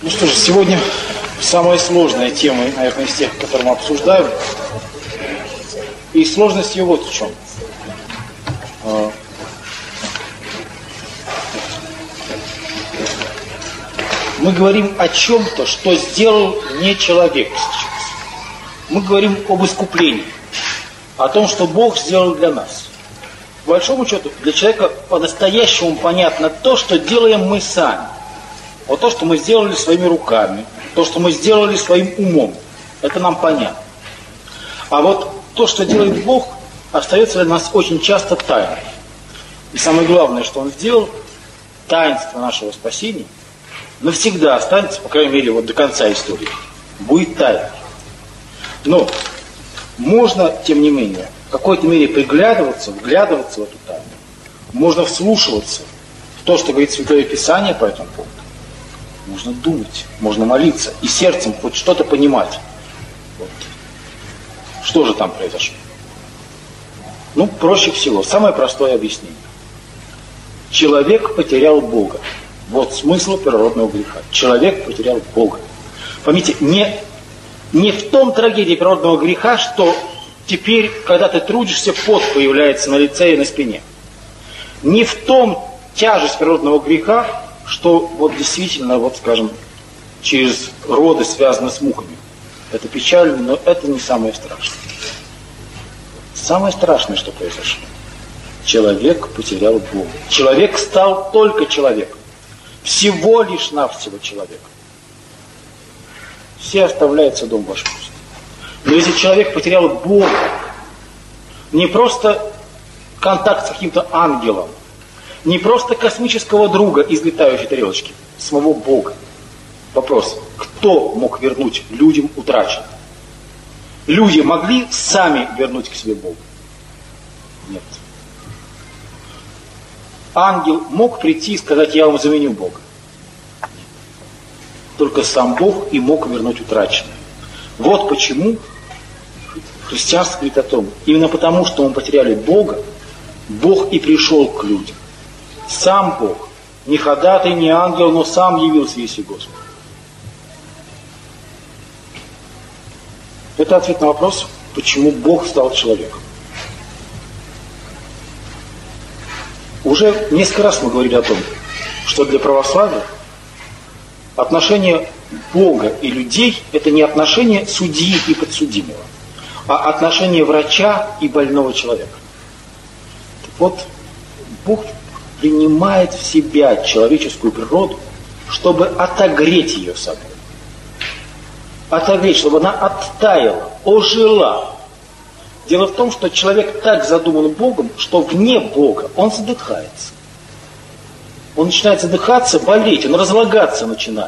Ну что же, сегодня самая сложная тема, наверное, из тех, которые мы обсуждаем. И сложность ее вот в чем. Мы говорим о чем-то, что сделал не человек сейчас. Мы говорим об искуплении, о том, что Бог сделал для нас. По большому счету, для человека по-настоящему понятно то, что делаем мы сами. Вот то, что мы сделали своими руками, то, что мы сделали своим умом, это нам понятно. А вот то, что делает Бог, остается для нас очень часто тайной. И самое главное, что Он сделал, таинство нашего спасения, навсегда останется, по крайней мере, вот до конца истории, будет тайной. Но можно, тем не менее, в какой-то мере приглядываться, вглядываться в эту тайну. Можно вслушиваться в то, что говорит Святое Писание по этому поводу. Можно думать, можно молиться и сердцем хоть что-то понимать. Вот. Что же там произошло? Ну, проще всего, самое простое объяснение. Человек потерял Бога. Вот смысл первородного греха. Человек потерял Бога. Поймите, не в том трагедии первородного греха, что теперь, когда ты трудишься, пот появляется на лице и на спине. Не в том тяжесть первородного греха, что вот действительно, вот скажем, через роды связано с муками. Это печально, но это не самое страшное. Самое страшное, что произошло. Человек потерял Бога. Человек стал только человеком. Всего лишь навсего человеком. Все оставляют Содом ваш пуст. Но если человек потерял Бога, не просто контакт с каким-то ангелом, не просто космического друга из летающей тарелочки, самого Бога. Вопрос, кто мог вернуть людям утраченное? Люди могли сами вернуть к себе Бога? Нет. Ангел мог прийти и сказать, я вам заменю Бога? Нет. Только сам Бог и мог вернуть утраченное. Вот почему христианство говорит о том, именно потому, что мы потеряли Бога, Бог и пришел к людям. Сам Бог, не ходатай, не ангел, но сам явился Иисус Господь. Это ответ на вопрос, почему Бог стал человеком. Уже несколько раз мы говорили о том, что для православия отношение Бога и людей – это не отношение судьи и подсудимого, а отношение врача и больного человека. Так вот, Бог принимает в себя человеческую природу, чтобы отогреть ее собой. Отогреть, чтобы она оттаяла, ожила. Дело в том, что человек так задуман Богом, что вне Бога он задыхается. Он начинает задыхаться, болеть, он разлагаться начинает.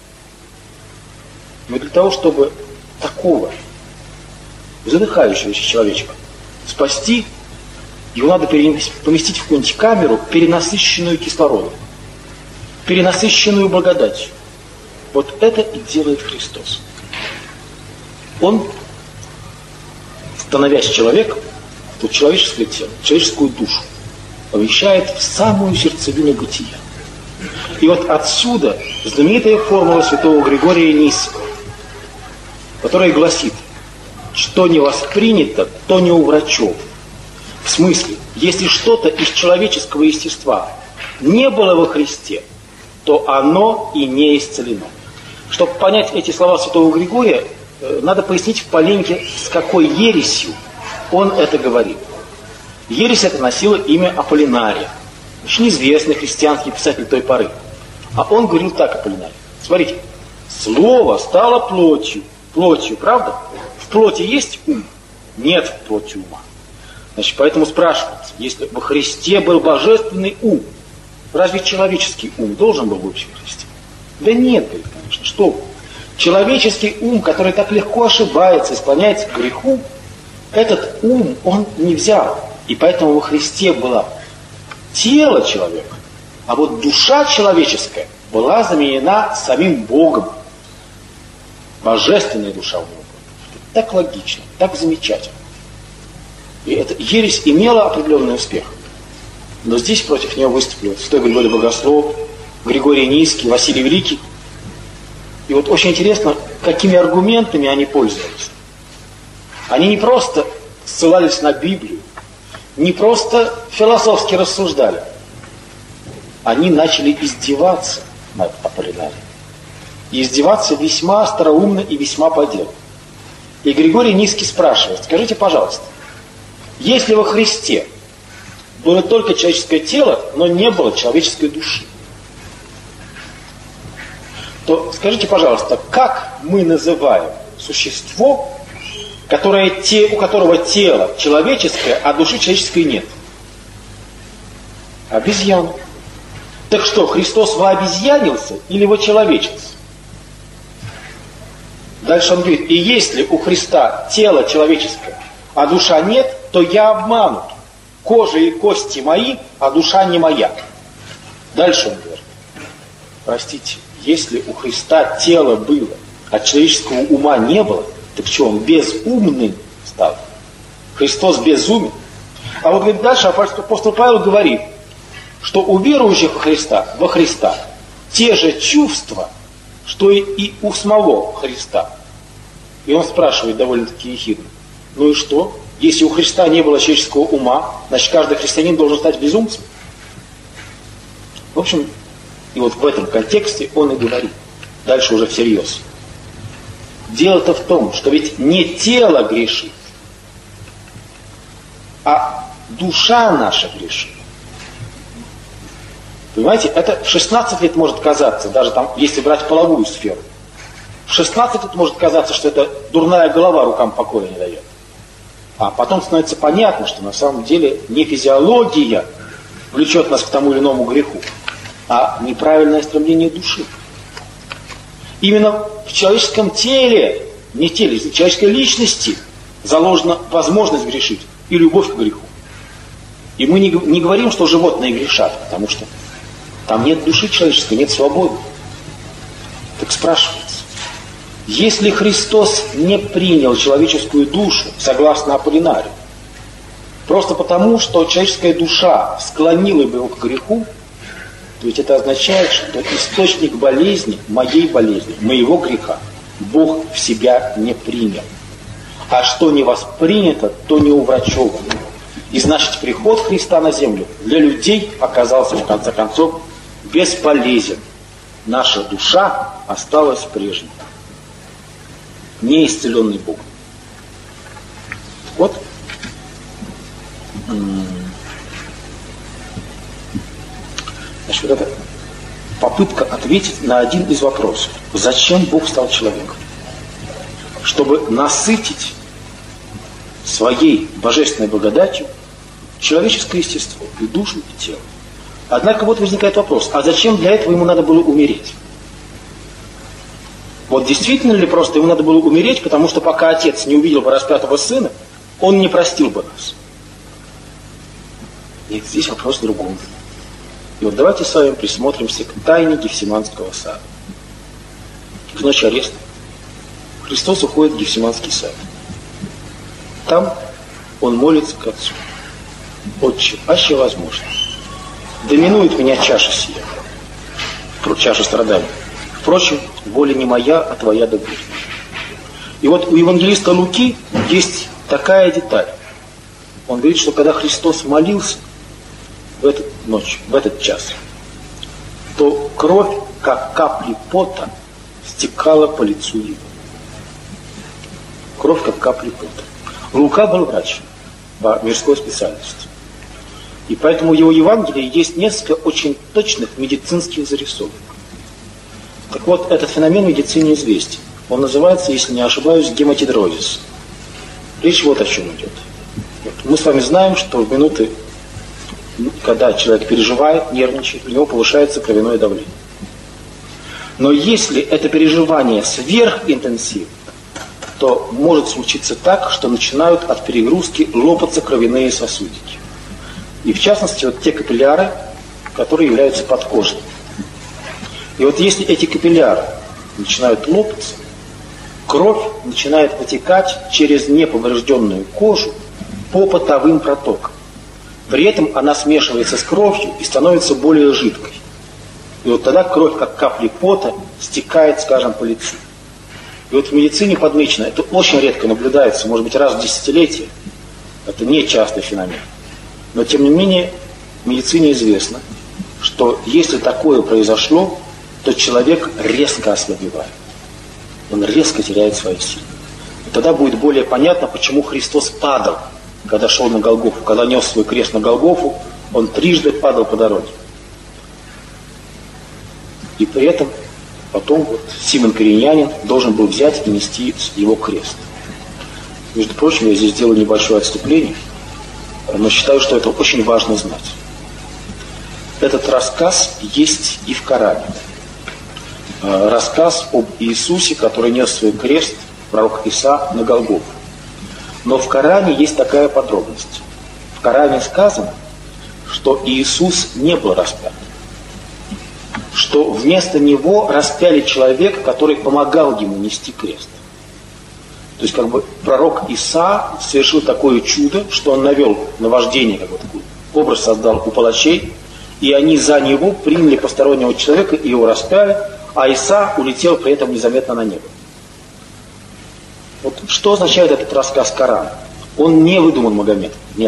Но для того, чтобы такого задыхающегося человечка спасти, его надо поместить в какую-нибудь камеру, перенасыщенную кислородом, перенасыщенную благодатью. Вот это и делает Христос. Он, становясь человеком, то человеческое тело, человеческую душу помещает в самую сердцевину бытия. И вот отсюда знаменитая формула святого Григория Нисского, которая гласит, что не воспринято, то не у врачов. В смысле, если что-то из человеческого естества не было во Христе, то оно и не исцелено. Чтобы понять эти слова святого Григория, надо пояснить в полемике, с какой ересью он это говорил. Ересь это носила имя Аполлинария, очень известный христианский писатель той поры. А он говорил так Аполлинарий. Смотрите, слово стало плотью. Плотью, правда? В плоти есть ум? Нет в плоти ума. Значит, поэтому спрашивается, если во Христе был божественный ум, разве человеческий ум должен был быть в Христе? Да нет, говорит, конечно, что вы. Человеческий ум, который так легко ошибается и склоняется к греху, этот ум он не взял. И поэтому во Христе было тело человека, а вот душа человеческая была заменена самим Богом. Божественная душа у него была. Так логично, так замечательно. И эта ересь имела определенный успех. Но здесь против нее выступили святой Григорий Богослов, Григорий Нисский, Василий Великий. И вот очень интересно, какими аргументами они пользовались. Они не просто ссылались на Библию, не просто философски рассуждали. Они начали издеваться над Аполлинарием. И издеваться весьма остроумно и весьма по делу. И Григорий Низкий спрашивает: скажите, пожалуйста, если во Христе было только человеческое тело, но не было человеческой души, то скажите, пожалуйста, как мы называем существо, у которого тело человеческое, а души человеческой нет? Обезьяна. Так что, Христос вообезьянился или вочеловечился? Дальше он говорит: и если у Христа тело человеческое, а душа нет, то я обманут. Кожа и кости мои, а душа не моя. Дальше он говорит: простите, если у Христа тело было, а человеческого ума не было, так что, он безумным стал? Христос безумен. А вот говорит, дальше апостол Павел говорит, что у верующих во Христа те же чувства, что и у самого Христа. И он спрашивает довольно-таки ехидно: ну и что? Если у Христа не было человеческого ума, значит, каждый христианин должен стать безумцем? В общем, и вот в этом контексте он и говорит. Дальше уже всерьез. Дело-то в том, что ведь не тело грешит, а душа наша грешит. Понимаете, это в 16 лет может казаться, даже там, если брать половую сферу, в 16 лет может казаться, что это дурная голова рукам покоя не дает. А потом становится понятно, что на самом деле не физиология влечет нас к тому или иному греху, а неправильное стремление души. Именно в человеческом теле, не теле, в человеческой личности заложена возможность грешить и любовь к греху. И мы не говорим, что животные грешат, потому что там нет души человеческой, нет свободы. Так спрашивается, если Христос не принял человеческую душу, согласно Аполлинарию, просто потому, что человеческая душа склонила бы его к греху, то ведь это означает, что источник болезни, моей болезни, моего греха, Бог в себя не принял. А что не воспринято, то не уврачовано. И значит, приход Христа на землю для людей оказался, в конце концов, бесполезен. Наша душа осталась прежней, не исцеленный Богом. Вот. Значит, вот это попытка ответить на один из вопросов. Зачем Бог стал человеком? Чтобы насытить своей божественной благодатью человеческое естество, и душу, и тело. Однако вот возникает вопрос, а зачем для этого ему надо было умереть? Вот действительно ли просто ему надо было умереть, потому что пока отец не увидел бы распятого сына, он не простил бы нас? Нет, здесь вопрос в другом. И вот давайте с вами присмотримся к тайне Гефсиманского сада. В ночь ареста Христос уходит в Гефсиманский сад. Там он молится к Отцу: Отче, аще возможно, доминует меня чаша сия, чаша страданий. Впрочем, воля не моя, а твоя да будет. И вот у евангелиста Луки есть такая деталь. Он говорит, что когда Христос молился в эту ночь, в этот час, то кровь, как капли пота, стекала по лицу его. Кровь, как капли пота. Лука был врач по мирской специальности. И поэтому в его Евангелии есть несколько очень точных медицинских зарисовок. Так вот, этот феномен в медицине известен. Он называется, если не ошибаюсь, гематидрозис. Речь вот о чем идет. Мы с вами знаем, что в минуты, когда человек переживает, нервничает, у него повышается кровяное давление. Но если это переживание сверхинтенсивно, то может случиться так, что начинают от перегрузки лопаться кровяные сосудики. И в частности, вот те капилляры, которые являются подкожными. И вот если эти капилляры начинают лопаться, кровь начинает вытекать через неповрежденную кожу по потовым протокам. При этом она смешивается с кровью и становится более жидкой. И вот тогда кровь, как капли пота, стекает, скажем, по лицу. И вот в медицине подмечено, это очень редко наблюдается, может быть, раз в десятилетие. Это не частый феномен. Но, тем не менее, в медицине известно, что если такое произошло, то человек резко ослабевает. Он резко теряет свои силы. И тогда будет более понятно, почему Христос падал, когда шел на Голгофу. Когда нес свой крест на Голгофу, он трижды падал по дороге. И при этом потом вот Симон Киринянин должен был взять и нести его крест. Между прочим, я здесь сделаю небольшое отступление, но считаю, что это очень важно знать. Этот рассказ есть и в Коране. Рассказ об Иисусе, который нес свой крест, пророк Иса, на Голгофу. Но в Коране есть такая подробность. В Коране сказано, что Иисус не был распят. Что вместо него распяли человека, который помогал ему нести крест. То есть как бы пророк Иса совершил такое чудо, что он навел наваждение, как бы такой образ создал у палачей, и они за него приняли постороннего человека и его распяли, а Иса улетел при этом незаметно на небо. Вот что означает этот рассказ Корана? Он не выдуман Магомедом. Нет.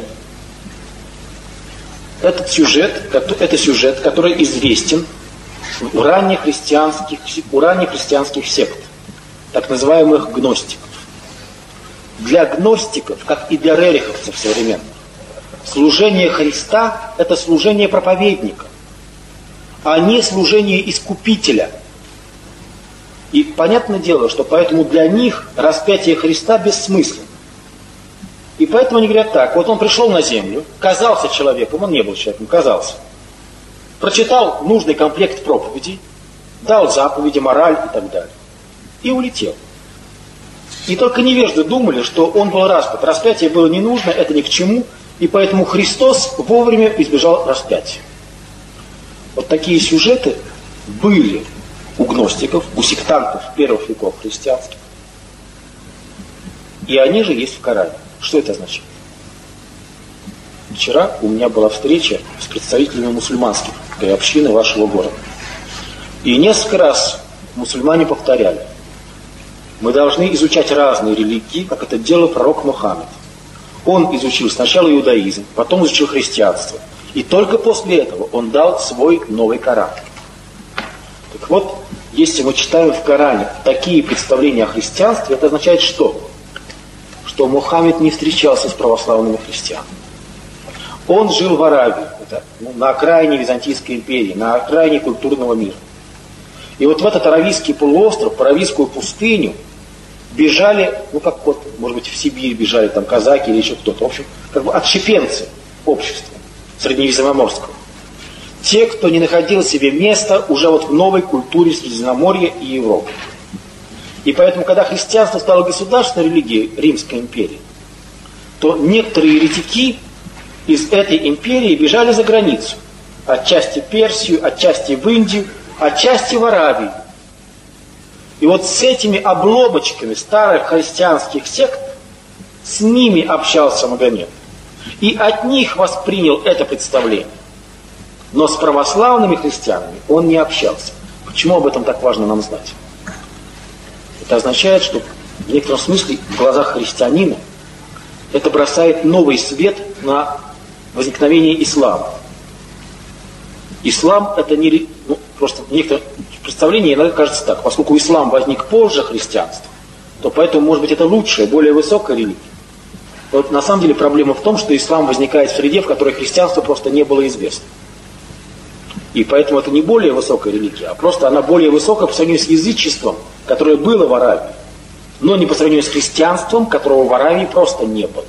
Это сюжет, который известен у ранних христианских сект, так называемых гностиков. Для гностиков, как и для рериховцев современных, служение Христа – это служение проповедника, а не служение искупителя. И понятное дело, что поэтому для них распятие Христа бессмысленно. И поэтому они говорят так: вот он пришел на землю, казался человеком, он не был человеком, казался. Прочитал нужный комплект проповедей, дал заповеди, мораль и так далее. И улетел. И только невежды думали, что он был распят. Распятие было не нужно, это ни к чему, и поэтому Христос вовремя избежал распятия. Вот такие сюжеты были у гностиков, у сектантов первых веков христианских. И они же есть в Коране. Что это означает? Вчера у меня была встреча с представителями мусульманской общины вашего города. И несколько раз мусульмане повторяли: мы должны изучать разные религии, как это делал пророк Мухаммед. Он изучил сначала иудаизм, потом изучил христианство. И только после этого он дал свой новый Коран. Так вот, если мы читаем в Коране такие представления о христианстве, это означает что? Что Мухаммед не встречался с православными христианами. Он жил в Аравии, на окраине Византийской империи, на окраине культурного мира. И вот в этот Аравийский полуостров, в Аравийскую пустыню бежали, как вот, может быть, в Сибирь бежали там казаки или еще кто-то. В общем, как бы отщепенцы общества среднеземноморского. Те, кто не находил себе места уже вот в новой культуре Средиземноморья и Европы. И поэтому, когда христианство стало государственной религией Римской империи, то некоторые еретики из этой империи бежали за границу. Отчасти в Персию, отчасти в Индию, отчасти в Аравию. И вот с этими обломочками старых христианских сект, с ними общался Магомед. И от них воспринял это представление. Но с православными христианами он не общался. Почему об этом так важно нам знать? Это означает, что в некотором смысле в глазах христианина это бросает новый свет на возникновение ислама. Ислам это не... просто в некотором представлении иногда кажется так: поскольку ислам возник позже христианства, то поэтому, может быть, это лучшая, более высокая религия. Вот на самом деле проблема в том, что ислам возникает в среде, в которой христианство просто не было известно. И поэтому это не более высокая религия, а просто она более высокая по сравнению с язычеством, которое было в Аравии, но не по сравнению с христианством, которого в Аравии просто не было.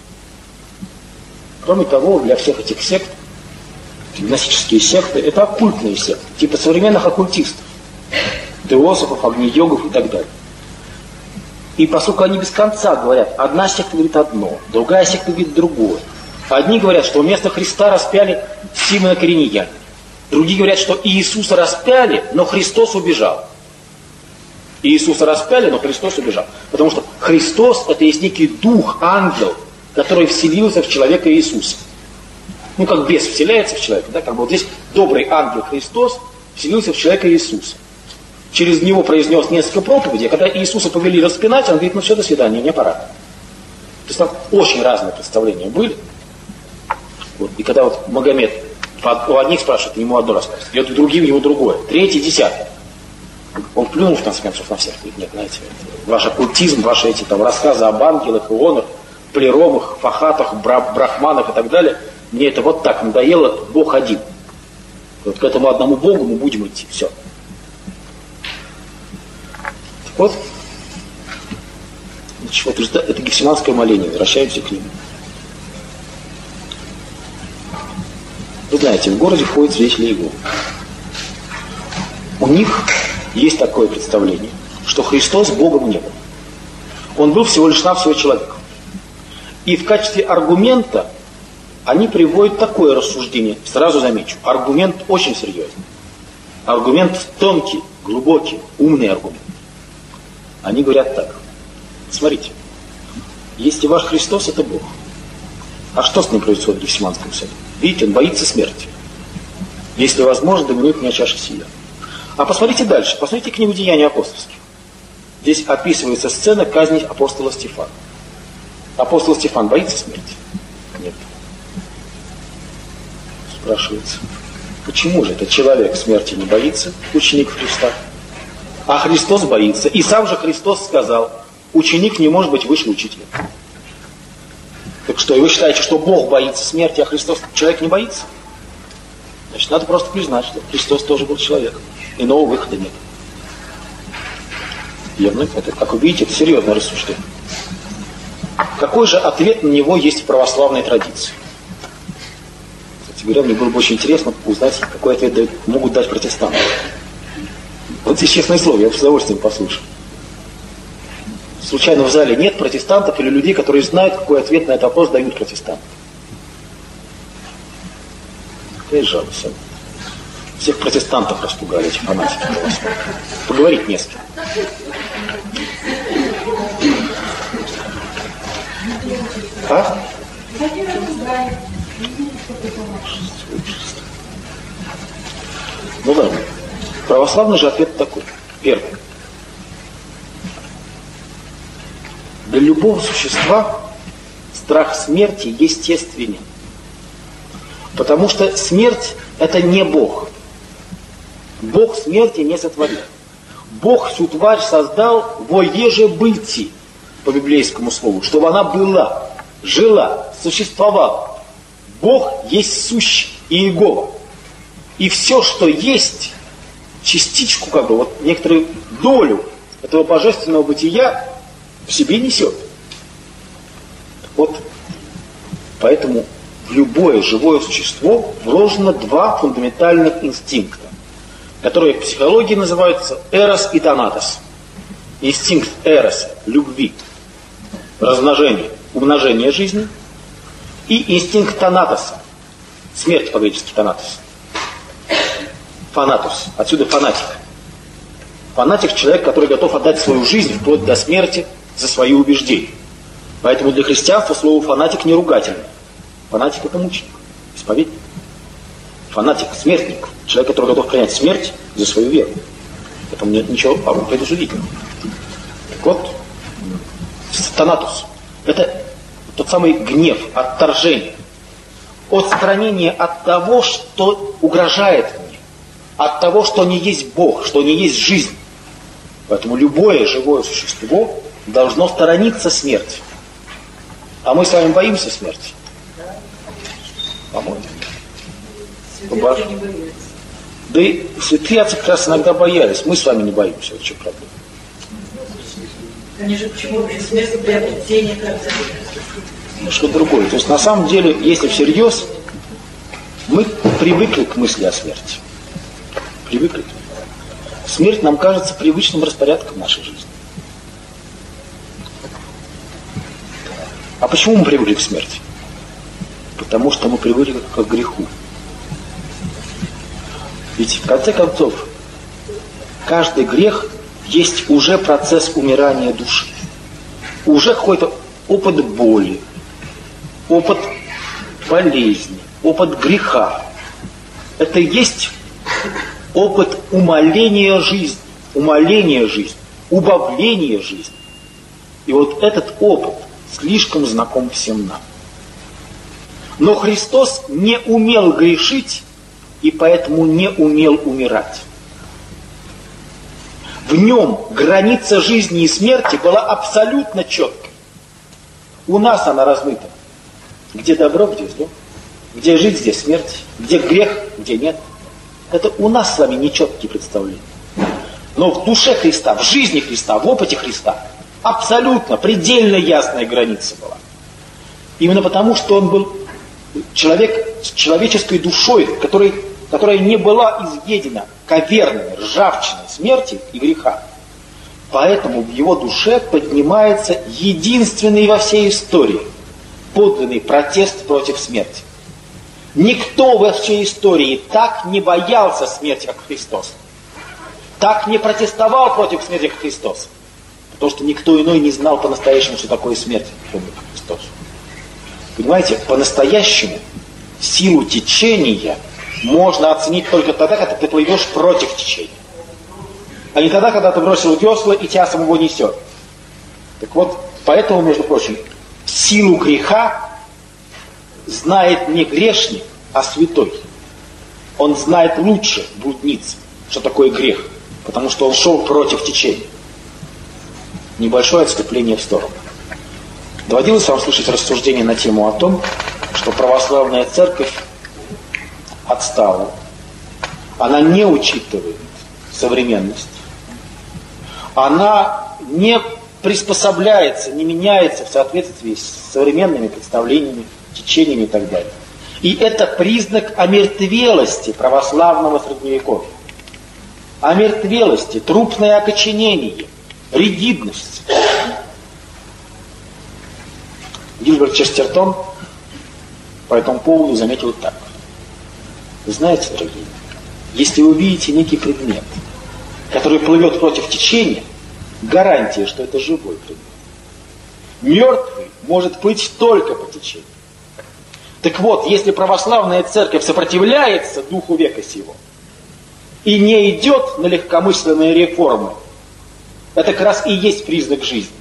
Кроме того, для всех этих сект, гностические секты, это оккультные секты, типа современных оккультистов, теософов, агни-йогов и так далее. И поскольку они без конца говорят, одна секта говорит одно, другая секта говорит другое. Одни говорят, что вместо Христа распяли Симона Киринянина. Другие говорят, что Иисуса распяли, но Христос убежал. Иисуса распяли, но Христос убежал. Потому что Христос это есть некий дух, ангел, который вселился в человека Иисуса. Как бес вселяется в человека, да, как бы вот здесь добрый ангел Христос вселился в человека Иисуса. Через него произнес несколько проповедей, а когда Иисуса повели распинать, он говорит, ну все, до свидания, мне пора. То есть там очень разные представления были. Вот. И когда вот Магомед у одних спрашивает, ему одно рассказывает, и другим ему другое, третий, десятый. Он плюнул, в конце концов, на всех. Говорит, нет, знаете, ваш оккультизм, ваши эти там рассказы об ангелах, ионах, плеромах, фахатах, брахманах и так далее, мне это вот так надоело, Бог один. Вот к этому одному Богу мы будем идти. Все. Вот. Это гефсиманское моление. Возвращаемся к нему. Вы знаете, в городе ходят свидетели Иеговы. У них есть такое представление, что Христос Богом не был. Он был всего лишь навсего человеком. И в качестве аргумента они приводят такое рассуждение. Сразу замечу, аргумент очень серьезный. Аргумент тонкий, глубокий, умный аргумент. Они говорят так. Смотрите, если ваш Христос это Бог, а что с ним происходит в Гефсиманском саде? Видите, он боится смерти. Если возможно, доминует меня чаша сия. А посмотрите дальше, посмотрите книгу «Деяний апостольских». Здесь описывается сцена казни апостола Стефана. Апостол Стефан боится смерти? Нет. Спрашивается, почему же этот человек смерти не боится, ученик Христа? А Христос боится. И сам же Христос сказал, ученик не может быть выше учителя. Так что, и вы считаете, что Бог боится смерти, а Христос, человек не боится? Значит, надо просто признать, что Христос тоже был человеком. Иного выхода нет. Верно? Это, как вы видите, это серьезное рассуждение. Какой же ответ на него есть в православной традиции? Кстати говоря, мне было бы очень интересно узнать, какой ответ могут дать протестанты. Вот здесь честное слово, я с удовольствием послушаю. Случайно в зале нет протестантов или людей, которые знают, какой ответ на этот вопрос дают протестанты? Какая жалость. Всех протестантов распугали эти фанатики. Поговорить не с кем. А? Ну ладно. Православный же ответ такой. Первый. Для любого существа страх смерти естественен. Потому что смерть это не Бог. Бог смерти не сотворил. Бог всю тварь создал во еже бытии, по библейскому слову, чтобы она была, жила, существовала. Бог есть сущий и Иегова. И все, что есть, частичку, как бы, вот некоторую долю этого божественного бытия в себе несет. Вот поэтому в любое живое существо вложено два фундаментальных инстинкта, которые в психологии называются эрос и танатос. Инстинкт эроса, любви, размножения, умножения жизни, и инстинкт танатоса, смерть по-гречески танатос. Фанатус, отсюда фанатик. Фанатик — человек, который готов отдать свою жизнь вплоть до смерти за свои убеждения. Поэтому для христианства слово фанатик не ругательное. Фанатик — это мученик, исповедник. Фанатик, смертник, человек, который готов принять смерть за свою веру. В этом нет ничего предусудительного. Так вот, танатус — это тот самый гнев, отторжение, отстранение от того, что угрожает мне, от того, что не есть Бог, что не есть жизнь. Поэтому любое живое существо должно сторониться смерти. А мы с вами боимся смерти? По-моему. Да и святые отцы как раз иногда боялись. Мы с вами не боимся. Вот в чем проблема. Они же почему вообще смерть приобретение как-то? Ну, что другое. То есть на самом деле, если всерьез, мы привыкли к мысли о смерти. Привыкли. Смерть нам кажется привычным распорядком нашей жизни. А почему мы привыкли к смерти? Потому что мы привыкли к греху. Ведь в конце концов, каждый грех есть уже процесс умирания души. Уже какой-то опыт боли, опыт болезни, опыт греха. Это и есть опыт умаления жизни, убавления жизни. И вот этот опыт слишком знаком всем нам. Но Христос не умел грешить и поэтому не умел умирать. В нем граница жизни и смерти была абсолютно четкой. У нас она размыта. Где добро, где зло. Где жизнь, где смерть. Где грех, где нет. Это у нас с вами нечеткие представления. Но в душе Христа, в жизни Христа, в опыте Христа абсолютно, предельно ясная граница была. Именно потому, что он был человек с человеческой душой, которая не была изъедена коверной, ржавчиной смерти и греха. Поэтому в его душе поднимается единственный во всей истории подлинный протест против смерти. Никто во всей истории так не боялся смерти, как Христос. Так не протестовал против смерти, как Христос. Потому что никто иной не знал по-настоящему, что такое смерть, кроме Христос. Понимаете, по-настоящему силу течения можно оценить только тогда, когда ты плывешь против течения. А не тогда, когда ты бросил весла и тебя самого несет. Так вот, поэтому, между прочим, силу греха знает не грешник, а святой. Он знает лучше блудниц, что такое грех, потому что он шел против течения. Небольшое отступление в сторону. Доводилось вам слышать рассуждение на тему о том, что православная церковь отстала. Она не учитывает современность. Она не приспособляется, не меняется в соответствии с современными представлениями, течениями и так далее. И это признак омертвелости православного средневековья. Омертвелости, трупное окоченение, ригидность. Гильберт Честертон по этому поводу заметил так. Вы знаете, дорогие, если вы видите некий предмет, который плывет против течения, гарантия, что это живой предмет. Мертвый может плыть только по течению. Так вот, если православная церковь сопротивляется духу века сего и не идет на легкомысленные реформы, это как раз и есть признак жизни.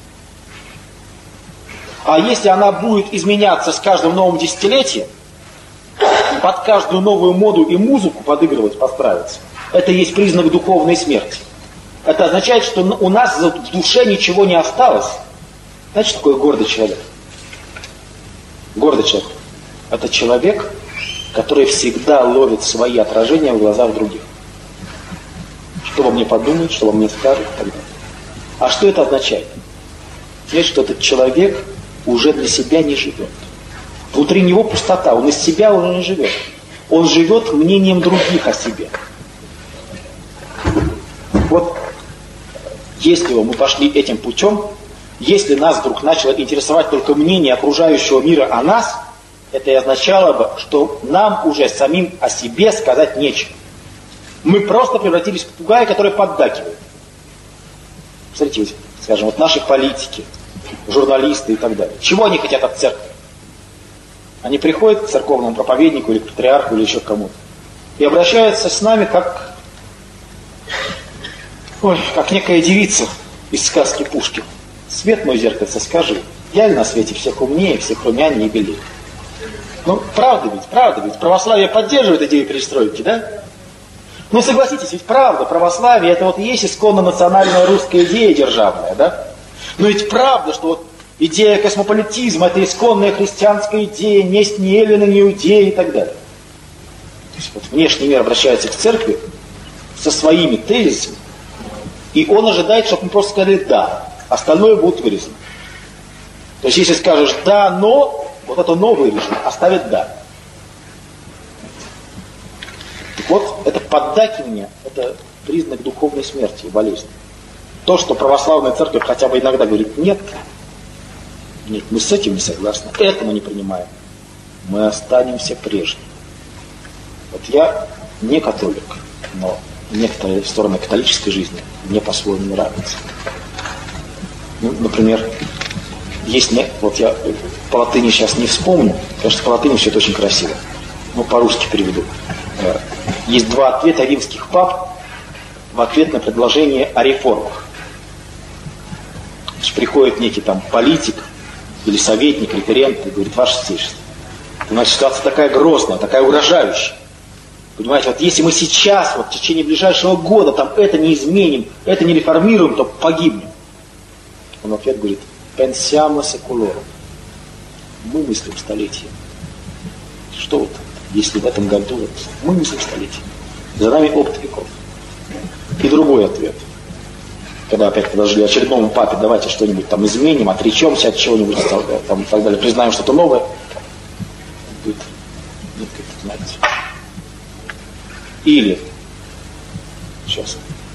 А если она будет изменяться с каждым новым десятилетием, под каждую новую моду и музыку подыгрывать, подстраиваться, это есть признак духовной смерти. Это означает, что у нас в душе ничего не осталось. Знаете, что такое гордый человек? Гордый человек – это человек, который всегда ловит свои отражения в глазах других. Что во мне подумают, что во мне скажут и так далее. А что это означает? Значит, что этот человек уже для себя не живет. Внутри него пустота, он из себя уже не живет. Он живет мнением других о себе. Вот если бы мы пошли этим путем, если нас вдруг начало интересовать только мнение окружающего мира о нас, это и означало бы, что нам уже самим о себе сказать нечего. Мы просто превратились в попугая, который поддакивает. Смотрите, скажем, вот наши политики, журналисты и так далее. Чего они хотят от церкви? Они приходят к церковному проповеднику или к патриарху или еще к кому-то и обращаются с нами как некая девица из сказки Пушкина. Свет мой, зеркальце, скажи, я ли на свете всех умнее, всех румянее и белее? Ну, правда ведь, православие поддерживает идею перестройки, да? Ну, согласитесь, ведь правда, православие, это вот и есть исконно национальная русская идея державная, да? Но ведь правда, что вот идея космополитизма, это исконная христианская идея, несть ни эллины, ни иудеи и так далее. То есть вот внешний мир обращается к церкви со своими тезисами, и он ожидает, чтобы мы просто сказали «да», остальное будет вырезано. То есть если скажешь «да, но», вот это «но» вырежено, оставит «да». Так вот, это поддакивание, это признак духовной смерти и болезни. То, что православная церковь хотя бы иногда говорит «нет», мы с этим не согласны, это мы не принимаем, мы останемся прежними. Вот я не католик, но некоторые стороны католической жизни мне по-своему нравятся. Ну, например, есть, вот я по латыни сейчас не вспомню, потому что по латыни все это очень красиво, но по-русски переведу. Есть два ответа римских пап в ответ на предложение о реформах. Значит, приходит некий там политик или советник, референт и говорит: ваше Святейшество, у нас ситуация такая грозная, такая угрожающая. Понимаете, вот если мы сейчас, вот в течение ближайшего года там это не изменим, это не реформируем, то погибнем. Он в ответ говорит: pensiamo seculorum. Мы мыслим столетием. Что вот, если в этом году вот, мы мыслим столетием. За нами опыт веков. И другой ответ. Когда опять предложили очередному папе: давайте что-нибудь там изменим, отречемся от чего-нибудь там, и так далее, признаем что-то новое. Говорит: нет, как знаете. Или, сейчас,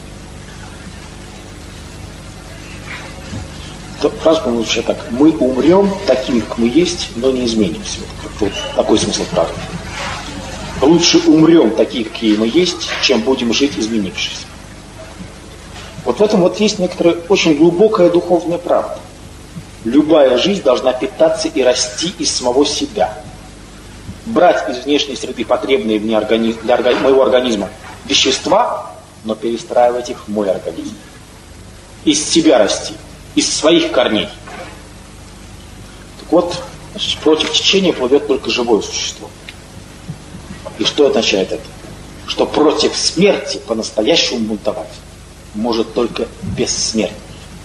фраза, по-моему, вообще так: мы умрем такими, как мы есть, но не изменимся. Вот такой смысл фразы. Лучше умрем такие, какие мы есть, чем будем жить, изменившись. Вот в этом вот есть некоторая очень глубокая духовная правда. Любая жизнь должна питаться и расти из самого себя. Брать из внешней среды потребные для моего организма вещества, но перестраивать их в мой организм. Из себя расти, из своих корней. Так вот, значит, против течения плывет только живое существо. И что означает это? Что против смерти по-настоящему бунтовать может только бессмертный.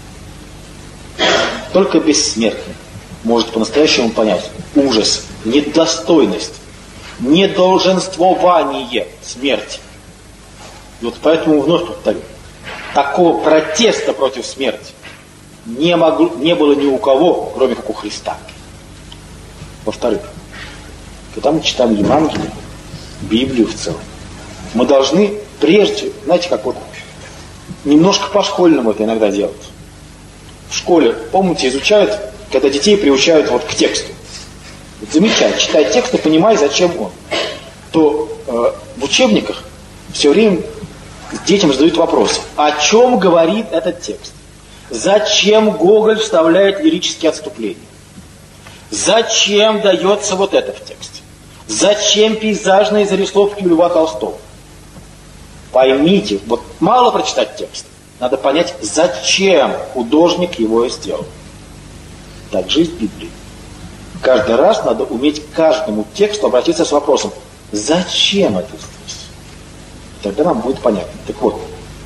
Только бессмертный может по-настоящему понять ужас, недостойность, недолженствование смерти. И вот поэтому вновь повторю: такого протеста против смерти не было ни у кого, кроме как у Христа. Во-вторых, когда мы читаем Евангелие, Библию в целом, мы должны прежде, знаете, как вот немножко по-школьному это иногда делать. В школе, помните, изучают, когда детей приучают вот к тексту. Вот замечай, читай текст и понимай, зачем он. То в учебниках все время детям задают вопрос: о чем говорит этот текст? Зачем Гоголь вставляет лирические отступления? Зачем дается вот это в тексте? Зачем пейзажные зарисовки у Льва Толстого? Поймите, вот мало прочитать текст, надо понять, зачем художник его сделал. Так же и с Библией. Каждый раз надо уметь к каждому тексту обратиться с вопросом: зачем это здесь? Тогда нам будет понятно. Так вот,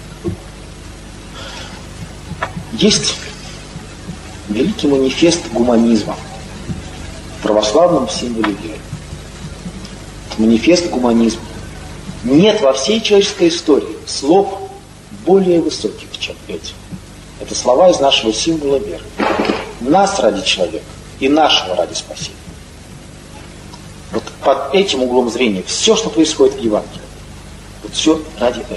есть великий манифест гуманизма в православном символе веры. Манифест гуманизма. Нет во всей человеческой истории слов более высоких, чем эти. Это слова из нашего символа веры. Нас ради человека и нашего ради спасения. Вот под этим углом зрения все, что происходит в Евангелии, вот все ради этого.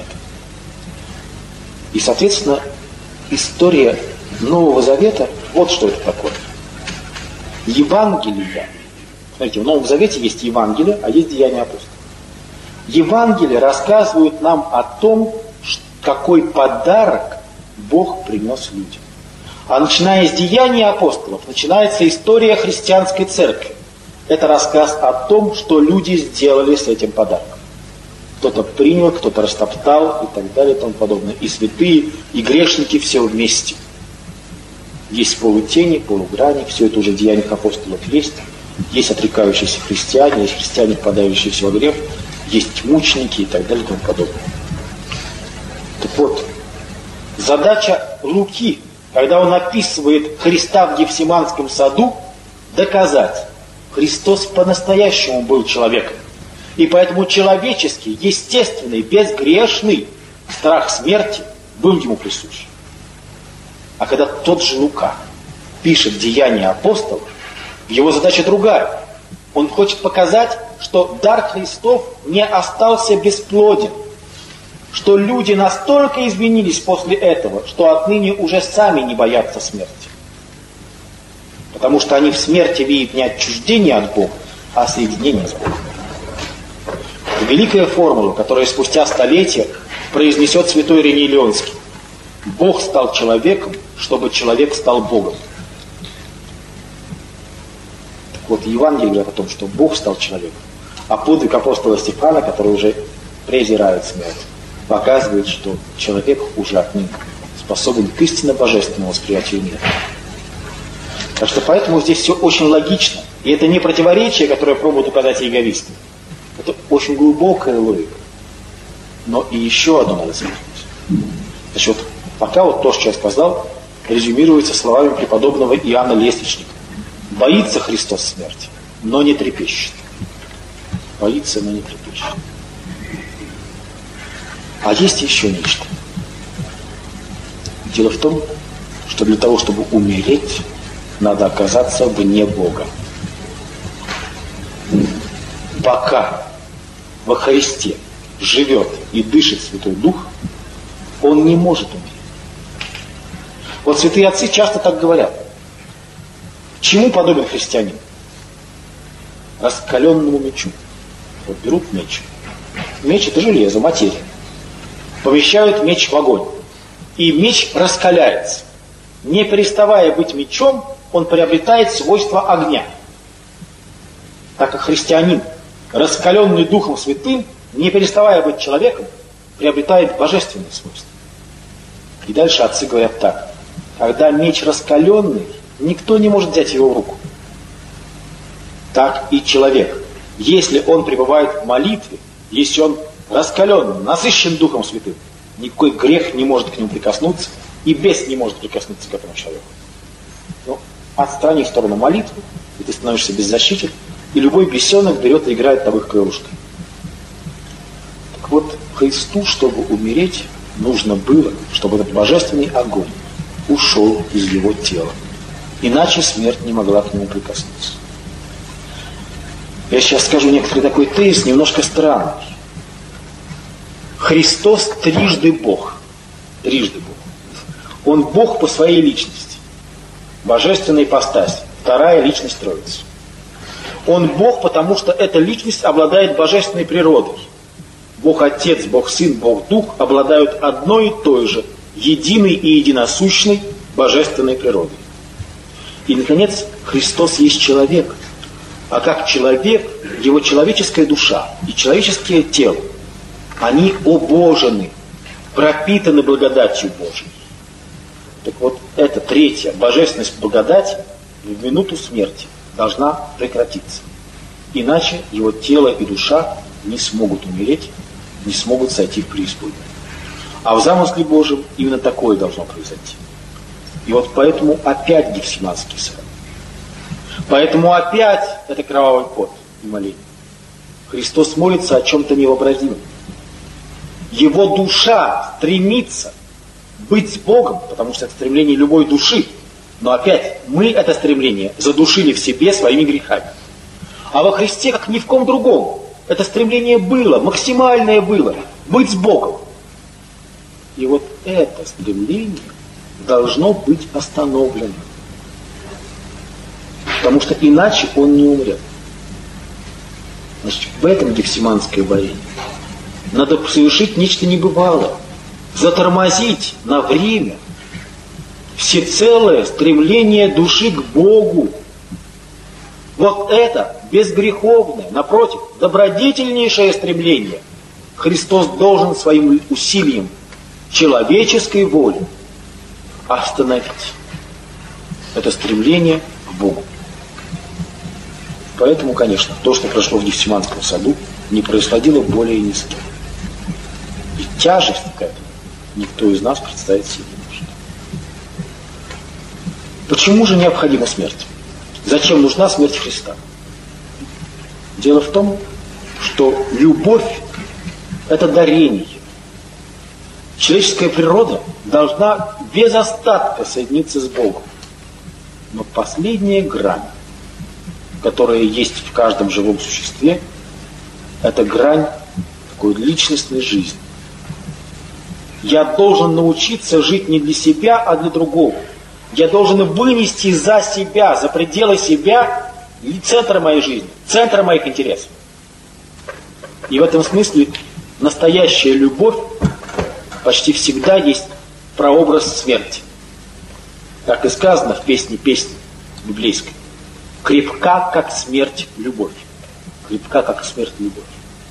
И, соответственно, история Нового Завета, вот что это такое. Евангелие. Смотрите, в Новом Завете есть Евангелие, а есть Деяния апостолов. Евангелие рассказывают нам о том, какой подарок Бог принес людям. А начиная с Деяний апостолов, начинается история христианской церкви. Это рассказ о том, что люди сделали с этим подарком. Кто-то принял, кто-то растоптал и так далее и тому подобное. И святые, и грешники все вместе. Есть полутени, полуграни, все это уже в Деяниях апостолов есть. Есть отрекающиеся христиане, есть христиане, впадающиеся во грех, есть мученики и так далее и тому подобное. Так вот, задача Луки, когда он описывает Христа в Гефсиманском саду, доказать: Христос по-настоящему был человеком. И поэтому человеческий, естественный, безгрешный страх смерти был ему присущ. А когда тот же Лука пишет Деяния апостолов, его задача другая. Он хочет показать, что дар Христов не остался бесплоден, что люди настолько изменились после этого, что отныне уже сами не боятся смерти. Потому что они в смерти видят не отчуждение от Бога, а соединение с Богом. Это великая формула, которая спустя столетия произнесет святой Ириней Леонский. Бог стал человеком, чтобы человек стал Богом. Так вот, Евангелие говорит о том, что Бог стал человеком. А подвиг апостола Стефана, который уже презирают смерть, показывает, что человек уже отныне способен к истинно божественному восприятию мира. Так что поэтому здесь все очень логично. И это не противоречие, которое пробуют указать иеговисты. Это очень глубокая логика. Но и еще одно надо заметить. Значит, вот пока вот то, что я сказал, резюмируется словами преподобного Иоанна Лестничника. Боится Христос смерти, но не трепещет. Боится, но не трепещет. А есть еще нечто. Дело в том, что для того, чтобы умереть, надо оказаться вне Бога. Пока во Христе живет и дышит Святой Дух, он не может умереть. Вот святые отцы часто так говорят. Чему подобен христианин? Раскаленному мечу. Вот берут меч. Меч — это железо, материя. Помещают меч в огонь. И меч раскаляется. Не переставая быть мечом, он приобретает свойства огня. Так как христианин, раскаленный Духом Святым, не переставая быть человеком, приобретает божественные свойства. И дальше отцы говорят так. Когда меч раскаленный, никто не может взять его в руку. Так и человек. Если он пребывает в молитве, если он раскаленный, насыщен Духом Святым, никакой грех не может к нему прикоснуться, и бес не может прикоснуться к этому человеку. Но отстрани в сторону молитвы, и ты становишься беззащитен, и любой бесенок берет и играет тобой крылышкой. Так вот, Христу, чтобы умереть, нужно было, чтобы этот божественный огонь ушел из его тела. Иначе смерть не могла к нему прикоснуться. Я сейчас скажу некоторый такой тезис, немножко странный. Христос трижды Бог. Трижды Бог. Он Бог по своей личности. Божественная ипостась. Вторая личность Троицы. Он Бог, потому что эта личность обладает божественной природой. Бог Отец, Бог Сын, Бог Дух обладают одной и той же, единой и единосущной божественной природой. И, наконец, Христос есть человек. А как человек, его человеческая душа и человеческое тело, они обожены, пропитаны благодатью Божией. Так вот, эта третья божественность благодати в минуту смерти должна прекратиться. Иначе его тело и душа не смогут умереть, не смогут сойти в преисподнюю. А в замысле Божьем именно такое должно произойти. И вот поэтому опять Гефсиманский сад. Поэтому опять это кровавый пот и моление. Христос молится о чем-то невообразимом. Его душа стремится быть с Богом, потому что это стремление любой души. Но опять мы это стремление задушили в себе своими грехами. А во Христе, как ни в ком другом, это стремление было, максимальное было, быть с Богом. И вот это стремление должно быть остановлено. Потому что иначе он не умрет. Значит, в этом Гефсиманское борение. Надо совершить нечто небывалое. Затормозить на время всецелое стремление души к Богу. Вот это безгреховное, напротив, добродетельнейшее стремление Христос должен своим усилием человеческой воли остановить. Это стремление к Богу. Поэтому, конечно, то, что прошло в Гефсиманском саду, не происходило более ни с кем. И тяжесть к этому никто из нас представить себе не может. Почему же необходима смерть? Зачем нужна смерть Христа? Дело в том, что любовь – это дарение. Человеческая природа должна без остатка соединиться с Богом. Но последняя грань, которая есть в каждом живом существе, это грань такой личностной жизни. Я должен научиться жить не для себя, а для другого. Я должен вынести за себя, за пределы себя центр моей жизни, центр моих интересов. И в этом смысле настоящая любовь почти всегда есть прообраз смерти. Как и сказано в песне библейской. Крепка, как смерть, любовь. Крепка, как смерть, любовь.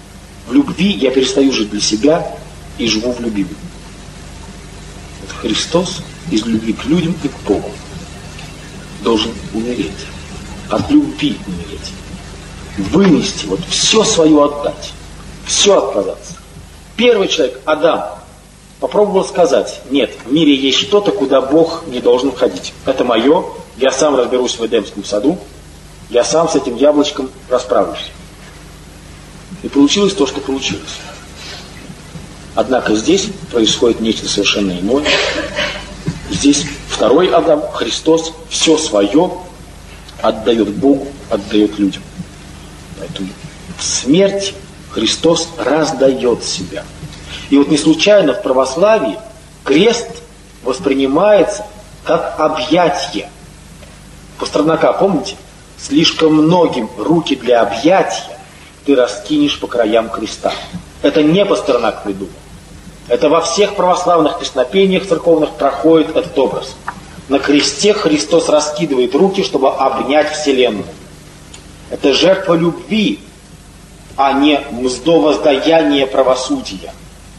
В любви я перестаю жить для себя и живу в любимом. Вот Христос из любви к людям и к Богу должен умереть. От любви умереть. Вынести, вот все свое отдать. Все отказаться. Первый человек, Адам, попробовал сказать: нет, в мире есть что-то, куда Бог не должен входить. Это мое, я сам разберусь в Эдемском саду, я сам с этим яблочком расправлюсь. И получилось то, что получилось. Однако здесь происходит нечто совершенно иное. Здесь второй Адам, Христос, все свое отдает Богу, отдает людям. Поэтому в смерти Христос раздает себя. И вот не случайно в православии крест воспринимается как объятие. Пастернака, помните? Слишком многим руки для объятия ты раскинешь по краям креста. Это не Пастернак придумал. Это во всех православных песнопениях церковных проходит этот образ. На кресте Христос раскидывает руки, чтобы обнять вселенную. Это жертва любви, а не мздовоздаяние правосудия.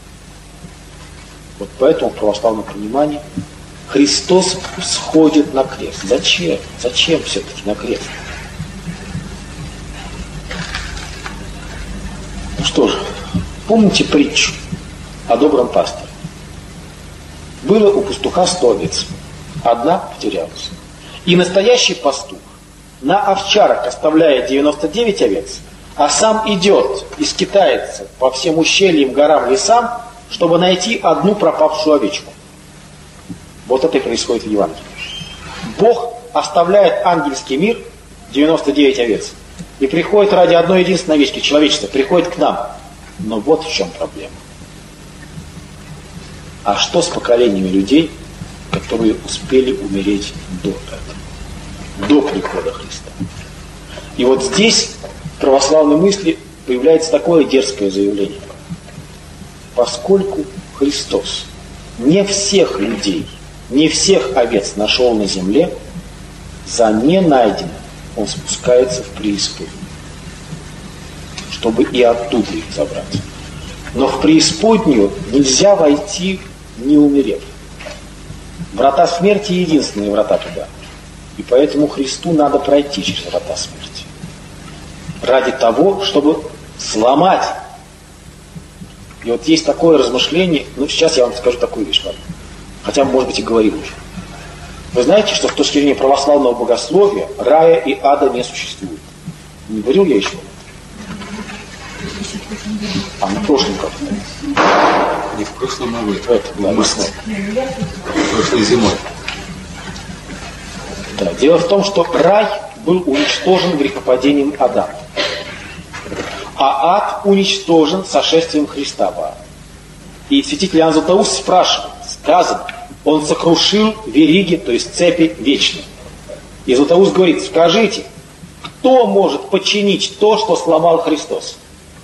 Вот поэтому в православном понимании Христос всходит на крест. Зачем? Зачем все-таки на крест? Ну что же, помните притчу о добром пастыре? Было у пастуха 100 овец. Одна потерялась. И настоящий пастух на овчарок оставляет 99 овец, а сам идет и скитается по всем ущельям, горам, лесам, чтобы найти одну пропавшую овечку. Вот это и происходит в Евангелии. Бог оставляет ангельский мир, 99 овец, и приходит ради одной единственной овечки, человечество, приходит к нам. Но вот в чем проблема. А что с поколениями людей, которые успели умереть до этого, до прихода Христа? И вот здесь в православной мысли появляется такое дерзкое заявление. Поскольку Христос не всех людей, не всех овец нашел на земле, за не найденным он спускается в преисподнюю, чтобы и оттуда их забрать. Но в преисподнюю нельзя войти, не умерев. Врата смерти — единственные врата туда. И поэтому Христу надо пройти через врата смерти. Ради того, чтобы сломать. И вот есть такое размышление, ну сейчас я вам скажу такую вещь, ладно? Хотя, может быть, и говорил уже. Вы знаете, что с точки зрения православного богословия рая и ада не существует? Не говорил я еще? А на прошлом как-то? Не в прошлом, а в этом. Да, прошлой зимой. Да, дело в том, что рай был уничтожен грехопадением Адама. А ад уничтожен сошествием Христа в ад. И святитель Иоанн Златоуст спрашивает, сказано, он сокрушил вериги, то есть цепи вечные. И Златоуст говорит: скажите, кто может починить то, что сломал Христос?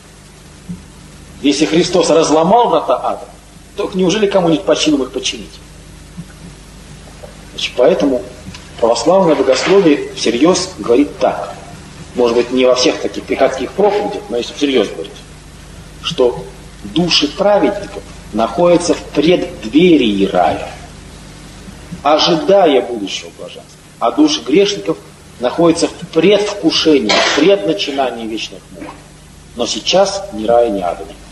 Если Христос разломал врата ада, то неужели кому-нибудь под силам их починить? Значит, поэтому православное богословие всерьез говорит так. Может быть, не во всех таких приходских проповедях, но если всерьез говорить, что души праведников находятся в преддверии рая, ожидая будущего блаженства, а души грешников находятся в предвкушении, в предначинании вечных мук. Но сейчас ни рая, ни ада нет.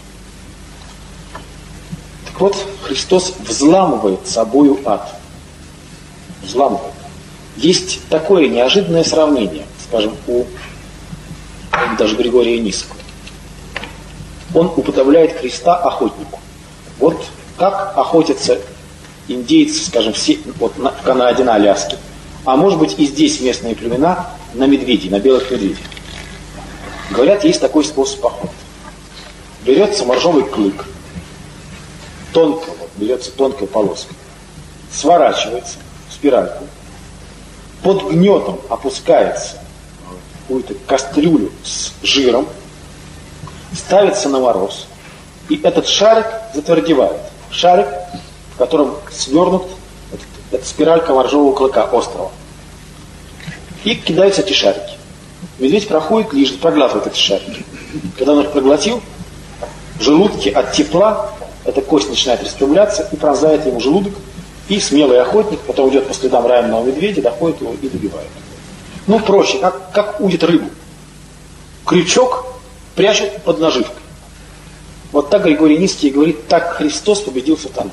Так вот, Христос взламывает собою ад. Взламывает. Есть такое неожиданное сравнение, скажем, у даже Григория Нисского. Он уподобляет Христа охотнику. Вот как охотятся индейцы, скажем, вот в Канаде, на Аляске, а может быть и здесь местные племена, на медведей, на белых медведей. Говорят, есть такой способ охоты. Берется моржовый клык, тонко, вот, берется тонкая полоска, сворачивается в спиральку, под гнетом опускается в какую-то кастрюлю с жиром, ставится на мороз, и этот шарик затвердевает. Шарик, в котором свернут эта спиралька моржового клыка острого. И кидаются эти шарики. Медведь проходит, лежит, проглатывает эти шарики. Когда он их проглотил, в желудке от тепла эта кость начинает распрямляться и пронзает ему желудок, и смелый охотник, потом идет по следам раненого медведя, доходит его и добивает. Ну, проще, как удит рыбу. Крючок прячут под наживкой. Вот так Григорий Низкий говорит, так Христос победил сатану.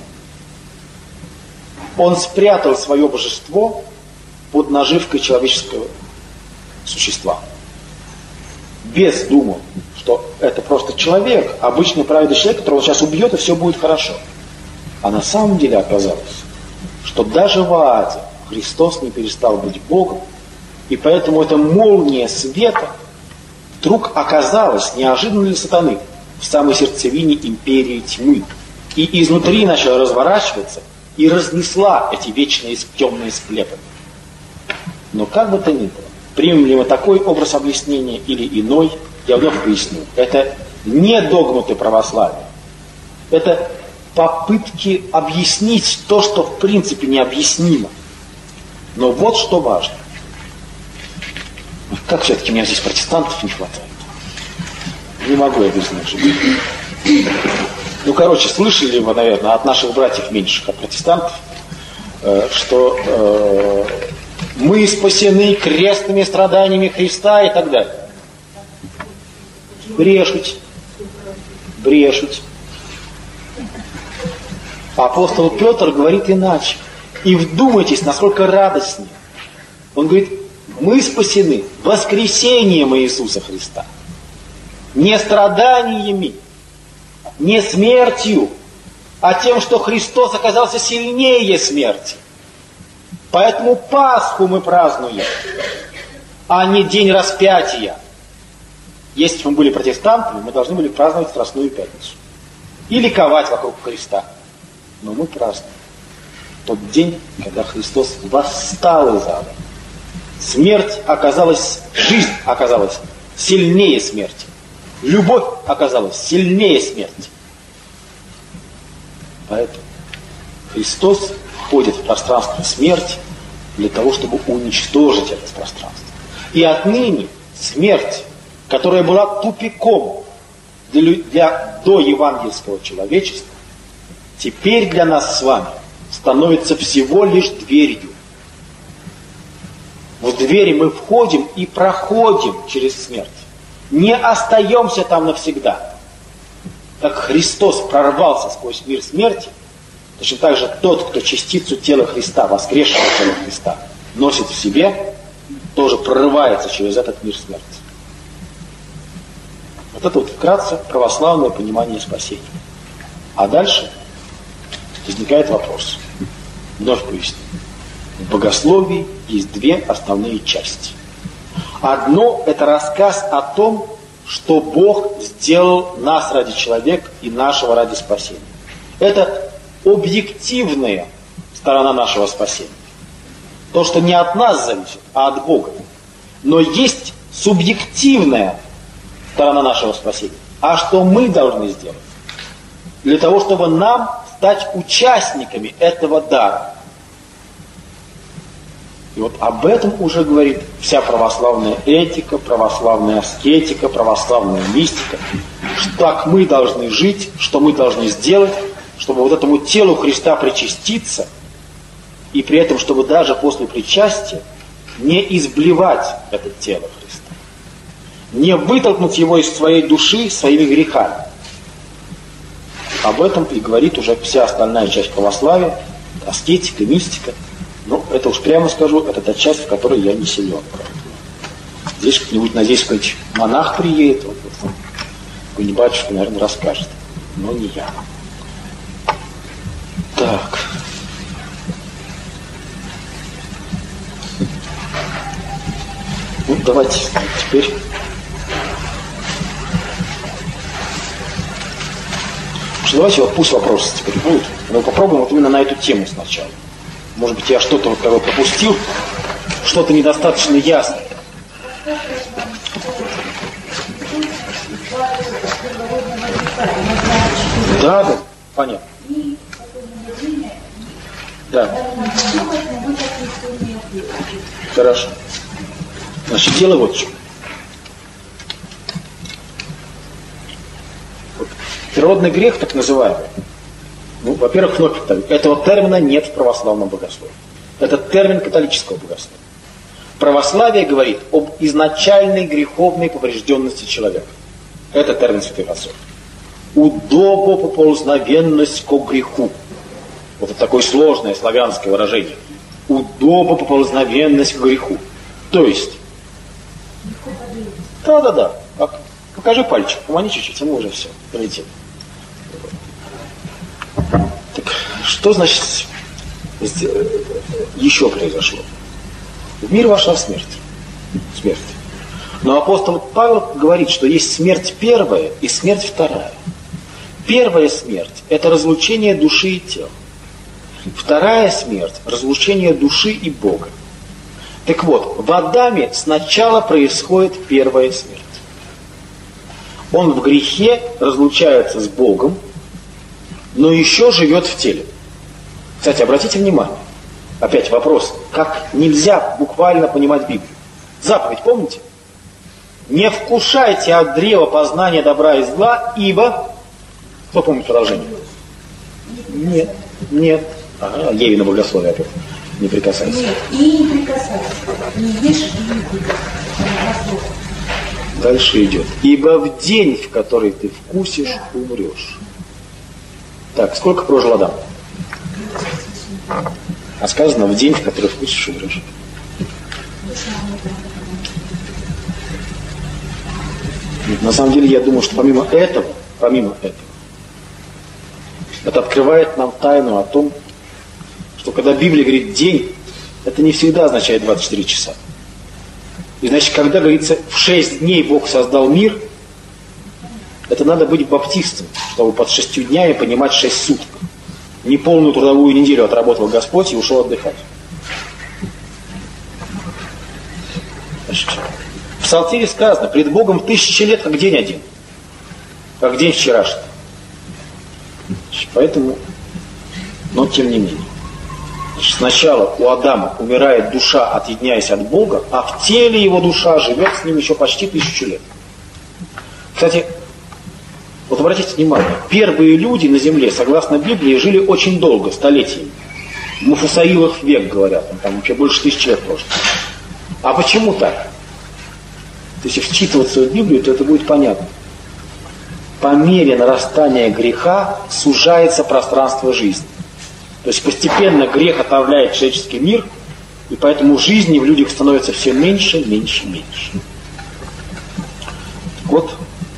Он спрятал свое божество под наживкой человеческого существа. Без думы, что это просто человек, обычный праведный человек, которого он сейчас убьет, и все будет хорошо. А на самом деле оказалось, что даже в аде Христос не перестал быть Богом, и поэтому эта молния света вдруг оказалась неожиданно для сатаны в самой сердцевине империи тьмы. И изнутри начала разворачиваться и разнесла эти вечные темные склепы. Но как бы то ни было, примем ли мы такой образ объяснения или иной, я вновь поясню. Это не догматы православия. Это попытки объяснить то, что в принципе необъяснимо. Но вот что важно. Как все-таки меня здесь протестантов не хватает. Не могу я без них жить. Ну, короче, слышали вы, наверное, от наших братьев меньших, от протестантов, что мы спасены крестными страданиями Христа и так далее. Брешуть. Брешуть. Апостол Петр говорит иначе. И вдумайтесь, насколько радостнее. Он говорит, мы спасены воскресением Иисуса Христа. Не страданиями, не смертью, а тем, что Христос оказался сильнее смерти. Поэтому Пасху мы празднуем, а не день распятия. Если бы мы были протестантами, мы должны были праздновать Страстную Пятницу. И ликовать вокруг Христа. Но мы празднуем тот день, когда Христос восстал из ада. Смерть оказалась, жизнь оказалась сильнее смерти. Любовь оказалась сильнее смерти. Поэтому Христос входит в пространство смерти для того, чтобы уничтожить это пространство. И отныне смерть, которая была тупиком для доевангельского человечества, теперь для нас с вами становится всего лишь дверью. В двери мы входим и проходим через смерть. Не остаемся там навсегда. Как Христос прорвался сквозь мир смерти, точно так же тот, кто частицу тела Христа, воскресшего тела Христа, носит в себе, тоже прорывается через этот мир смерти. Вот это вот вкратце православное понимание спасения. А дальше возникает вопрос. Вновь поясню. В богословии есть две основные части. Одно – это рассказ о том, что Бог сделал нас ради человека и нашего ради спасения. Это объективная сторона нашего спасения. То, что не от нас зависит, а от Бога. Но есть субъективная сторона нашего спасения. А что мы должны сделать? Для того, чтобы нам стать участниками этого дара. И вот об этом уже говорит вся православная этика, православная аскетика, православная мистика. Как мы должны жить, что мы должны сделать, чтобы вот этому телу Христа причаститься, и при этом, чтобы даже после причастия не изблевать это тело Христа. Не вытолкнуть его из своей души своими грехами. Об этом и говорит уже вся остальная часть православия, аскетика, мистика. Ну, это уж прямо скажу, это та часть, в которой я не силен. Здесь как-нибудь, надеюсь, какой-нибудь монах приедет, вот, какой-нибудь батюшка, наверное, расскажет. Но не я. Так. Ну, давайте теперь. Давайте вот пусть вопросы теперь будут. Мы попробуем вот именно на эту тему сначала. Может быть, я что-то вот кого пропустил, что-то недостаточно ясно. Да, понятно. Да. Хорошо. Значит, дело вот в чем. Первородный грех, так называемый, ну, во-первых, вновь повторю, этого термина нет в православном богословии. Это термин католического богословия. Православие говорит об изначальной греховной поврежденности человека. Это термин святой отцов. Удобопоползновенность ко греху. Вот это такое сложное славянское выражение. Удобопоползновенность к греху. То есть, да. Покажи пальчик, помани чуть-чуть, и мы уже все, полетели. Так, что значит еще произошло? В мир вошла смерть. Смерть. Но апостол Павел говорит, что есть смерть первая и смерть вторая. Первая смерть – это разлучение души и тела. Вторая смерть – разлучение души и Бога. Так вот, в Адаме сначала происходит первая смерть. Он в грехе разлучается с Богом, но еще живет в теле. Кстати, обратите внимание, опять вопрос, как нельзя буквально понимать Библию. Заповедь, помните? Не вкушайте от древа познания добра и зла, ибо... Кто помнит продолжение? Нет. Ага, Евина богословие опять. Не прикасайся. Нет, и не прикасайся. Не ешь и не будешь. Дальше идет. Ибо в день, в который ты вкусишь, умрешь. Так, сколько прожил Адам? А сказано, в день, в который вкусишь, умрешь. На самом деле, я думаю, что помимо этого, это открывает нам тайну о том, что когда Библия говорит «день», это не всегда означает 24 часа. И значит, когда говорится «в 6 дней Бог создал мир», это надо быть баптистом, чтобы под 6 днями понимать 6 суток. Неполную трудовую неделю отработал Господь и ушел отдыхать. Значит, в Псалтире сказано, пред Богом 1000 лет, как день один, как день вчерашний. Значит, поэтому, но тем не менее. Значит, сначала у Адама умирает душа, отъединяясь от Бога, а в теле его душа живет с ним еще почти 1000 лет. Кстати, вот обратите внимание, первые люди на земле, согласно Библии, жили очень долго, столетиями. В Мафусаилах век, говорят, там вообще больше 1000 лет прошло. А почему так? Если вчитываться в Библию, то это будет понятно. По мере нарастания греха сужается пространство жизни. То есть постепенно грех отравляет человеческий мир, и поэтому жизни в людях становится все меньше. Вот,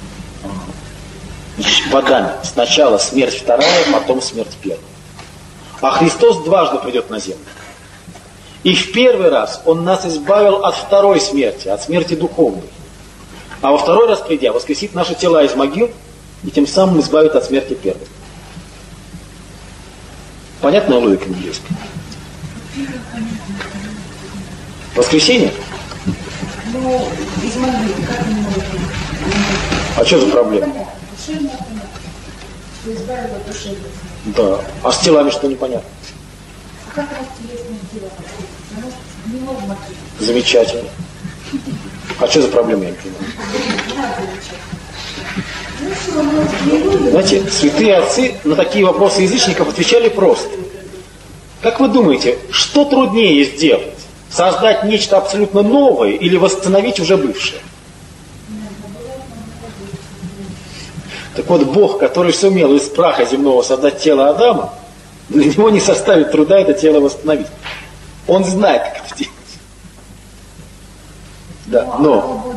в Адаме сначала смерть вторая, потом смерть первая. А Христос дважды придет на землю. И в первый раз Он нас избавил от второй смерти, от смерти духовной. А во второй раз, придя, воскресит наши тела из могил и тем самым избавит от смерти первой. Понятная логика библейская? Воскресенье? Ну, из могил, как не может быть? А что за проблема? Душевная, что избавила от душевной. Да. А с телами что непонятно? А как раз телесное тело оно не может могил. Замечательно. А что за проблема, я не понимаю? Знаете, святые отцы на такие вопросы язычников отвечали просто. Как вы думаете, что труднее сделать? Создать нечто абсолютно новое или восстановить уже бывшее? Так вот, Бог, который сумел из праха земного создать тело Адама, для него не составит труда это тело восстановить. Он знает, как это сделать. Да, но...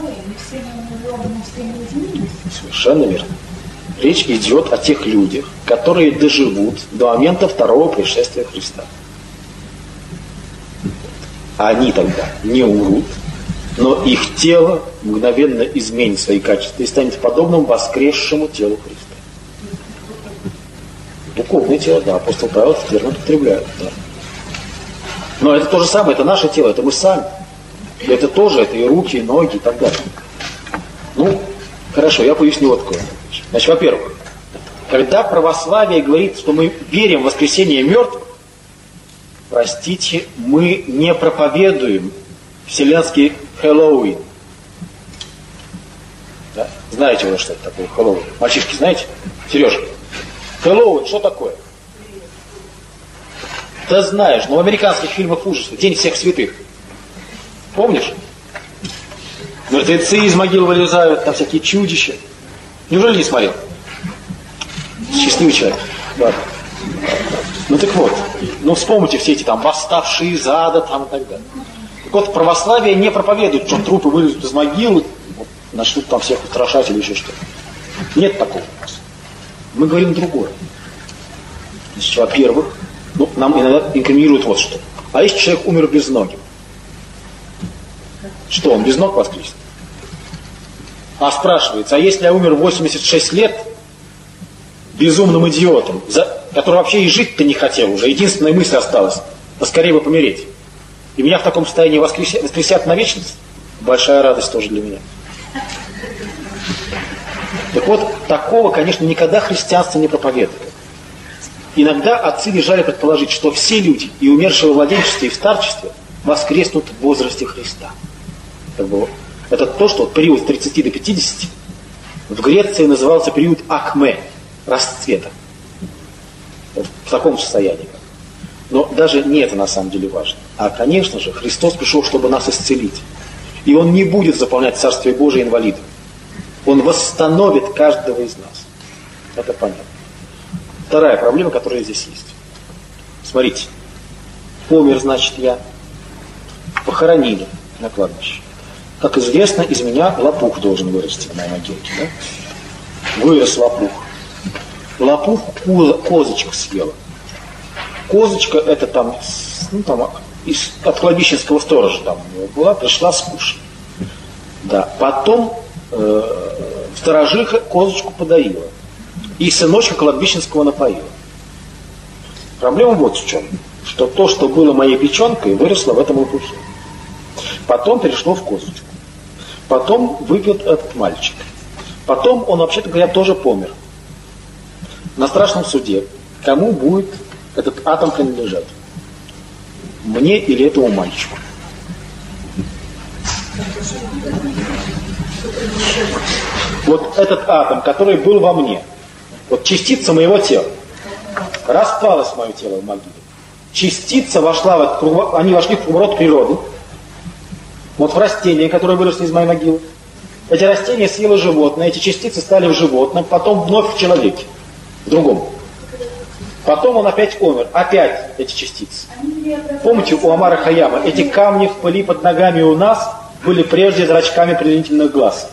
Совершенно верно. Речь идет о тех людях, которые доживут до момента второго пришествия Христа. Они тогда не умрут, но их тело мгновенно изменит свои качества и станет подобным воскресшему телу Христа. Духовное тело, да, апостол Павел этот термин употребляет, да. Но это то же самое, это наше тело, это мы сами. Это тоже, это и руки, и ноги, и так далее. Ну, хорошо, я поясню вот такое. Значит, во-первых, когда православие говорит, что мы верим в воскресение мертвых, простите, мы не проповедуем вселенский Хэллоуин. Да? Знаете уже, что это такое Хэллоуин? Мальчишки, знаете? Сережа, Хэллоуин, что такое? Ты знаешь, но в американских фильмах ужасов День всех святых. Помнишь? Мертвецы из могил вылезают, там всякие чудища. Неужели не смотрел? Счастливый человек. Ладно. Ну так вот, вспомните все эти там восставшие из ада там и так далее. Так вот, православие не проповедует, что трупы вылезут из могилы, начнут там всех устрашать или еще что-то. Нет такого у нас. Мы говорим другое. Значит, во-первых, нам иногда инкриминируют вот что. А если человек умер без ноги? Что, он без ног воскреснет? А спрашивается, а если я умер в 86 лет безумным идиотом, который вообще и жить-то не хотел уже, единственная мысль осталась, поскорее бы помереть. И меня в таком состоянии воскресят на вечность? Большая радость тоже для меня. Так вот, такого, конечно, никогда христианство не проповедует. Иногда отцы лежали предположить, что все люди, и умершие во младенчестве, и в старчестве, воскреснут в возрасте Христа. Это то, что период с 30 до 50 в Греции назывался период акме, расцвета. В таком состоянии. Но даже не это на самом деле важно. А, конечно же, Христос пришел, чтобы нас исцелить. И Он не будет заполнять Царствие Божие инвалидом. Он восстановит каждого из нас. Это понятно. Вторая проблема, которая здесь есть. Смотрите. Помер, значит, я. Похоронили на кладбище. Как известно, из меня лопух должен вырасти в моей могилке. Да? Вырос лопух. Лопух козочка съела. Козочка это там от кладбищенского сторожа там была, пришла скушать. Да. Потом сторожиха козочку подоила. И сыночка кладбищенского напоила. Проблема вот в чем. Что то, что было моей печенкой, выросло в этом лопухе. Потом перешло в козочку. Потом выпил этот мальчик. Потом он, вообще-то говоря, тоже помер. На страшном суде. Кому будет этот атом принадлежать? Мне или этому мальчику? Вот этот атом, который был во мне, вот частица моего тела, распалось мое тело в могиле. Частица вошла в этот круг, они вошли в круговорот природы. Вот в растения, которые выросли из моей могилы. Эти растения съело животное, эти частицы стали в животном, потом вновь в человеке, в другом. Потом он опять умер, опять эти частицы. Помните у Омара Хайяма, эти камни в пыли под ногами у нас были прежде зрачками пленительных глаз.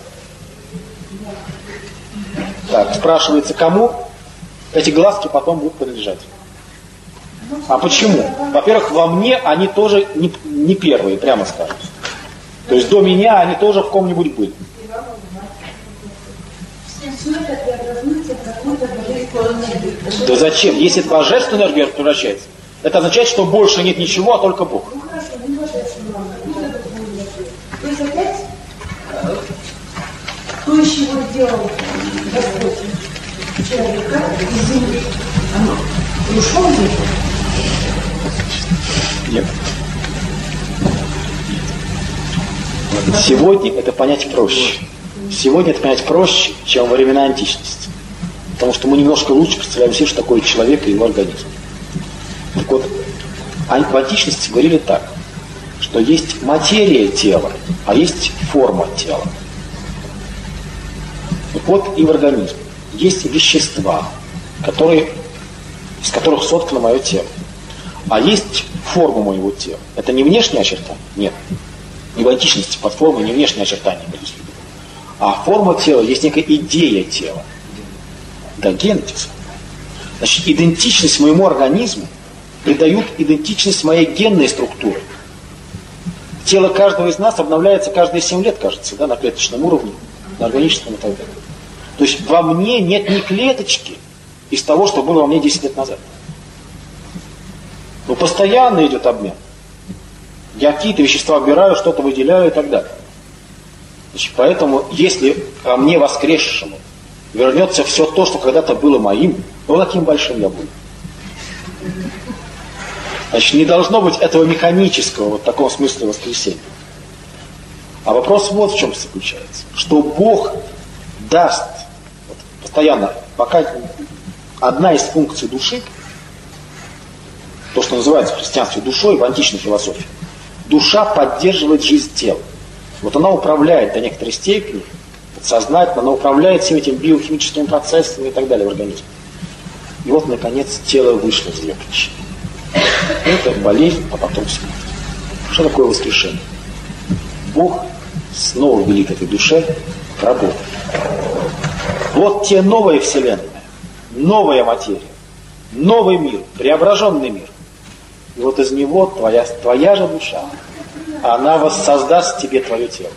Так, спрашивается, кому эти глазки потом будут принадлежать? А почему? Во-первых, во мне они тоже не первые, прямо скажем. То есть до меня они тоже в ком-нибудь были. Да зачем? Если это божественная энергия превращается, это означает, что больше нет ничего, а только Бог. Ну хорошо, не божественная. То есть опять, кто из чего сделал Господь человека из земли? И ушел в землю? Нет. Сегодня это понять проще. Сегодня это понять проще, чем во времена античности. Потому что мы немножко лучше представляем себе, что такое человек и его организм. Так вот, в античности говорили так, что есть материя тела, а есть форма тела. Так вот и в организме есть вещества, из которых соткано мое тело. А есть форма моего тела. Это не внешние очертания? Нет. И в античности под формой не внешние очертания имелись в виду. А форма тела есть некая идея тела. Да, генетика. Значит, идентичность моему организму придают идентичность моей генной структуры. Тело каждого из нас обновляется каждые 7 лет, кажется, да, на клеточном уровне, на органическом и так далее. То есть во мне нет ни клеточки из того, что было во мне 10 лет назад. Но постоянно идет обмен. Я какие-то вещества убираю, что-то выделяю и так далее. Значит, поэтому, если ко мне воскресшему вернется все то, что когда-то было моим, то каким большим я буду. Значит, не должно быть этого механического, вот в таком смысле воскресения. А вопрос вот в чем заключается. Что Бог даст вот, постоянно, пока одна из функций души, то, что называется в христианстве душой, в античной философии, душа поддерживает жизнь тела. Вот она управляет до некоторой степени, подсознательно, она управляет всеми этими биохимическими процессами и так далее в организме. И вот, наконец, тело вышло из ее причины. Это болезнь, а потом смерть. Что такое воскрешение? Бог снова велит этой душе работать. Вот те новая вселенная, новая материя, новый мир, преображенный мир. И вот из него твоя же душа, она воссоздаст тебе твое тело.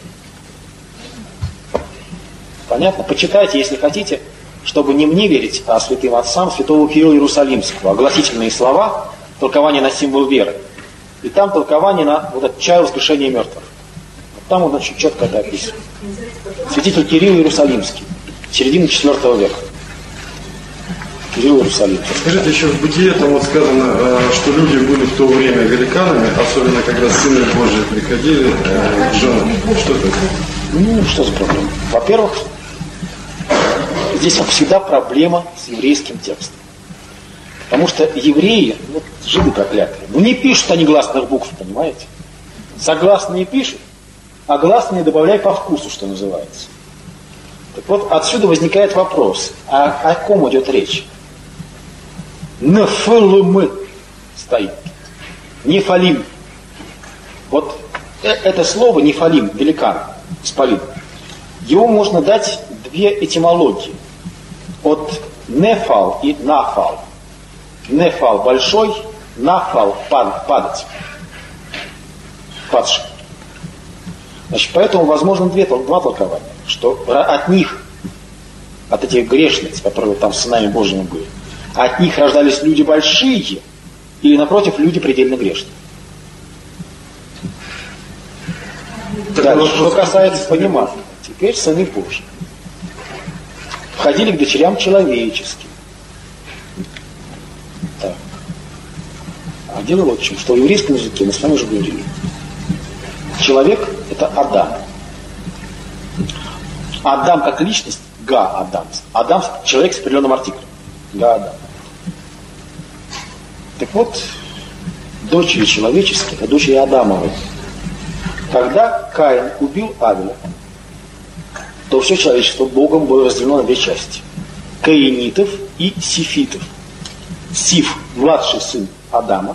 Понятно? Почитайте, если хотите, чтобы не мне верить, а святым отцам святого Кирилла Иерусалимского. Огласительные слова, толкование на символ веры. И там толкование на вот этот чай воскрешения мертвых. Вот там вот, значит, четко это описано. Святитель Кирилл Иерусалимский, середины IV века. Кирилл Иерусалимский. Скажите, еще в Бытие там вот сказано, что люди были в то время великанами, особенно когда сыны Божии приходили к женам. Что это? Ну, что за проблема? Во-первых, здесь, как всегда, проблема с еврейским текстом. Потому что евреи, вот, жиды проклятые, ну не пишут они гласных букв, понимаете? Согласные пишут, а гласные добавляй по вкусу, что называется. Так вот, отсюда возникает вопрос, о ком идет речь? Нефалим стоит. Нефалим. Вот это слово нефалим, великан, исполин, его можно дать две этимологии. От нефал и нафал. Нефал большой, нафал падать. Падший. Значит, поэтому возможно два толкования. Что от них, от этих грешниц, которые там с сынами Божьими были, от них рождались люди большие, или напротив, люди предельно грешные. Дальше, что касается понимания. Теперь сыны Божьи входили к дочерям человеческим. Так. А дело вот в чем, что в еврейском языке, мы с вами уже говорили, человек – это Адам. Адам как личность – Га-Адам. Адам – человек с определенным артиклем. Га-Адам. Так вот, дочери человеческие, а дочери Адамовы. Когда Каин убил Авеля, то все человечество Богом было разделено на две части. Каинитов и сифитов. Сиф – младший сын Адама,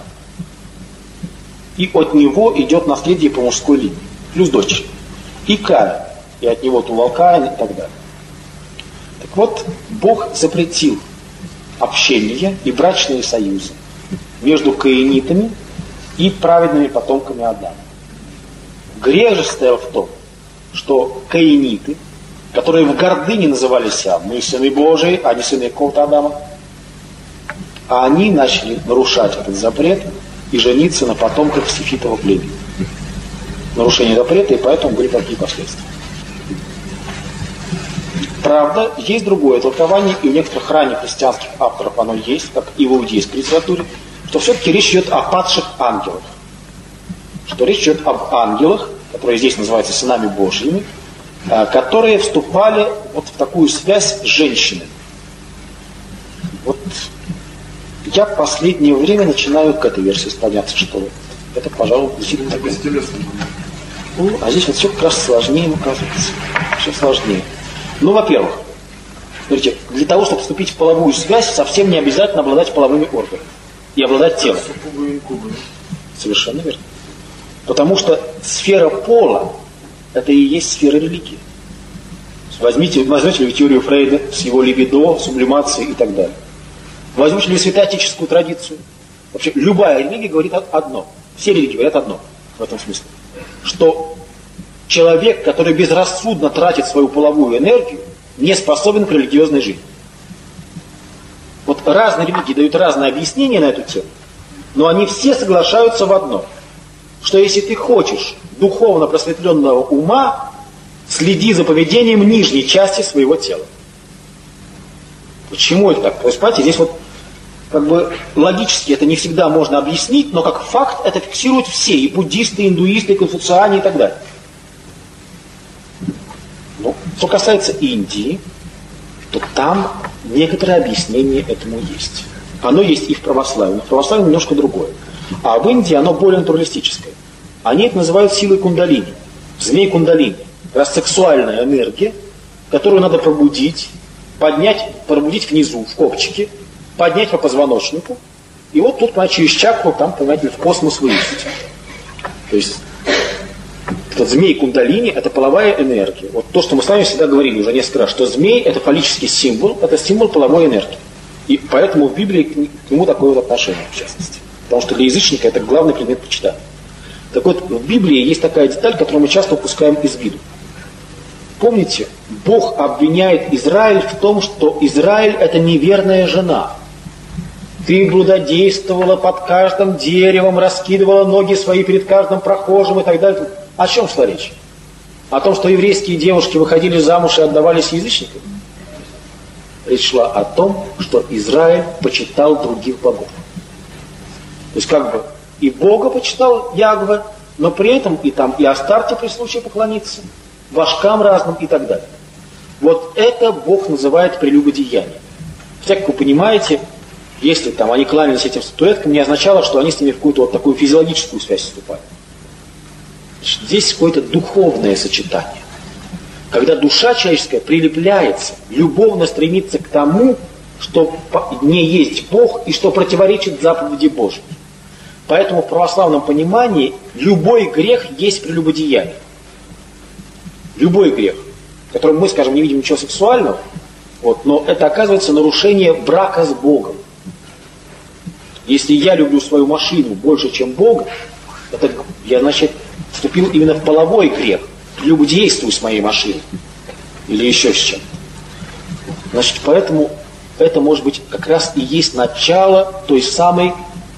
и от него идет наследие по мужской линии, плюс дочери. И Каин, и от него Тувал Каин и так далее. Так вот, Бог запретил общение и брачные союзы между каинитами и праведными потомками Адама. Грех же стоял в том, что каиниты, которые в гордыне называли себя «мы сыны Божии», а не сыны какого-то Адама, а они начали нарушать этот запрет и жениться на потомках сифитового племени. Нарушение запрета, и поэтому были такие последствия. Правда, есть другое толкование, и у некоторых ранних христианских авторов оно есть, как и в иудейской литературе, что все-таки речь идет о падших ангелах. Что речь идет об ангелах, которые здесь называются сынами Божьими, которые вступали вот в такую связь с женщинами. Вот я в последнее время начинаю к этой версии склоняться, что это, пожалуй, действительно так. А здесь вот все как раз сложнее, оказывается. Все сложнее. Ну, во-первых, смотрите, для того, чтобы вступить в половую связь, совсем не обязательно обладать половыми органами и обладать телом. Совершенно верно. Потому что сфера пола – это и есть сфера религии. Возьмите ли теорию Фрейда с его либидо, сублимацией и так далее. Возьмите ли святоотеческую традицию. Вообще, любая религия говорит одно. Все религии говорят одно в этом смысле. Что человек, который безрассудно тратит свою половую энергию, не способен к религиозной жизни. Вот разные религии дают разные объяснения на эту тему, но они все соглашаются в одном. Что если ты хочешь духовно просветленного ума, следи за поведением нижней части своего тела. Почему это так? То есть, понимаете, здесь вот как бы логически это не всегда можно объяснить, но как факт это фиксируют все, и буддисты, и индуисты, и конфуциане и так далее. Ну, Что касается Индии, то там некоторое объяснение этому есть. Оно есть и в православии, но в православии немножко другое. А в Индии оно более натуралистическое. Они это называют силой кундалини, змей кундалини. Раз сексуальная энергия, которую надо пробудить, поднять, пробудить внизу, в копчике, поднять по позвоночнику, и вот тут, через чакру, там, понимаете, в космос вывести. То есть, этот змей кундалини – это половая энергия. Вот то, что мы с вами всегда говорили уже несколько раз, что змей – это фаллический символ, это символ половой энергии. И поэтому в Библии к нему такое вот отношение, в частности. Потому что для язычника это главный предмет почитания. Так вот, в Библии есть такая деталь, которую мы часто упускаем из виду. Помните, Бог обвиняет Израиль в том, что Израиль – это неверная жена. Ты блудодействовала под каждым деревом, раскидывала ноги свои перед каждым прохожим и так далее. О чем шла речь? О том, что еврейские девушки выходили замуж и отдавались язычникам? Речь шла о том, что Израиль почитал других богов. То есть как бы и Бога почитал Ягве, но при этом и Астарте при случае поклониться, божкам разным и так далее. Вот это Бог называет прелюбодеянием. Хотя, как вы понимаете, если там они кланялись этим статуэткам, не означало, что они с ними в какую-то вот такую физиологическую связь вступали. Значит, здесь какое-то духовное сочетание. Когда душа человеческая прилепляется, любовно стремится к тому, что не есть Бог и что противоречит заповеди Божьей. Поэтому в православном понимании любой грех есть прелюбодеяние. Любой грех, в котором мы, скажем, не видим ничего сексуального, вот, но это оказывается нарушение брака с Богом. Если я люблю свою машину больше, чем Бога, это я, значит, вступил именно в половой грех. Прелюбодействую с моей машиной. Или еще с чем. Значит, поэтому это, может быть, как раз и есть начало той самой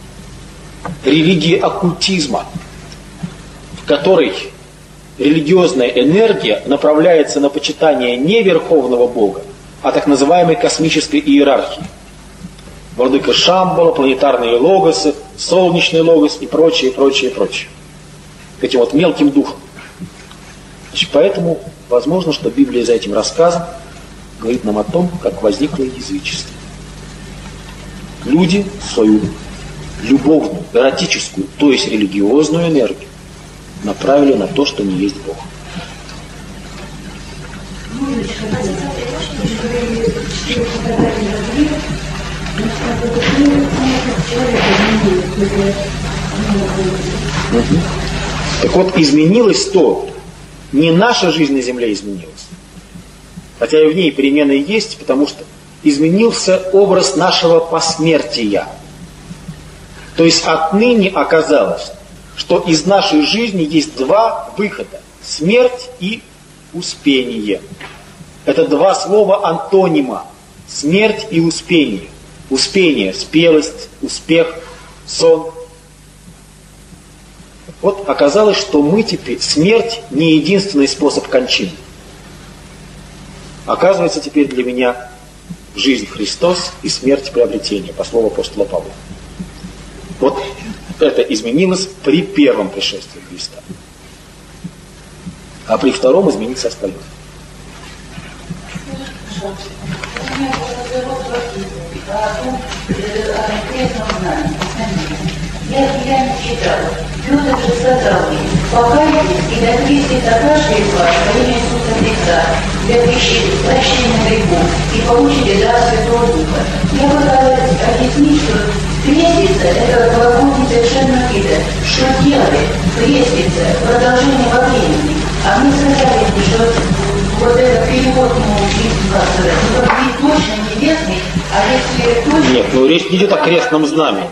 религии оккультизма, в которой религиозная энергия направляется на почитание не верховного Бога, а так называемой космической иерархии. Владыка Шамбала, планетарные логосы, солнечный логос и прочее, прочее, прочее. К этим вот мелким духам. Значит, поэтому возможно, что Библия за этим рассказом говорит нам о том, как возникло язычество. Люди свою любовную, эротическую, то есть религиозную энергию направили на то, что не есть Бог. Так вот, изменилось то, не наша жизнь на земле изменилась, хотя и в ней перемены есть, потому что изменился образ нашего посмертия. То есть отныне оказалось, что из нашей жизни есть два выхода – смерть и успение. Это два слова антонима – смерть и успение. Успение – спелость, успех, сон. Вот оказалось, что мы теперь, смерть не единственный способ кончины. Оказывается, теперь для меня жизнь Христос и смерть приобретение, по слову апостола Павла. Вот это изменилось при первом пришествии Христа. А при втором изменится остальное. Я не читала. Петр же сказал мне: покайтесь и докреститесь от каждого из вас во имя Иисуса Христа для прощения грехов и получите дар Святого Духа. Я пыталась объяснить, что креститься — это глагол несовершенного вида. Что делает? Креститься — продолжение во времени. А мы сказали, что вот этот перевод, не точно неверный, а если точно... Нет, речь не идет о крестном знамени.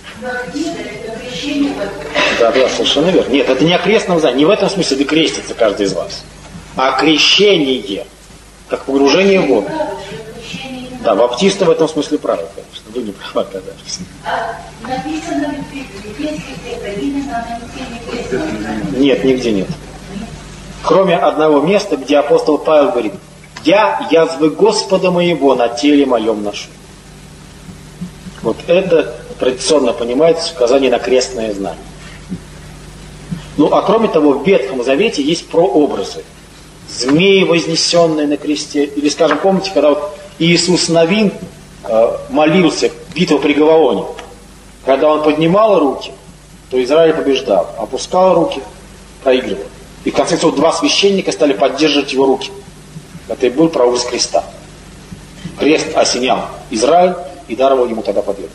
Да, совершенно верно. Нет, это не о крестном знамени. Не в этом смысле да крестится каждый из вас. А крещение, как погружение в воду. Да, баптисты в этом смысле правы, конечно. Вы не правы оказались. А написано в Библии, это именно на Нет, нигде нет. Кроме одного места, где апостол Павел говорит: «Я язвы Господа моего на теле моем ношу». Вот это традиционно понимается указание на крестное знамя. Ну, а кроме того, в Ветхом Завете есть прообразы. змеи, вознесенные на кресте. Или, скажем, помните, когда вот Иисус Навин молился, битва при Гаваоне. Когда он поднимал руки, то Израиль побеждал. Опускал руки, проигрывал. И в конце концов 2 священника стали поддерживать его руки. Это и был прообраз креста. Крест осенял Израиль и даровал ему тогда победу.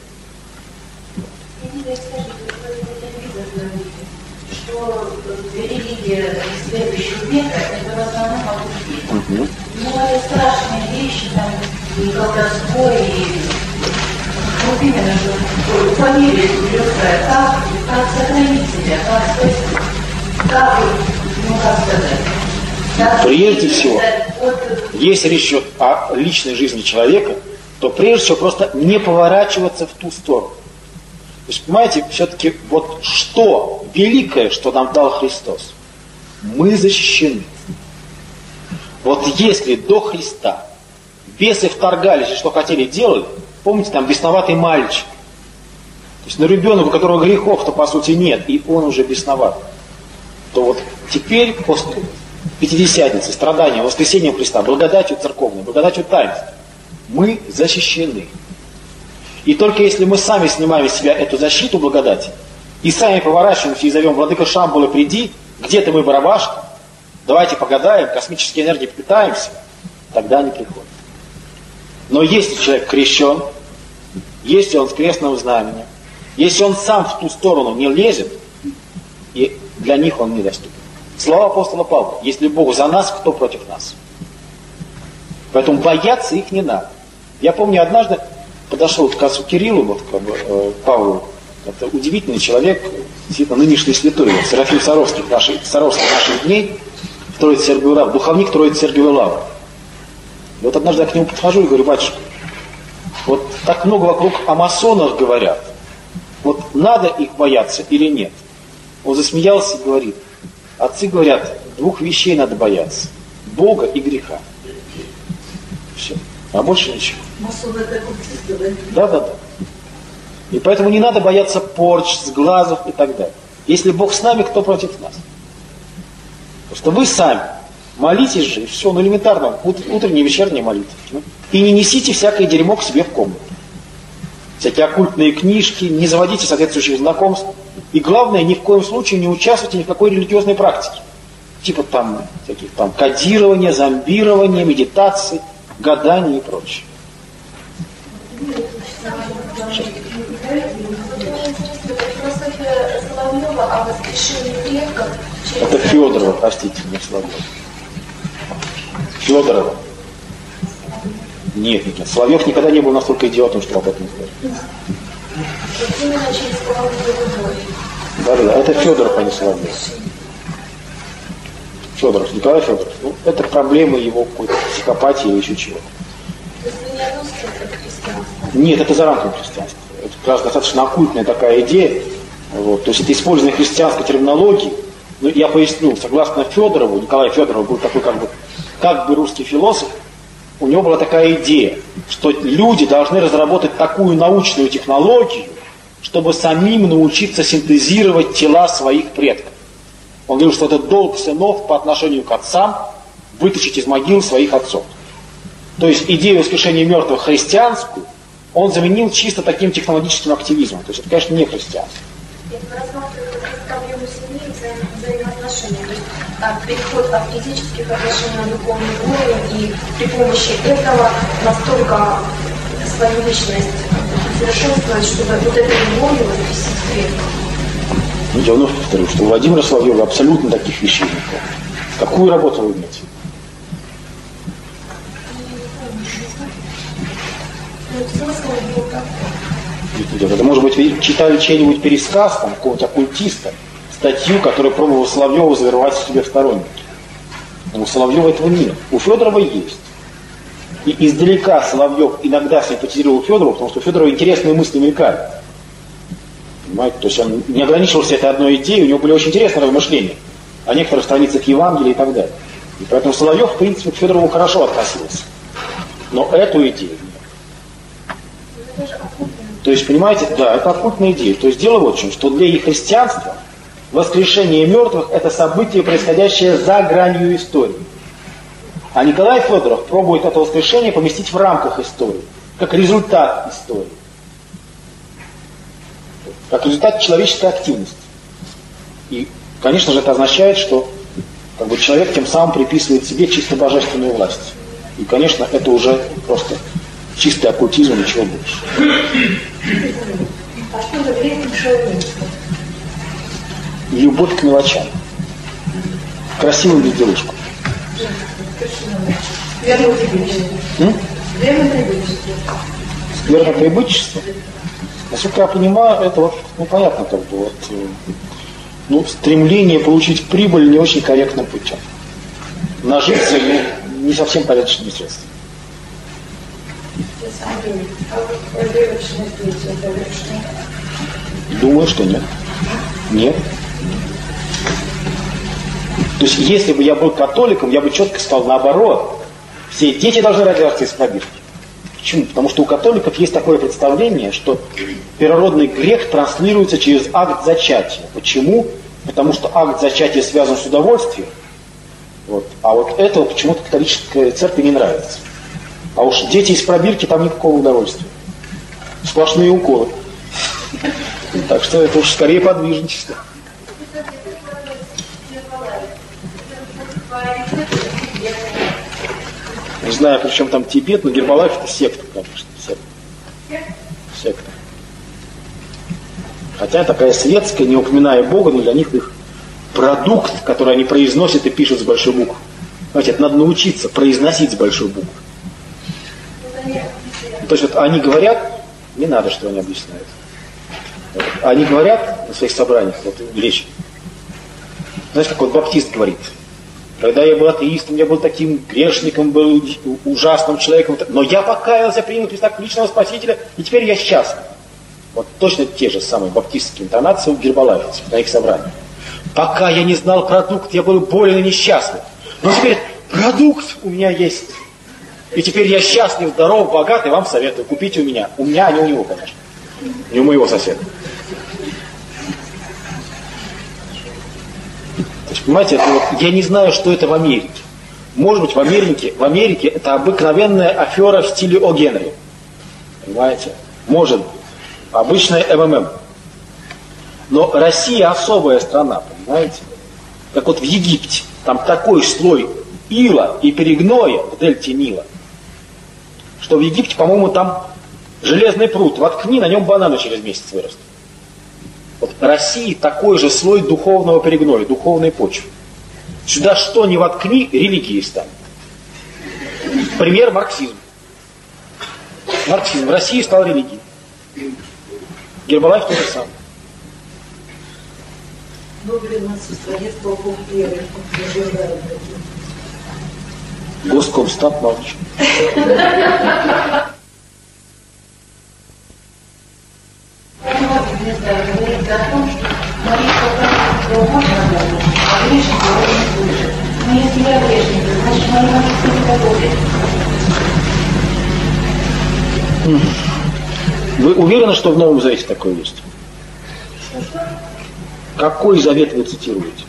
Что религия следующего века это в основном обучение. Ну, это страшные вещи, там, и колдовство, и вот именно, что поверили в легкое, как сохранить себя, как сказать. Прежде всего, если речь идет о личной жизни человека, то прежде всего просто не поворачиваться в ту сторону. То есть, понимаете, все-таки вот что великое, что нам дал Христос, мы защищены. Вот если до Христа бесы вторгались и что хотели делали, помните, там бесноватый мальчик, то есть, ребенок, у которого грехов-то по сути нет, и он уже бесноват, то вот теперь после Пятидесятницы, страдания, воскресения Христа, благодатью церковной, благодатью таинств, мы защищены. И только если мы сами снимаем из себя эту защиту благодати, и сами поворачиваемся и зовем: Владыка Шамбалы, приди, где ты, мы барабашка, давайте погадаем, космической энергией питаемся, тогда они приходят. Но если человек крещен, если он с крестного знамения, если он сам в ту сторону не лезет, и для них он недоступен. Слова апостола Павла: если Бог за нас, кто против нас? Поэтому бояться их не надо. Я помню, однажды подошел к отцу Кириллу, вот, Павлу, это удивительный человек, действительно нынешний святой, Серафим Саровский наших дней, в Троице Сергиевой Лавры, духовник Троицы Сергиевой Лавры. И вот однажды я к нему подхожу и говорю: батюшка, вот так много вокруг о масонах говорят, вот надо их бояться или нет? Он засмеялся и говорит: отцы говорят, 2 вещей надо бояться: Бога и греха. Все. А больше ничего. Да. И поэтому не надо бояться порч, сглазов и так далее. Если Бог с нами, кто против нас? Просто вы сами молитесь же, и все, элементарно, утренняя и вечерняя молитва. И не несите всякое дерьмо к себе в комнату. Всякие оккультные книжки, не заводите соответствующих знакомств. И главное, ни в коем случае не участвуйте ни в какой религиозной практике. Типа там всяких там кодирования, зомбирования, медитации, гадания и прочее. Это Федорова, простите, не Соловьева. Федорова. Нет. Соловьев никогда не был настолько идиотом, чтобы об этом говорить. Да, это Федоров, а не Соловьев. Федоров, Николай Федоров. Это проблемы его какой-то психопатии или еще чего. Нет, это за рамками христианства. Это как раз достаточно оккультная такая идея. Вот. То есть это использование христианской терминологии. Но я поясню, согласно Федорову, Николай Федоров был такой как бы русский философ, у него была такая идея, что люди должны разработать такую научную технологию, чтобы самим научиться синтезировать тела своих предков. Он говорил, что это долг сынов по отношению к отцам вытащить из могил своих отцов. То есть идею воскрешения мертвых христианскую он заменил чисто таким технологическим активизмом. То есть это, конечно, не христианство. Это рассматривается как проблему семьи и взаимоотношений. То есть переход от физических отношений на духовный уровень, и при помощи этого настолько свою личность совершенствовать, чтобы вот этой любовью воскресить предков. Ну, я вновь повторю, что у Владимира Соловьева абсолютно таких вещей нет. Какую работу вы имеете? Это, может быть, вы читали чей-нибудь пересказ, там, какого-нибудь оккультиста, статью, который пробовал Соловьева завоевать себе в сторонники. Но у Соловьева этого нет. У Федорова есть. И издалека Соловьев иногда симпатизировал Федорову, потому что у Федорова интересные мысли мелькали. Понимаете? То есть он не ограничивался этой одной идеей, у него были очень интересные размышления о некоторых страницах Евангелия и так далее. И поэтому Соловьев, в принципе, к Федорову хорошо относился. Но эту идею нет. То есть, понимаете, да, это оккультная идея. То есть дело вот в чем, что для их христианства воскрешение мертвых – это событие, происходящее за гранью истории. А Николай Федоров пробует это воскрешение поместить в рамках истории, как результат истории, как результат человеческой активности. И, конечно же, это означает, что как бы, человек тем самым приписывает себе чисто божественную власть. И, конечно, это уже просто чистый оккультизм, ничего больше. А что за грех шовинизма? Любовь к мелочам. Красивую безделушку. Скверное прибытчество. Насколько я понимаю, это вот, ну, понятно, как бы, вот, ну, стремление получить прибыль не очень корректным путем. Нажиться не совсем порядочными средствами. Думаю, что нет. Нет. То есть, если бы я был католиком, я бы четко сказал наоборот. Все дети должны рождаться из пробирки. Почему? Потому что у католиков есть такое представление, что первородный грех транслируется через акт зачатия. Почему? Потому что акт зачатия связан с удовольствием. Вот. А вот этого почему-то католической церкви не нравится. А уж дети из пробирки, там никакого удовольствия. Сплошные уколы. Так что это уж скорее подвижничество. Не знаю, при чем там Тибет, но Гербалайф это секта, конечно. Секта. Хотя такая светская, не упоминая Бога, но для них их продукт, который они произносят и пишут с большой буквы. Знаете, это надо научиться произносить с большой буквы. То есть вот они говорят, не надо, что они объясняют. Они говорят на своих собраниях, вот речь. Знаете, как вот баптист говорит. Когда я был атеистом, я был таким грешником, был ужасным человеком, но я покаялся, принял Христа как личного Спасителя, и теперь я счастлив. Вот точно те же самые баптистские интонации у гербалайфцев на их собраниях. Пока я не знал продукт, я был болен и несчастлив. Но теперь продукт у меня есть. И теперь я счастлив, здоров, богат, и вам советую, купите у меня. У меня, а не у него, конечно. Не у моего соседа. То есть, понимаете, это вот, я не знаю, что это в Америке. Может быть, в Америке это обыкновенная афера в стиле О. Генри. Понимаете? Может быть. Обычная МММ. Но Россия особая страна, понимаете? Как вот в Египте. Там такой слой ила и перегноя в дельте Нила, что в Египте, по-моему, там железный пруд. Воткни, на нем бананы через месяц вырастут. Вот в России такой же слой духовного перегноя, духовной почвы. Сюда что ни воткни, религией станет. Пример — марксизм. Марксизм в России стал религией. Гербалайф то же самое. Госкомстат молчит. Говорится о том, что молитва можно работать, а грешник его не слышит. Но если я грешник, значит, мои молитвы не работают. Вы уверены, что в Новом Завете такое есть? Какой завет вы цитируете?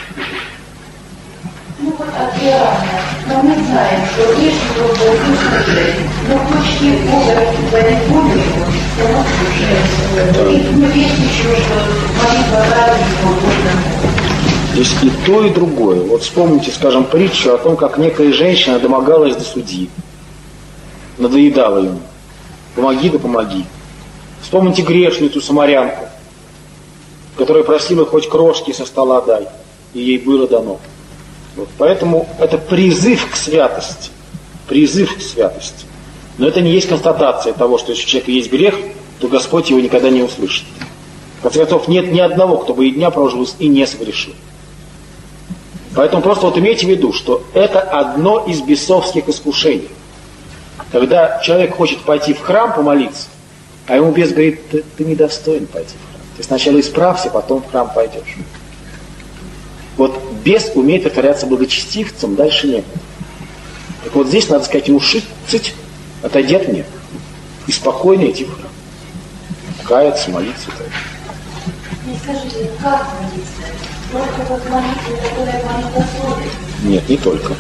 Ну вот от Иоанна. Но мы знаем, что грешник был слушать, но почти Бога творит Бога его, все равно слушается. И мы видим еще, что молитва праведника Бога. Здесь и то, и другое. Вот вспомните, скажем, притчу о том, как некая женщина домогалась до судьи. Надоедала ему. Помоги да помоги. Вспомните грешницу самарянку, которая просила хоть крошки со стола дай, и ей было дано. Вот, поэтому это призыв к святости. Призыв к святости. Но это не есть констатация того, что если у человека есть грех, то Господь его никогда не услышит. В конце концов, нет ни одного, кто бы и дня прожил и не согрешил. Поэтому просто вот имейте в виду, что это одно из бесовских искушений. Когда человек хочет пойти в храм помолиться, а ему бес говорит: ты недостоин пойти в храм. Ты сначала исправься, потом в храм пойдешь. Вот бес умеет притворяться благочестивцем, дальше нет. Так вот здесь надо сказать ему: цыть, отойди от меня. И спокойно идти в храм. Каяться, молиться. Не скажите, как молиться? Только вот молитва, которая молитва слове. Нет, не только.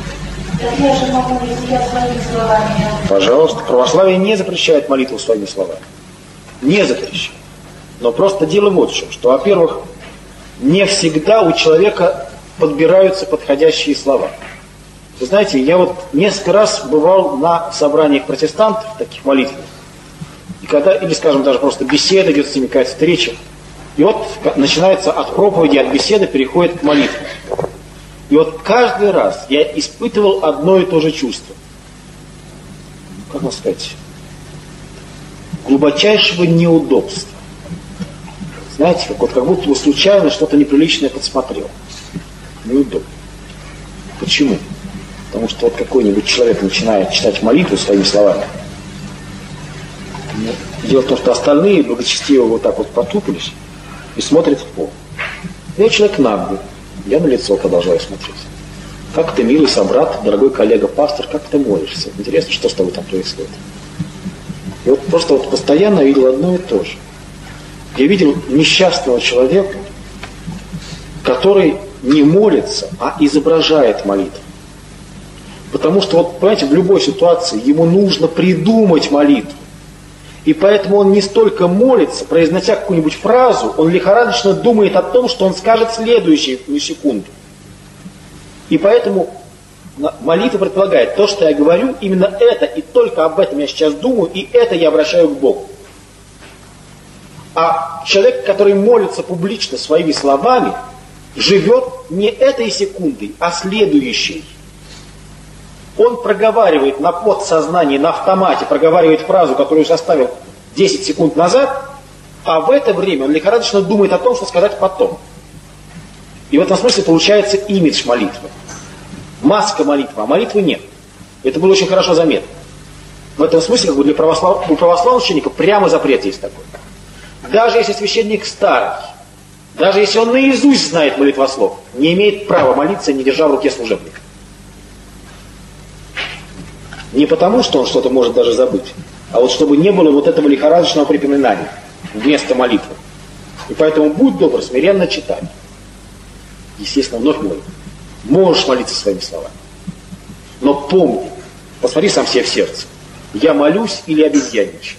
Так я же могу, если я своими словами... Пожалуйста, православие не запрещает молитву своими словами. Не запрещает. Но просто дело вот в чем, что, во-первых, не всегда у человека подбираются подходящие слова. Вы знаете, я вот несколько раз бывал на собраниях протестантов, таких молитвенных, и когда, или, скажем, даже просто беседа, идет с ними какая-то встреча, и вот начинается от проповеди, от беседы переходит к молитве. И вот каждый раз я испытывал одно и то же чувство. Как можно сказать? Глубочайшего неудобства. Знаете, как будто бы случайно что-то неприличное подсмотрел. Неудобно. Почему? Потому что вот какой-нибудь человек начинает читать молитву своими словами. Дело в том, что остальные благочестиво вот так вот потупились и смотрят в пол. Я человек наглый. Я на лицо продолжаю смотреть. Как ты, милый собрат, дорогой коллега-пастор, как ты молишься? Интересно, что с тобой там происходит? И вот просто вот постоянно видел одно и то же. Я видел несчастного человека, который не молится, а изображает молитву. Потому что, вот, понимаете, в любой ситуации ему нужно придумать молитву. И поэтому он не столько молится, произнося какую-нибудь фразу, он лихорадочно думает о том, что он скажет следующую секунду. И поэтому молитва предполагает, то, что я говорю, именно это, и только об этом я сейчас думаю, и это я обращаю к Богу. А человек, который молится публично своими словами, живет не этой секундой, а следующей. Он проговаривает на подсознании, на автомате, проговаривает фразу, которую составил 10 секунд назад, а в это время он лихорадочно думает о том, что сказать потом. И в этом смысле получается имидж молитвы. Маска молитвы, а молитвы нет. Это было очень хорошо заметно. В этом смысле, как бы у православного священника прямо запрет есть такой. Даже если священник старый, даже если он наизусть знает молитвослов, не имеет права молиться, не держа в руке служебника. Не потому, что он что-то может даже забыть, а вот чтобы не было вот этого лихорадочного припоминания вместо молитвы. И поэтому будь добр, смиренно читай. Естественно, вновь говорю, можешь молиться своими словами. Но помни, посмотри сам себе в сердце, я молюсь или обезьянничаю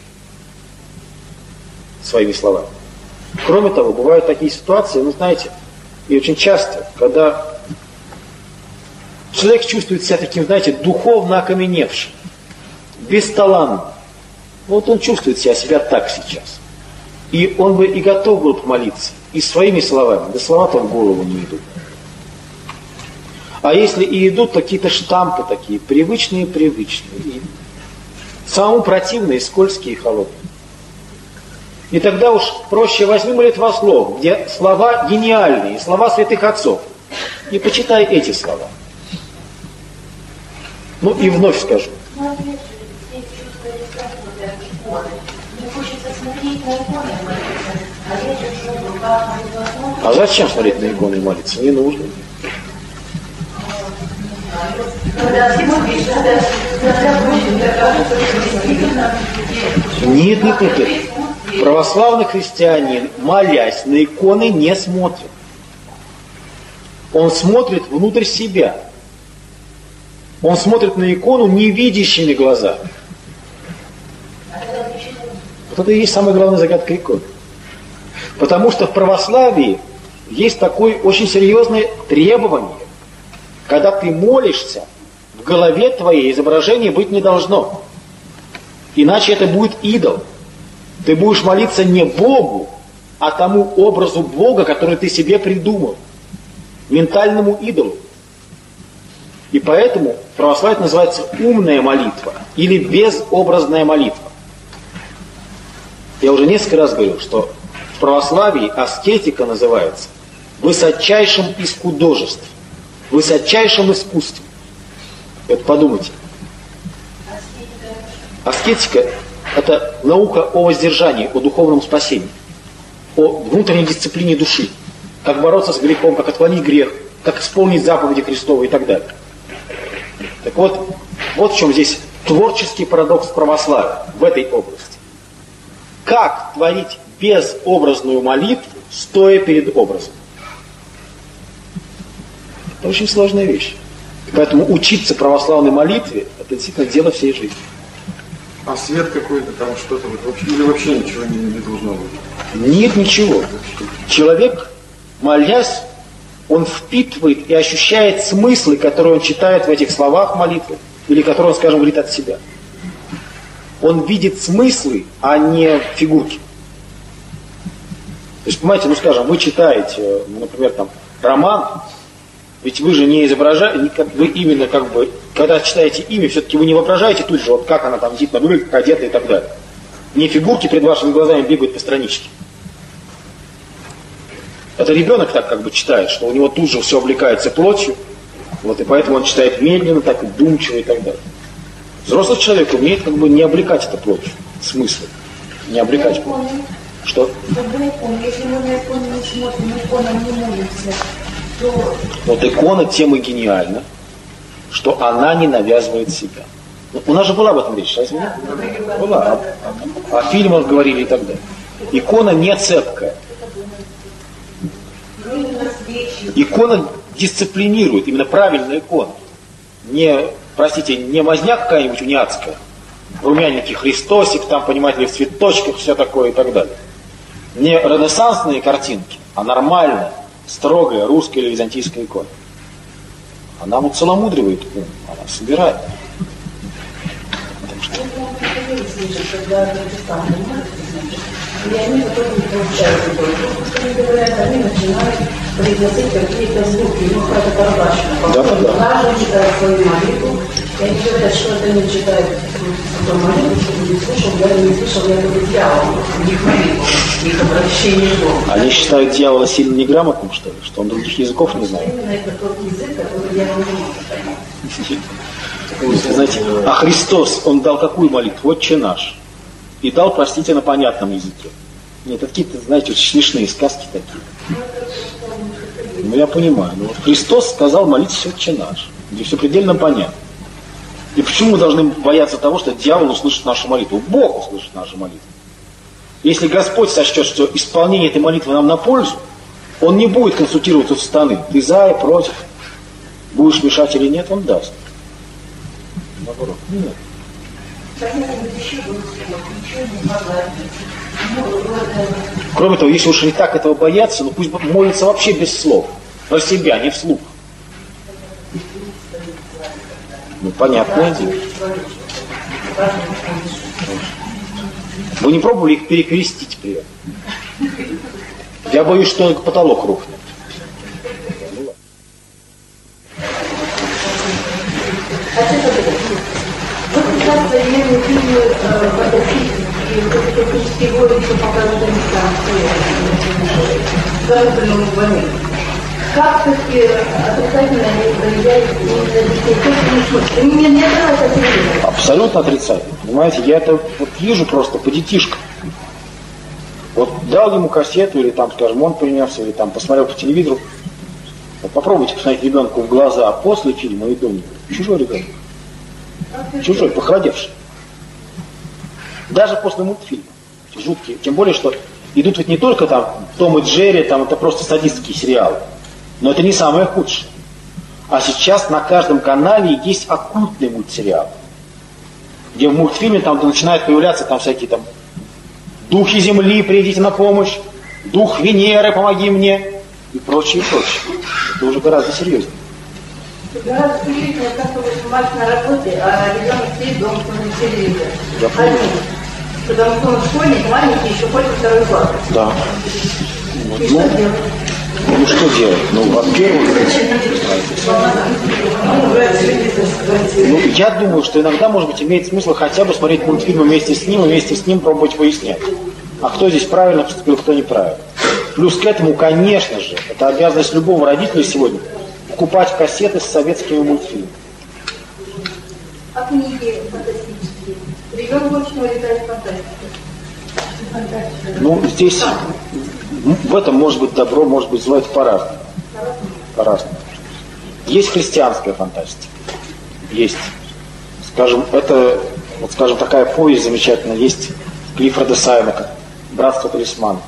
своими словами. Кроме того, бывают такие ситуации, знаете, и очень часто, когда человек чувствует себя таким, знаете, духовно окаменевшим, бесталанным. Вот он чувствует себя так сейчас. И он бы и готов был помолиться, и своими словами, да слова-то в голову не идут. А если и идут, то какие-то штампы такие, привычные, и самому противные, скользкие и холодные. И тогда уж проще возьми молитвослов, где слова гениальные, слова святых отцов, и почитай эти слова. Ну и вновь скажу. Но опять же, здесь чувство дискомфорта от иконы. Не хочется смотреть на иконы и молиться. А я же в руках молитвослов. А зачем смотреть на иконы и молиться? Не нужно. Когда смотришь, тогда будет кажется, что действительно... Нет. Православный христианин, молясь на иконы, не смотрит. Он смотрит внутрь себя. Он смотрит на икону невидящими глазами. Вот это и есть самая главная загадка иконы. Потому что в православии есть такое очень серьезное требование. Когда ты молишься, в голове твоей изображение быть не должно. Иначе это будет идол. Ты будешь молиться не Богу, а тому образу Бога, который ты себе придумал. Ментальному идолу. И поэтому православие называется умная молитва или безобразная молитва. Я уже несколько раз говорил, что в православии аскетика называется высочайшим из художеств, высочайшим искусством. Вот подумайте. Аскетика – это наука о воздержании, о духовном спасении, о внутренней дисциплине души, как бороться с грехом, как отклонить грех, как исполнить заповеди Христовы и так далее. Так вот в чем здесь творческий парадокс православия в этой области. Как творить безобразную молитву, стоя перед образом? Это очень сложная вещь. Поэтому учиться православной молитве – это действительно дело всей жизни. А свет какой-то там, что-то вот, вообще, или вообще ничего не должно быть? Нет ничего. Человек, молясь, он впитывает и ощущает смыслы, которые он читает в этих словах молитвы, или которые он, скажем, говорит от себя. Он видит смыслы, а не фигурки. То есть, понимаете, ну скажем, вы читаете, например, там, роман, ведь вы же не изображаете, вы именно как бы, когда читаете имя, все-таки вы не воображаете тут же, вот как она там действительно выглядит, как одета и так далее. Не фигурки перед вашими глазами бегают по страничке. Это ребенок так как бы читает, что у него тут же все облекается плотью, вот, и поэтому он читает медленно, так вдумчиво и так далее. Взрослый человек умеет как бы не облекать это плотью, смыслы, не облекать плотью. Что? Если мы на икону не смотрим, иконам не молимся, то... Вот икона тем и гениальна, что она не навязывает себя. У нас же была об этом речь, разве нет? Была. О фильмах говорили и так далее. Икона не цепкая. Икона дисциплинирует, именно правильная икона. Не, простите, не мазня какая-нибудь униатская, румяненький Христосик, там, понимаете, в цветочках, все такое и так далее. Не ренессансные картинки, а нормальная, строгая русская или византийская икона. Она вот целомудривает ум, она собирает. И они потом не получают они говорят, они начинают произносить какие-то звуки, это порабашено. Каждый читает свою молитву, и они говорят, что это не читает свою молитву, чтобы не слушал, я буду дьяволом, их молитву, их обращение к Богу. Они считают дьявола сильно неграмотным, что ли? Что он других языков не знает? Именно это тот язык, который дьявол не может понять. Знаете, а Христос, Он дал какую молитву? «Отче наш». И дал, простите, на понятном языке. Нет, это какие-то, знаете, очень смешные сказки такие. Ну, я понимаю. Но вот Христос сказал: молитесь «Отче наш», где все предельно понятно. И почему мы должны бояться того, что дьявол услышит нашу молитву? Бог услышит нашу молитву. Если Господь сочтет, что исполнение этой молитвы нам на пользу, Он не будет консультироваться в станы. Ты за и против. Будешь мешать или нет, Он даст. Наоборот. Нет. Кроме того, если уж не так этого боятся, ну пусть молятся вообще без слов. Про себя, не вслух. Ну, понятное дело. Вы не пробовали их перекрестить при этом? Я боюсь, что потолок рухнет. Вот сейчас современные фильмы фантастические годы, что показывают американцы, войны. Как все-таки отрицательно они влияют на детей? Мне не нравится телевизор. Абсолютно отрицательно. Понимаете, я это вот вижу просто по детишкам. Вот дал ему кассету, или там, скажем, он принес, или там посмотрел по телевизору. Вот попробуйте посмотреть ребенку в глаза после фильма и думать: чужой ребенок. Чужой, похолодевший. Даже после мультфильма. Жуткие. Тем более, что идут ведь не только там Том и Джерри, там это просто садистские сериалы. Но это не самое худшее. А сейчас на каждом канале есть оккультный мультсериал. Где в мультфильме там начинают появляться там всякие там духи земли, придите на помощь, дух Венеры, помоги мне, и прочее, и прочее. Это уже гораздо серьезнее. Гораздо серьезнее, как вы мать на работе, а ребенок сидит дома смотрит телевизор. Потому что он школьник, маленький, еще ходит в второй класс. Да. И что делать? Ну что делать? Ну, во-первых, я думаю, что иногда, может быть, имеет смысл хотя бы смотреть мультфильмы вместе с ним, и вместе с ним пробовать выяснять, а кто здесь правильно поступил, кто неправильно. Плюс к этому, конечно же, это обязанность любого родителя сегодня покупать кассеты с советскими мультфильмами. А книги фантастические? Ребенок очень увлекается фантастикой. Ну, здесь в этом может быть добро, может быть зло, это по-разному. По-разному. Есть христианская фантастика. Есть. Скажем, это, вот скажем, такая повесть замечательная, есть Клиффорда Сайнека «Братство талисмана».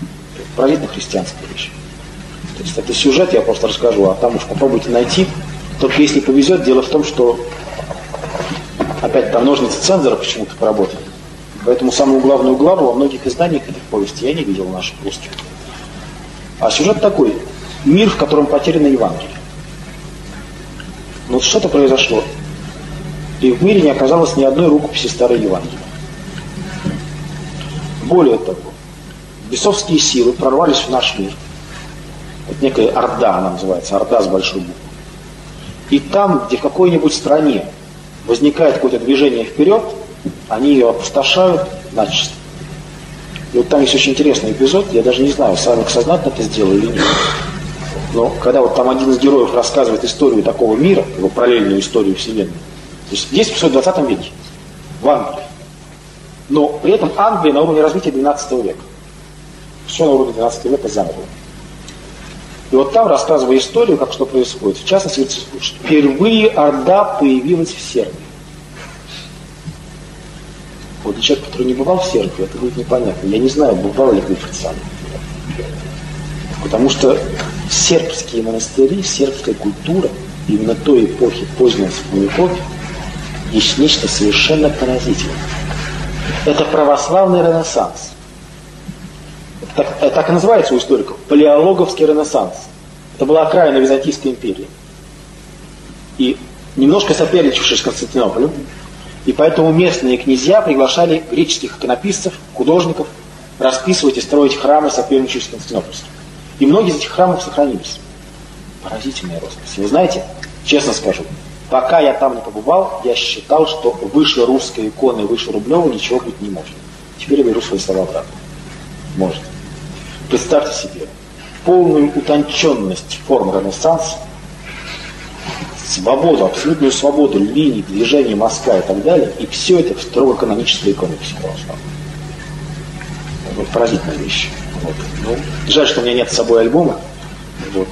Поразительно христианская вещь. То есть это сюжет, я просто расскажу, а там уж попробуйте найти. Только если повезет, дело в том, что опять там ножницы цензора почему-то поработали. Поэтому самую главную главу во многих изданиях этих повестей я не видел в наших русских. А сюжет такой. Мир, в котором потеряно Евангелие. Но вот что-то произошло. И в мире не оказалось ни одной рукописи старой Евангелия. Более того, бесовские силы прорвались в наш мир. Вот некая Орда, она называется, Орда с большой буквы. И там, где в какой-нибудь стране возникает какое-то движение вперед, они ее опустошают начисто. И вот там есть очень интересный эпизод, я даже не знаю, Савик сознательно это сделал или нет. Но когда вот там один из героев рассказывает историю такого мира, его параллельную историю Вселенной, то есть здесь все в 20 веке, в Англии. Но при этом Англия на уровне развития 12 века. Все на уровне 12 века заново. И вот там, рассказывая историю, как что происходит, в частности, впервые Орда появилась в Сербии. Вот для человека, который не бывал в Сербии, это будет непонятно. Я не знаю, бывал ли официально. Потому что сербские монастыри, сербская культура, именно той эпохи позднего Средневековья, есть нечто совершенно поразительное. Это православный ренессанс. Так и называется у историков палеологовский ренессанс. Это была окраина Византийской империи. И немножко соперничавшая с Константинополем. И поэтому местные князья приглашали греческих иконописцев, художников расписывать и строить храмы, соперничающие с Константинопольским. И многие из этих храмов сохранились. Поразительная роспись. Вы знаете, честно скажу, пока я там не побывал, я считал, что выше русской иконы, выше Рублева ничего быть не может. Теперь я беру свои слова обратно. Может. Представьте себе полную утонченность форм Ренессанса, свободу, абсолютную свободу линий, движений, мазка и так далее, и все это в строго канонической иконописи православной. Вот поразительная вещь. Вот. Ну, жаль, что у меня нет с собой альбома. Вот.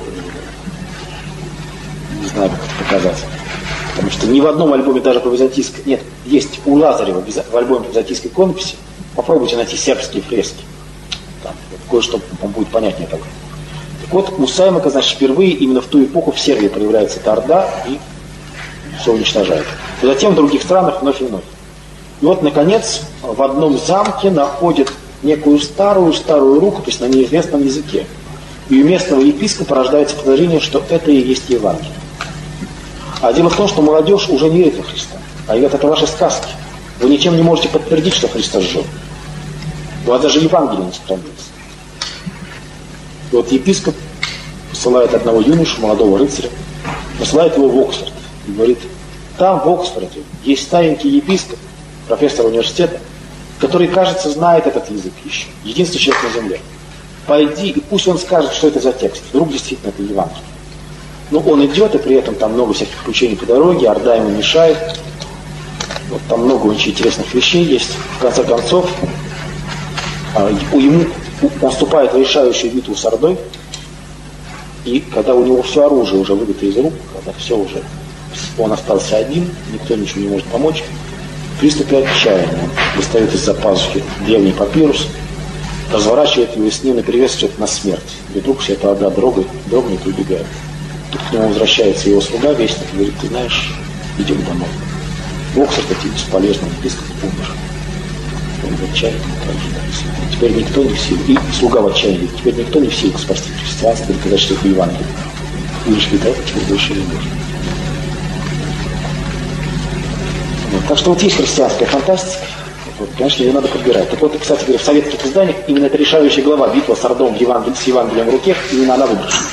Не знаю, как это показать. Потому что ни в одном альбоме даже по византийской... Нет, есть у Лазарева в альбоме по византийской иконописи. Попробуйте найти сербские фрески. Там вот, кое-что вам будет понятнее такое. Так вот, у Саймака, значит, впервые именно в ту эпоху в Сербии проявляется эта Орда и все уничтожает. И затем в других странах вновь и вновь. И вот, наконец, в одном замке находят некую старую рукопись на неизвестном языке. И у местного епископа рождается подозрение, что это и есть Евангелие. А дело в том, что молодежь уже не верит во Христа. А говорят, это ваши сказки. Вы ничем не можете подтвердить, что Христос жил. У вас даже Евангелие не сохранилось. И вот епископ посылает одного юношу, молодого рыцаря, посылает его в Оксфорд. И говорит, там в Оксфорде есть старенький епископ, профессор университета, который, кажется, знает этот язык еще. Единственный человек на земле. Пойди, и пусть он скажет, что это за текст. Вдруг действительно это Евангелие. Ну, он идет, и при этом там много всяких приключений по дороге, Орда ему мешает. Вот там много очень интересных вещей есть. В конце концов, он вступает в решающую битву с Ордой, и когда у него все оружие уже выбито из рук, когда все уже, он остался один, никто ничего не может помочь, в приступе отчаяния он достает из-за пазухи древний папирус, разворачивает его и с ним наперевес идет на смерть. И вдруг вся эта Орда дрогнет и убегает. Тут к нему возвращается его слуга вестник и говорит, ты знаешь, идем домой. В Оксфорд эти бесполезный епископ умер. Он в отчаянии также. Теперь никто не в силах, и слуга в отчаянии, теперь никто не в силах спасти христианство или сказать, что это Евангелие. Вышли до этого, теперь больше не может. Вот. Так что вот есть христианская фантастика. Вот, конечно, ее надо подбирать. Так вот, кстати говоря, в советских изданиях именно эта решающая глава «Битва с Ордом» с Евангелием в руке, именно она выброшена.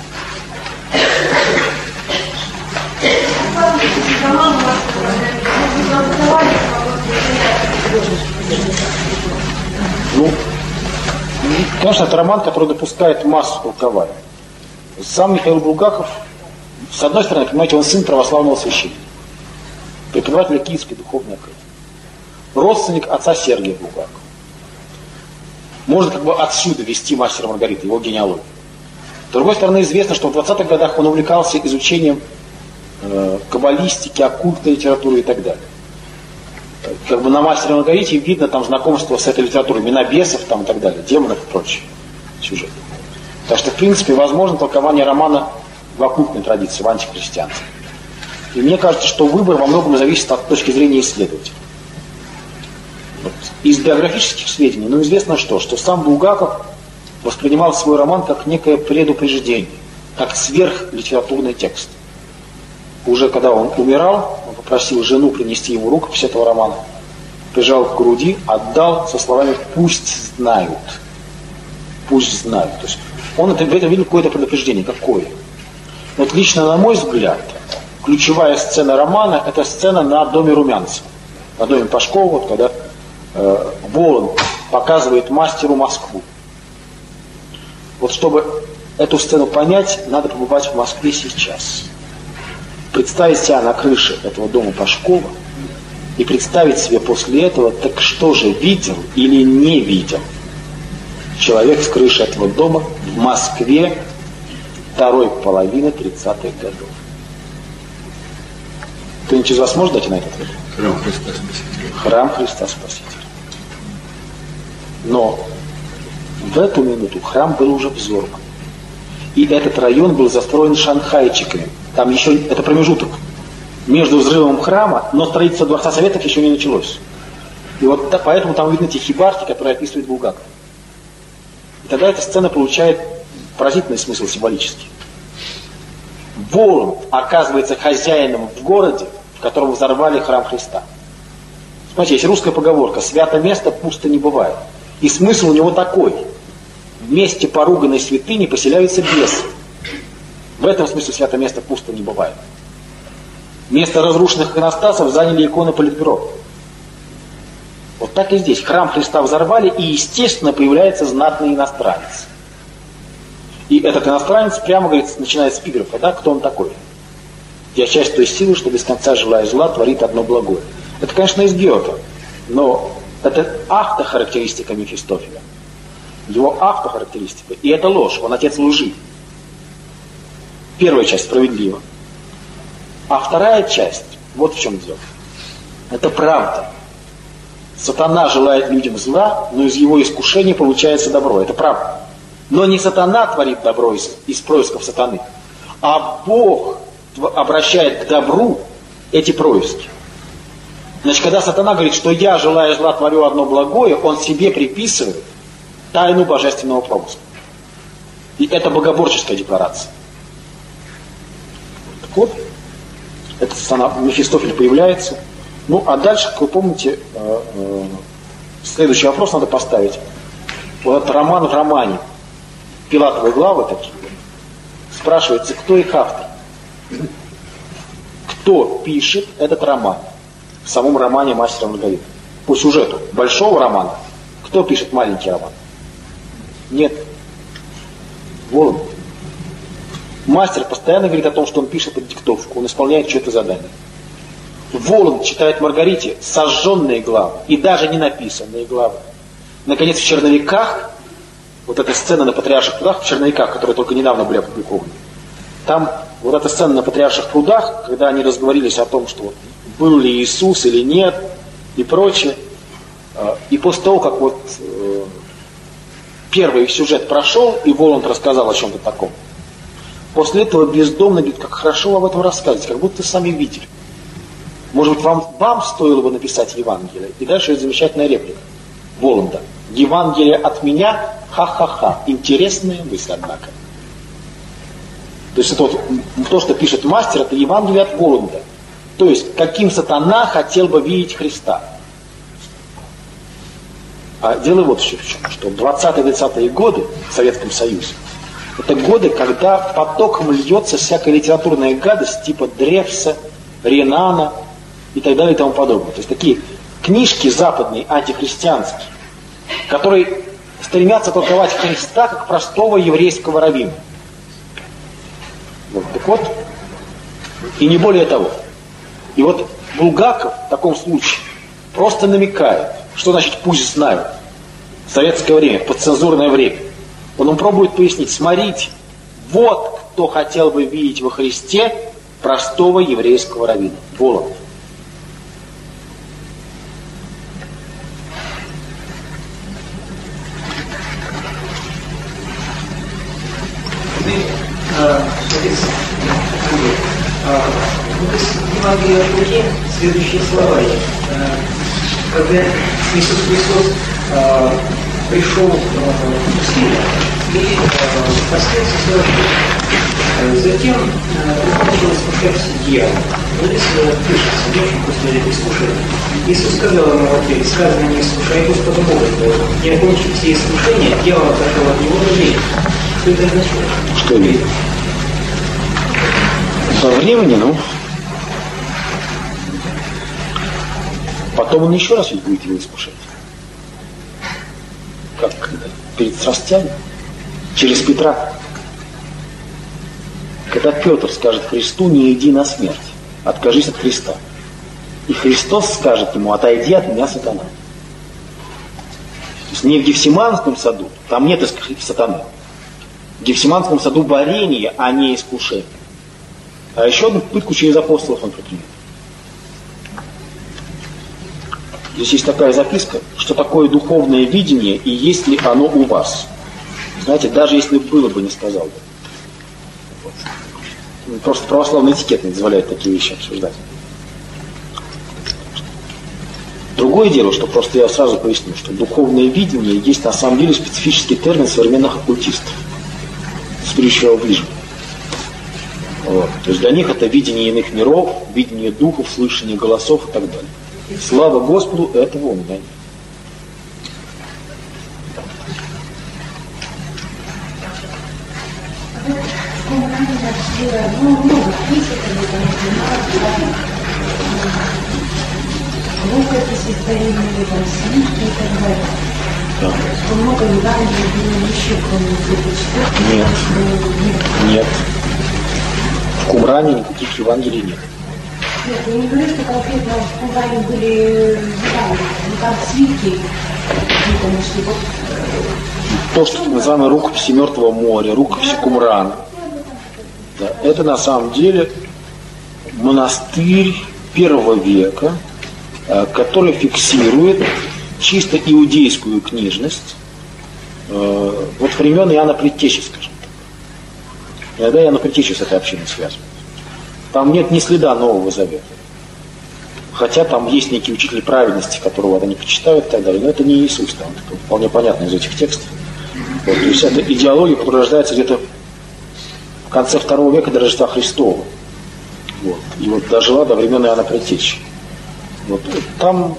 Ну, конечно, это роман, который допускает массу толкований. Сам Михаил Булгаков, с одной стороны, понимаете, он сын православного священника, преподавателя Киевской духовной академии, родственник отца Сергия Булгакова. Можно как бы отсюда вести «Мастера Маргариты», его генеалогию. С другой стороны, известно, что в 20-х годах он увлекался изучением каббалистики, оккультной литературы и так далее. Как бы на «Мастере Маргарите» видно там знакомство с этой литературой, имена бесов там и так далее, демонов и прочее сюжет. Так что, в принципе, возможно толкование романа в оккультной традиции, в антихристианстве. И мне кажется, что выбор во многом зависит от точки зрения исследователя. Вот. Из биографических сведений, известно что сам Булгаков воспринимал свой роман как некое предупреждение, как сверхлитературный текст. Уже когда он умирал, он попросил жену принести ему рукопись этого романа, прижал к груди, отдал со словами «пусть знают». Пусть знают. То есть он в этом видел какое-то предупреждение. Какое? Вот лично, на мой взгляд, ключевая сцена романа – это сцена на доме Румянцева, на доме Пашкова, вот, когда Воланд показывает мастеру Москву. Вот чтобы эту сцену понять, надо побывать в Москве сейчас. Представить себя на крыше этого дома Пашкова и представить себе после этого, так что же видел или не видел человек с крыши этого дома в Москве второй половины 30-х годов. Кто-нибудь из вас может дать на этот ответ? Храм Христа Спасителя. Храм Христа Спасителя. Но в эту минуту храм был уже взорван. И этот район был застроен шанхайчиками. Там еще, это промежуток между взрывом храма, но строительство Дворца Советов еще не началось. И вот поэтому там видны те хибарки, которые описывает Булгаков. И тогда эта сцена получает поразительный смысл символический. Воланд оказывается хозяином в городе, в котором взорвали храм Христа. Смотрите, есть русская поговорка: «Свято место пусто не бывает». И смысл у него такой: в месте поруганной святыни поселяются бесы. В этом смысле свято место пусто не бывает. Место разрушенных иконостасов заняли иконы Политбюро. Вот так и здесь. Храм Христа взорвали, и, естественно, появляется знатный иностранец. И этот иностранец прямо говорит, начиная с эпиграфа, да, кто он такой? «Я часть той силы, что без конца, желая зла, творит одно благое». Это, конечно, из Гёте, но это автохарактеристика Мефистофеля. Его автохарактеристика. И это ложь, он отец лжи. Первая часть справедлива. А вторая часть, вот в чем дело. Это правда. Сатана желает людям зла, но из его искушения получается добро. Это правда. Но не сатана творит добро из происков сатаны, а Бог обращает к добру эти происки. Значит, когда сатана говорит, что я, желая зла, творю одно благое, он себе приписывает тайну божественного промысла. И это богоборческая декларация. Так вот, эта сцена Мефистофель появляется. Ну, а дальше, как вы помните, следующий вопрос надо поставить. Вот этот роман в романе. Пилатовые главы такие. Спрашивается, кто их автор? Кто пишет этот роман? В самом романе «Мастер и Маргарита». По сюжету большого романа. Кто пишет маленький роман? Нет. Воланд. Мастер постоянно говорит о том, что он пишет под диктовку. Он исполняет чье-то задание. Воланд читает Маргарите сожженные главы и даже не написанные главы. Наконец, в черновиках, вот эта сцена на Патриарших прудах, в черновиках, которые только недавно были опубликованы, там вот эта сцена на Патриарших прудах, когда они разговорились о том, что был ли Иисус или нет, и прочее. И после того, как вот первый сюжет прошел, и Воланд рассказал о чем-то таком, после этого бездомно говорит, как хорошо вы об этом рассказываете, как будто сами видели. Может быть, вам стоило бы написать Евангелие? И дальше есть замечательная реплика Воланда. Евангелие от меня, ха-ха-ха. Интересная мысль, однако. То есть это вот, то, что пишет мастер, это Евангелие от Воланда. То есть, каким сатана хотел бы видеть Христа. А дело вот еще в чем, что 20-30-е годы в Советском Союзе, это годы, когда потоком льется всякая литературная гадость типа Древса, Ренана и так далее и тому подобное. То есть такие книжки западные, антихристианские, которые стремятся толковать Христа как простого еврейского раввина. Вот, так вот, и не более того. И вот Булгаков в таком случае просто намекает, что значит «пусть знают» в советское время, в подцензурное время. Он пробует пояснить, смотрите, вот кто хотел бы видеть во Христе простого еврейского раввина. Воланд. В Евангелии от Луки следующие слова есть. Когда Иисус Христос пришел в Сирию и постился 40 лет. Затем начал искушаться дьявол. Вот здесь пишется, очень после искушения. Иисус сказал ему в ответ: сказано, не искушай Господа Бога твоего. Не окончив все искушения, дьявол отошел от него до времени. Что это означает? Что видно? По времени, ну. Потом он еще раз ведь будет его искушать. Как перед страстями, через Петра. Когда Петр скажет Христу: не иди на смерть, откажись от Христа. И Христос скажет ему: отойди от меня, сатана. То есть не в Гефсиманском саду, там нет сатаны. В Гефсиманском саду борение, а не искушение. А еще одну пытку через апостолов он предпринял. Здесь есть такая записка, что такое духовное видение и есть ли оно у вас. Знаете, даже если было бы, не сказал бы. Вот. Просто православный этикет не дозволяет такие вещи обсуждать. Другое дело, что просто я сразу поясню, что духовное видение есть на самом деле специфический термин современных оккультистов. Spiritual vision. Вот. То есть для них это видение иных миров, видение духов, слышание голосов и так далее. Слава Господу, этого у меня нет. Рукописи старинные, там, свитки и так далее. Да. Много Евангелий было еще, кроме 24. Нет. В Кумране никаких Евангелий нет. Нет, я не говорю, что конкретно в Кумране были Евангелия, но там свитки какие-то нашли. Вот. То, что так называемые рукописи Мертвого моря, рукописи Кумрана, да, это на самом деле монастырь первого века, который фиксирует чисто иудейскую книжность вот времен Иоанна Предтечи, скажем так. Иногда Иоанна Предтечи с этой общиной связывают. Там нет ни следа Нового Завета. Хотя там есть некий учитель праведности, которого они почитают и так далее. Но это не Иисус, там это вполне понятно из этих текстов. Вот, то есть это идеология, которая рождается где-то в конце II века до Рождества Христова. Вот. И вот дожила до времен Иоанна Предтечи. Вот. Там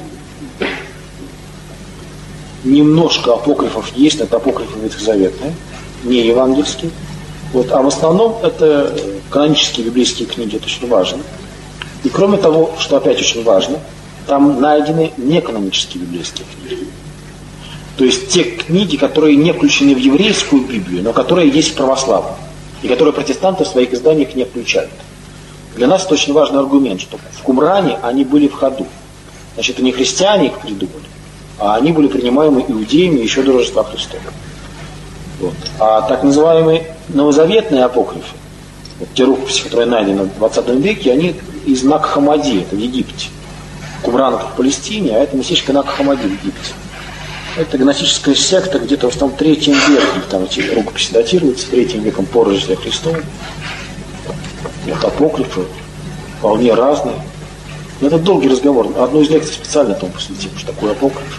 немножко апокрифов есть, но это апокрифы ветхозаветные, не евангельские. Вот. А в основном это канонические библейские книги, это очень важно. И кроме того, что опять очень важно, там найдены неканонические библейские книги. То есть те книги, которые не включены в еврейскую Библию, но которые есть в православной, и которые протестанты в своих изданиях не включают. Для нас это очень важный аргумент, что в Кумране они были в ходу. Значит, это не христиане их придумали, а они были принимаемы иудеями еще до Рождества Христова. Вот. А так называемые новозаветные апокрифы, вот те рукописи, которые найдены в 20 веке, они из Наг-Хаммади, это в Египте. Кумран это в Палестине, а это местечко Наг-Хаммади в Египте. Это гностическая секта, где-то в основном 3 веке, там эти рукописи датируются, 3 веком по Рождеству Христова. Вот апокрифы вполне разные. Но это долгий разговор. Одну из лекций специально тому посвятим, что такое апокриф.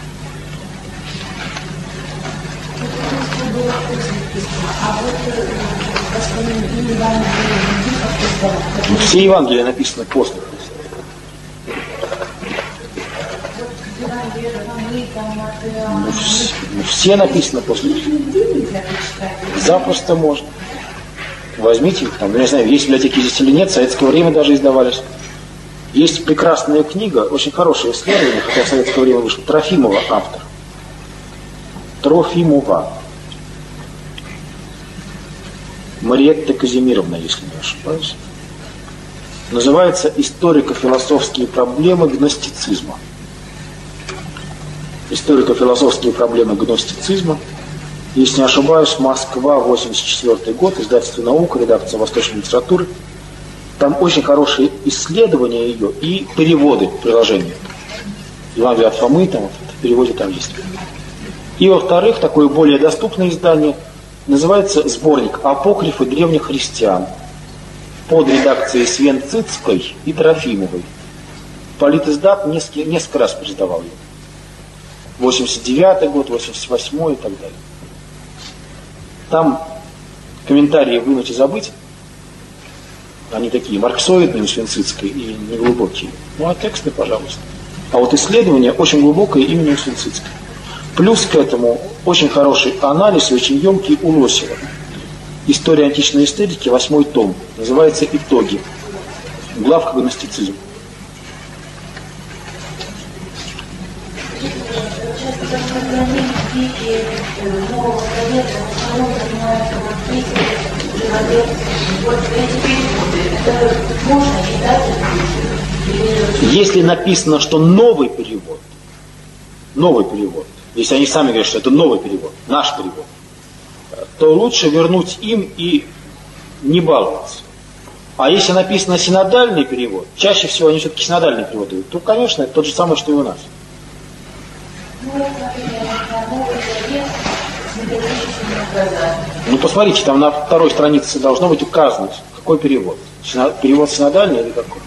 Все Евангелия написаны после Христа. Все написаны после Христа. Запросто можно. Возьмите их там, я не знаю, есть в библиотеке здесь или нет, в советское время даже издавались. Есть прекрасная книга, очень хорошее исследование, хотя в советское время вышло, Трофимова автор. Трофимова. Мариетта Казимировна, если не ошибаюсь. Называется «Историко-философские проблемы гностицизма». Историко-философские проблемы гностицизма. Если не ошибаюсь, Москва, 84 год, издательство «Наука», редакция «Восточной литературы». Там очень хорошие исследования ее и переводы приложения. Евангелие от Фомы, там вот, в переводе там есть. И во-вторых, такое более доступное издание называется сборник «Апокрифы древних христиан». под редакцией Свенцицкой и Трофимовой. Политиздат несколько раз пересдавал его. 89-й год, 88-й и так далее. Там комментарии «вынуть и забыть», они такие марксоидные у Свенцицкой и неглубокие. Ну а тексты, пожалуйста. А вот исследование очень глубокое именно у Свенцицкой. Плюс к этому очень хороший анализ и очень емкий у Лосева. История античной эстетики, 8-й том. Называется «Итоги». Главка «Гностицизм». Если написано, что новый перевод, если они сами говорят, что это новый перевод, наш перевод, то лучше вернуть им и не баловаться. А если написано синодальный перевод, чаще всего они все-таки синодальный перевод дают, то, конечно, это тот же самый, что и у нас. Ну, посмотрите, там на второй странице должно быть указано, какой перевод. Перевод синодальный или какой?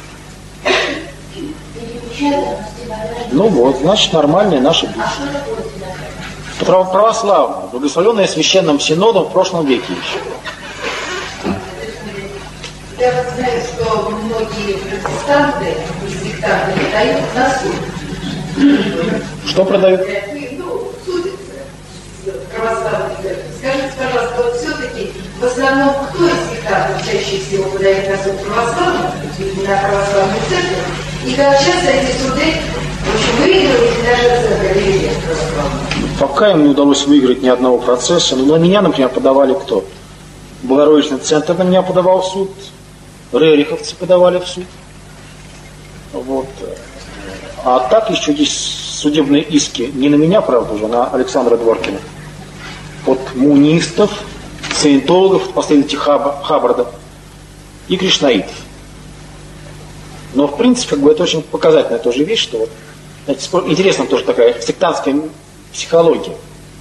Ну вот, значит, нормальная наша Библия. Православная, благословенная Священным Синодом в прошлом веке еще. Я вот знаю, что многие протестанты и сектанты продают на суд. Что продают? Ну, судятся с православной церковью. Скажите, пожалуйста, вот все-таки в основном кто из сектантов чаще всего подает на суд православных, на православную церковь? И как часто эти суды, в общем, выигрывают даже церковь или нет православных? Пока им не удалось выиграть ни одного процесса. Но на меня, например, подавали кто? Богородичный центр на меня подавал в суд. Рериховцы подавали в суд. Вот. А так еще есть судебные иски. Не на меня, правда, уже, а на Александра Дворкина. От мунистов, саентологов, последователей Хаббарда и кришнаитов. Но, в принципе, как бы это очень показательная тоже вещь, что вот, знаете, интересно тоже такая сектантская психология.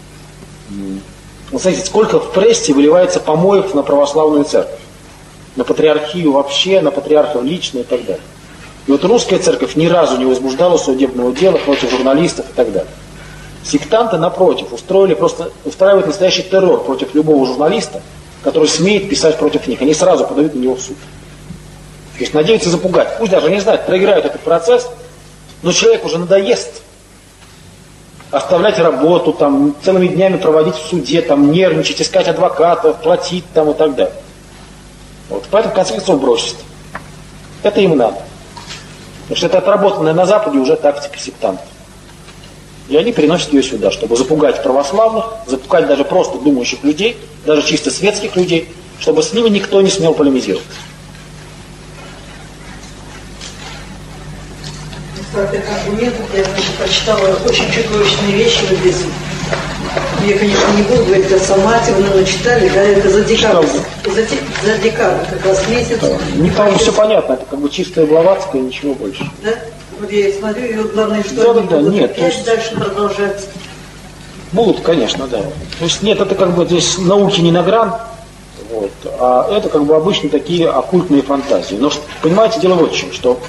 Вот смотрите, сколько в прессе выливается помоев на православную церковь, на патриархию вообще, на патриархов лично и так далее. И вот русская церковь ни разу не возбуждала судебного дела против журналистов и так далее. Сектанты, напротив, устраивают настоящий террор против любого журналиста, который смеет писать против них. Они сразу подают на него в суд. То есть надеются запугать. Пусть даже, не знают, проиграют этот процесс, но человек уже надоест оставлять работу, там, целыми днями проводить в суде, там, нервничать, искать адвокатов, платить там, и так далее. Вот. Поэтому в конце концов бросит. Это им надо. Потому что это отработанная на Западе уже тактика сектантов. И они переносят ее сюда, чтобы запугать православных, запугать даже просто думающих людей, даже чисто светских людей, чтобы с ними никто не смел полемизировать. Как аргументов я прочитала очень чудовищные вещи в здесь. Я, конечно, не буду говорить, это сама, вы, наверное, читали, да, это за декабрь. За декабрь как раз месяц. Не там все понятно, это как бы чистая Блаватская, ничего больше. Да? Вот я смотрю, и вот главное, что нет, то есть дальше продолжается. Будут, конечно, да. То есть нет, это как бы здесь науки не на гран, вот, а это как бы обычно такие оккультные фантазии. Но, понимаете, дело вот в чем, что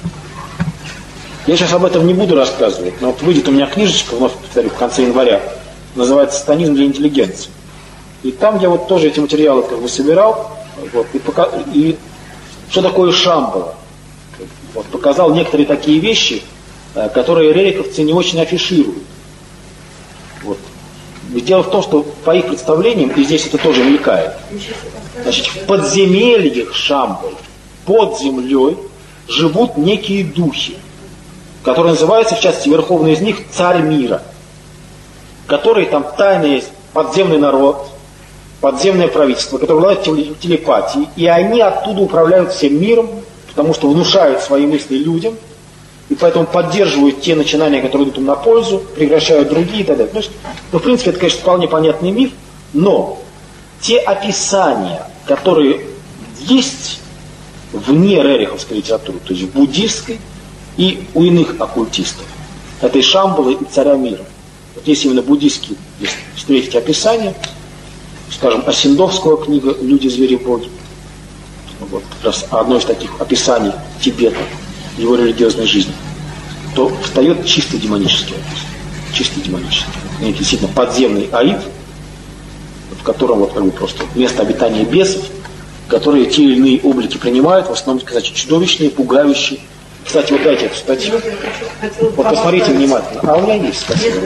я сейчас об этом не буду рассказывать, но вот выйдет у меня книжечка, вновь повторю, в конце января, называется «Сатанизм для интеллигенции». И там я вот тоже эти материалы как бы собирал, вот, и что такое Шамбала. Вот, показал некоторые такие вещи, которые рериховцы не очень афишируют. Вот. Дело в том, что по их представлениям, и здесь это тоже мелькает, значит, в подземельях Шамбалы, под землей, живут некие духи, которые называются, в частности, верховный из них, царь мира, который там тайный подземный народ, подземное правительство, которое владеет телепатией, и они оттуда управляют всем миром, потому что внушают свои мысли людям, и поэтому поддерживают те начинания, которые идут им на пользу, прекращают другие и так далее. Ну, в принципе, это, конечно, вполне понятный миф, но те описания, которые есть вне рериховской литературы, то есть в буддистской и у иных оккультистов, этой Шамбалы и царя мира. Вот есть именно буддистские, если встретите описания, скажем, Осиндовского книга «Люди, звери, боги». вот как раз одно из таких описаний Тибета, его религиозной жизни, то встает чисто демонический образ. Чисто демонический. Некий действительно подземный аид, в котором вот как бы просто место обитания бесов, которые те или иные облики принимают, в основном, сказать, чудовищные, пугающие. Кстати, вот дайте эту статью. Вот посмотрите внимательно. А у меня есть, спасибо.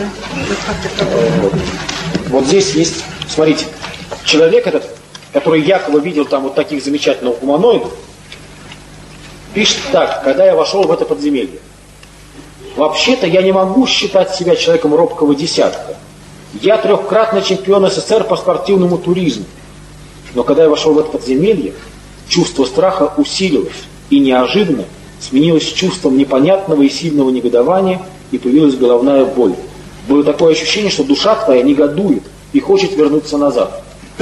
Вот здесь есть, смотрите, человек этот, который якобы видел там вот таких замечательных гуманоидов, пишет так: когда я вошел в это подземелье, вообще-то я не могу считать себя человеком робкого десятка. Я 3-кратный чемпион СССР по спортивному туризму. Но когда я вошел в это подземелье, чувство страха усилилось и неожиданно сменилось чувством непонятного и сильного негодования, и появилась головная боль. Было такое ощущение, что душа твоя негодует и хочет вернуться назад.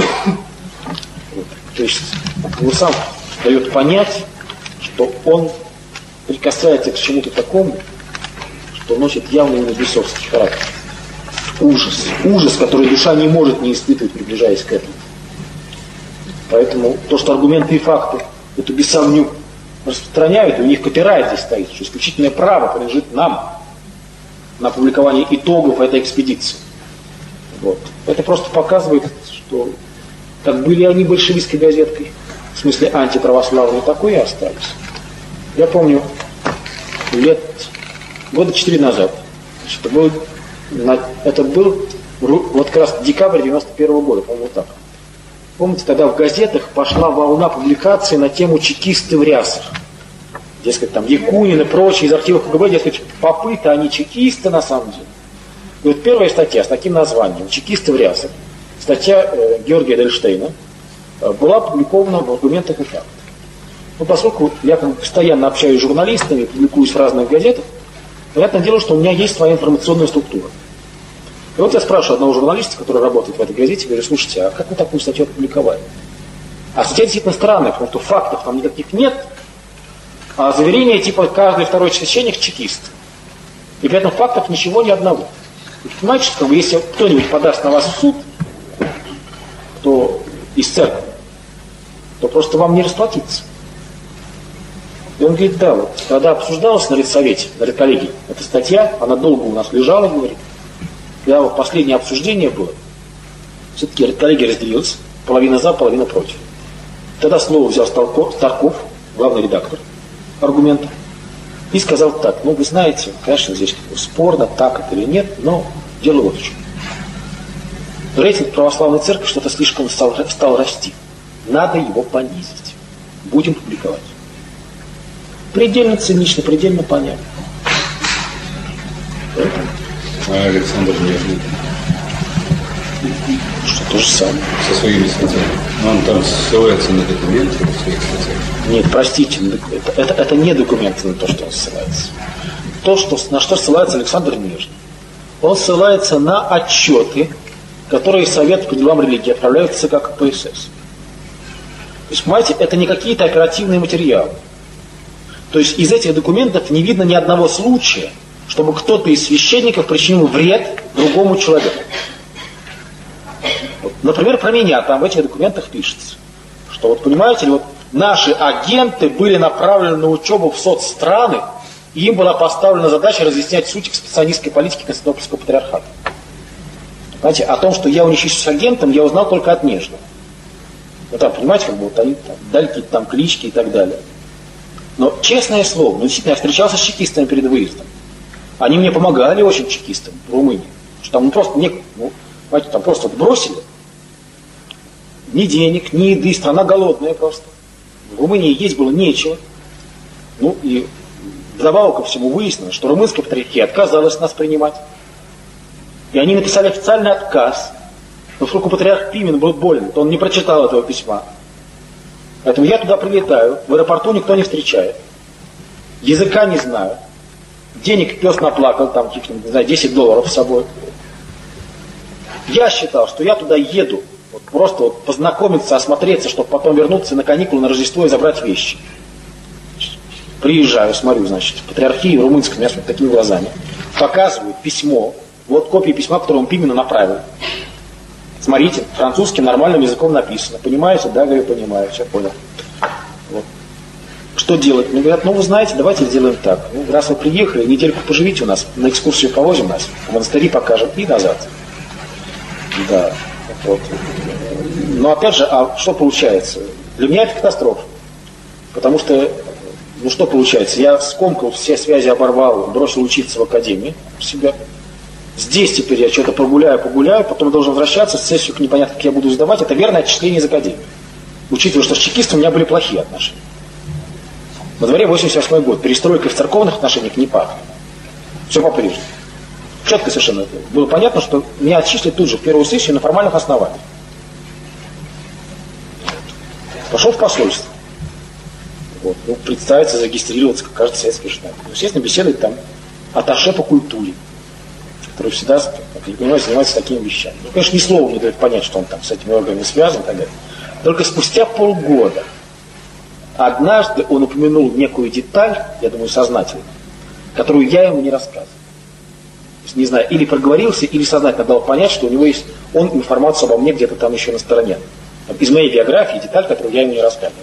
То есть он сам дает понять, что он прикасается к чему-то такому, что носит явный бесовский характер. Ужас, который душа не может не испытывать, приближаясь к этому. Поэтому то, что аргументы и факты эту бесовню распространяют, у них копирайт здесь стоит, что исключительное право принадлежит нам на опубликование итогов этой экспедиции. Вот. Это просто показывает, что как были они большевистской газеткой, в смысле антиправославной, такой и остались. Я помню, года 4 назад, это был вот как раз декабрь 91 года, по-моему, вот так. Помните, тогда в газетах пошла волна публикаций на тему чекисты в рясах. Дескать, там Якунин и прочие из архивов КГБ, дескать, попы-то они чекисты на самом деле. И вот первая статья с таким названием «Чекисты в рясах», статья Георгия Эдельштейна, была опубликована в «Аргументах и фактах». Но поскольку я постоянно общаюсь с журналистами, публикуюсь в разных газетах, понятное дело, что у меня есть своя информационная структура. И вот я спрашиваю одного журналиста, который работает в этой газете, говорю: слушайте, а как вы такую статью опубликовали? А статья действительно странная, потому что фактов там никаких нет, а заверение типа каждый второй священник чекист. И при этом фактов ничего, ни одного. Вы понимаете, что если кто-нибудь подаст на вас в суд, кто из церкви, то просто вам не расплатиться. И он говорит: да, вот когда обсуждалась на редсовете, на редколлегии, эта статья, она долго у нас лежала, говорит. Когда вот последнее обсуждение было, все-таки редколлегия разделилась, половина за, половина против. Тогда слово взял Старков, главный редактор «Аргументов», и сказал так: ну вы знаете, конечно, здесь спорно, так это или нет, но дело вот в чем. Рейтинг православной церкви что-то слишком стал расти. Надо его понизить. Будем публиковать. Предельно цинично, предельно понятно. А Александр Нежный? Что то же самое. Со своими статьями. Но он там ссылается на документы в своих статьях. Нет, простите, это не документы на то, что он ссылается. На что ссылается Александр Нежный. Он ссылается на отчеты, которые Совет по делам религии отправляют в ЦК КПСС. То есть, понимаете, это не какие-то оперативные материалы. То есть из этих документов не видно ни одного случая, чтобы кто-то из священников причинил вред другому человеку. Вот, например, про меня там в этих документах пишется, что вот понимаете ли, вот наши агенты были направлены на учебу в соцстраны, и им была поставлена задача разъяснять суть экспансионистской политики Константинопольского патриархата. Понимаете, о том, что я уничтожусь с агентом, я узнал только от Нежного. Ну там, понимаете, как бы вот они там, дали какие-то там клички и так далее. Но честное слово, действительно, я встречался с чекистами перед выездом. Они мне помогали очень, чекистам в Румынии. Что там просто некуда. Понимаете, там просто вот бросили. Ни денег, ни еды, страна голодная просто. В Румынии есть было нечего. Ну и вдобавок ко всему выяснилось, что румынская патриархия отказалась нас принимать. И они написали официальный отказ. Но поскольку патриарх Пимен был болен, то он не прочитал этого письма. Поэтому я туда прилетаю, в аэропорту никто не встречает. Языка не знаю. Денег пес наплакал, там, не знаю, $10 с собой. Я считал, что я туда еду, вот, просто вот, познакомиться, осмотреться, чтобы потом вернуться на каникулы на Рождество и забрать вещи. Приезжаю, смотрю, значит, в патриархии румынском, я смотрю такими глазами. Показываю письмо, вот копия письма, которое он Пимену направил. Смотрите, французским нормальным языком написано. Понимаете? Да, говорю, понимаю, все понял. Вот. Что делать? Мне говорят, ну вы знаете, давайте сделаем так. Ну, раз вы приехали, недельку поживите у нас, на экскурсию повозим нас, в монастыри покажем и назад. Да. Вот. Но опять же, а что получается? Для меня это катастрофа. Потому что, ну что получается? Я скомкал, все связи оборвал, бросил учиться в академии у себя. Здесь теперь я что-то погуляю, потом должен возвращаться, сессию непонятно, как я буду сдавать. Это верное отчисление из академии. Учитывая, что с чекистом у меня были плохие отношения. На дворе 88 год. Перестройкой в церковных отношениях не пахнет. Все по-прежнему. Четко совершенно было понятно, что меня отчислят тут же в первую сессию на формальных основаниях. Пошел в посольство. Вот. Ну, представиться, зарегистрироваться, как кажется, советский штат. Естественно, беседовать там атташе по культуре, который всегда, как я понимаю, занимается такими вещами. Ну, конечно, ни слова не дает понять, что он там с этими органами связан и так далее. Только спустя полгода однажды он упомянул некую деталь, я думаю, сознательно, которую я ему не рассказывал. То есть, не знаю, или проговорился, или сознательно дал понять, что у него есть он информацию обо мне где-то там еще на стороне. Из моей биографии деталь, которую я ему не рассказывал.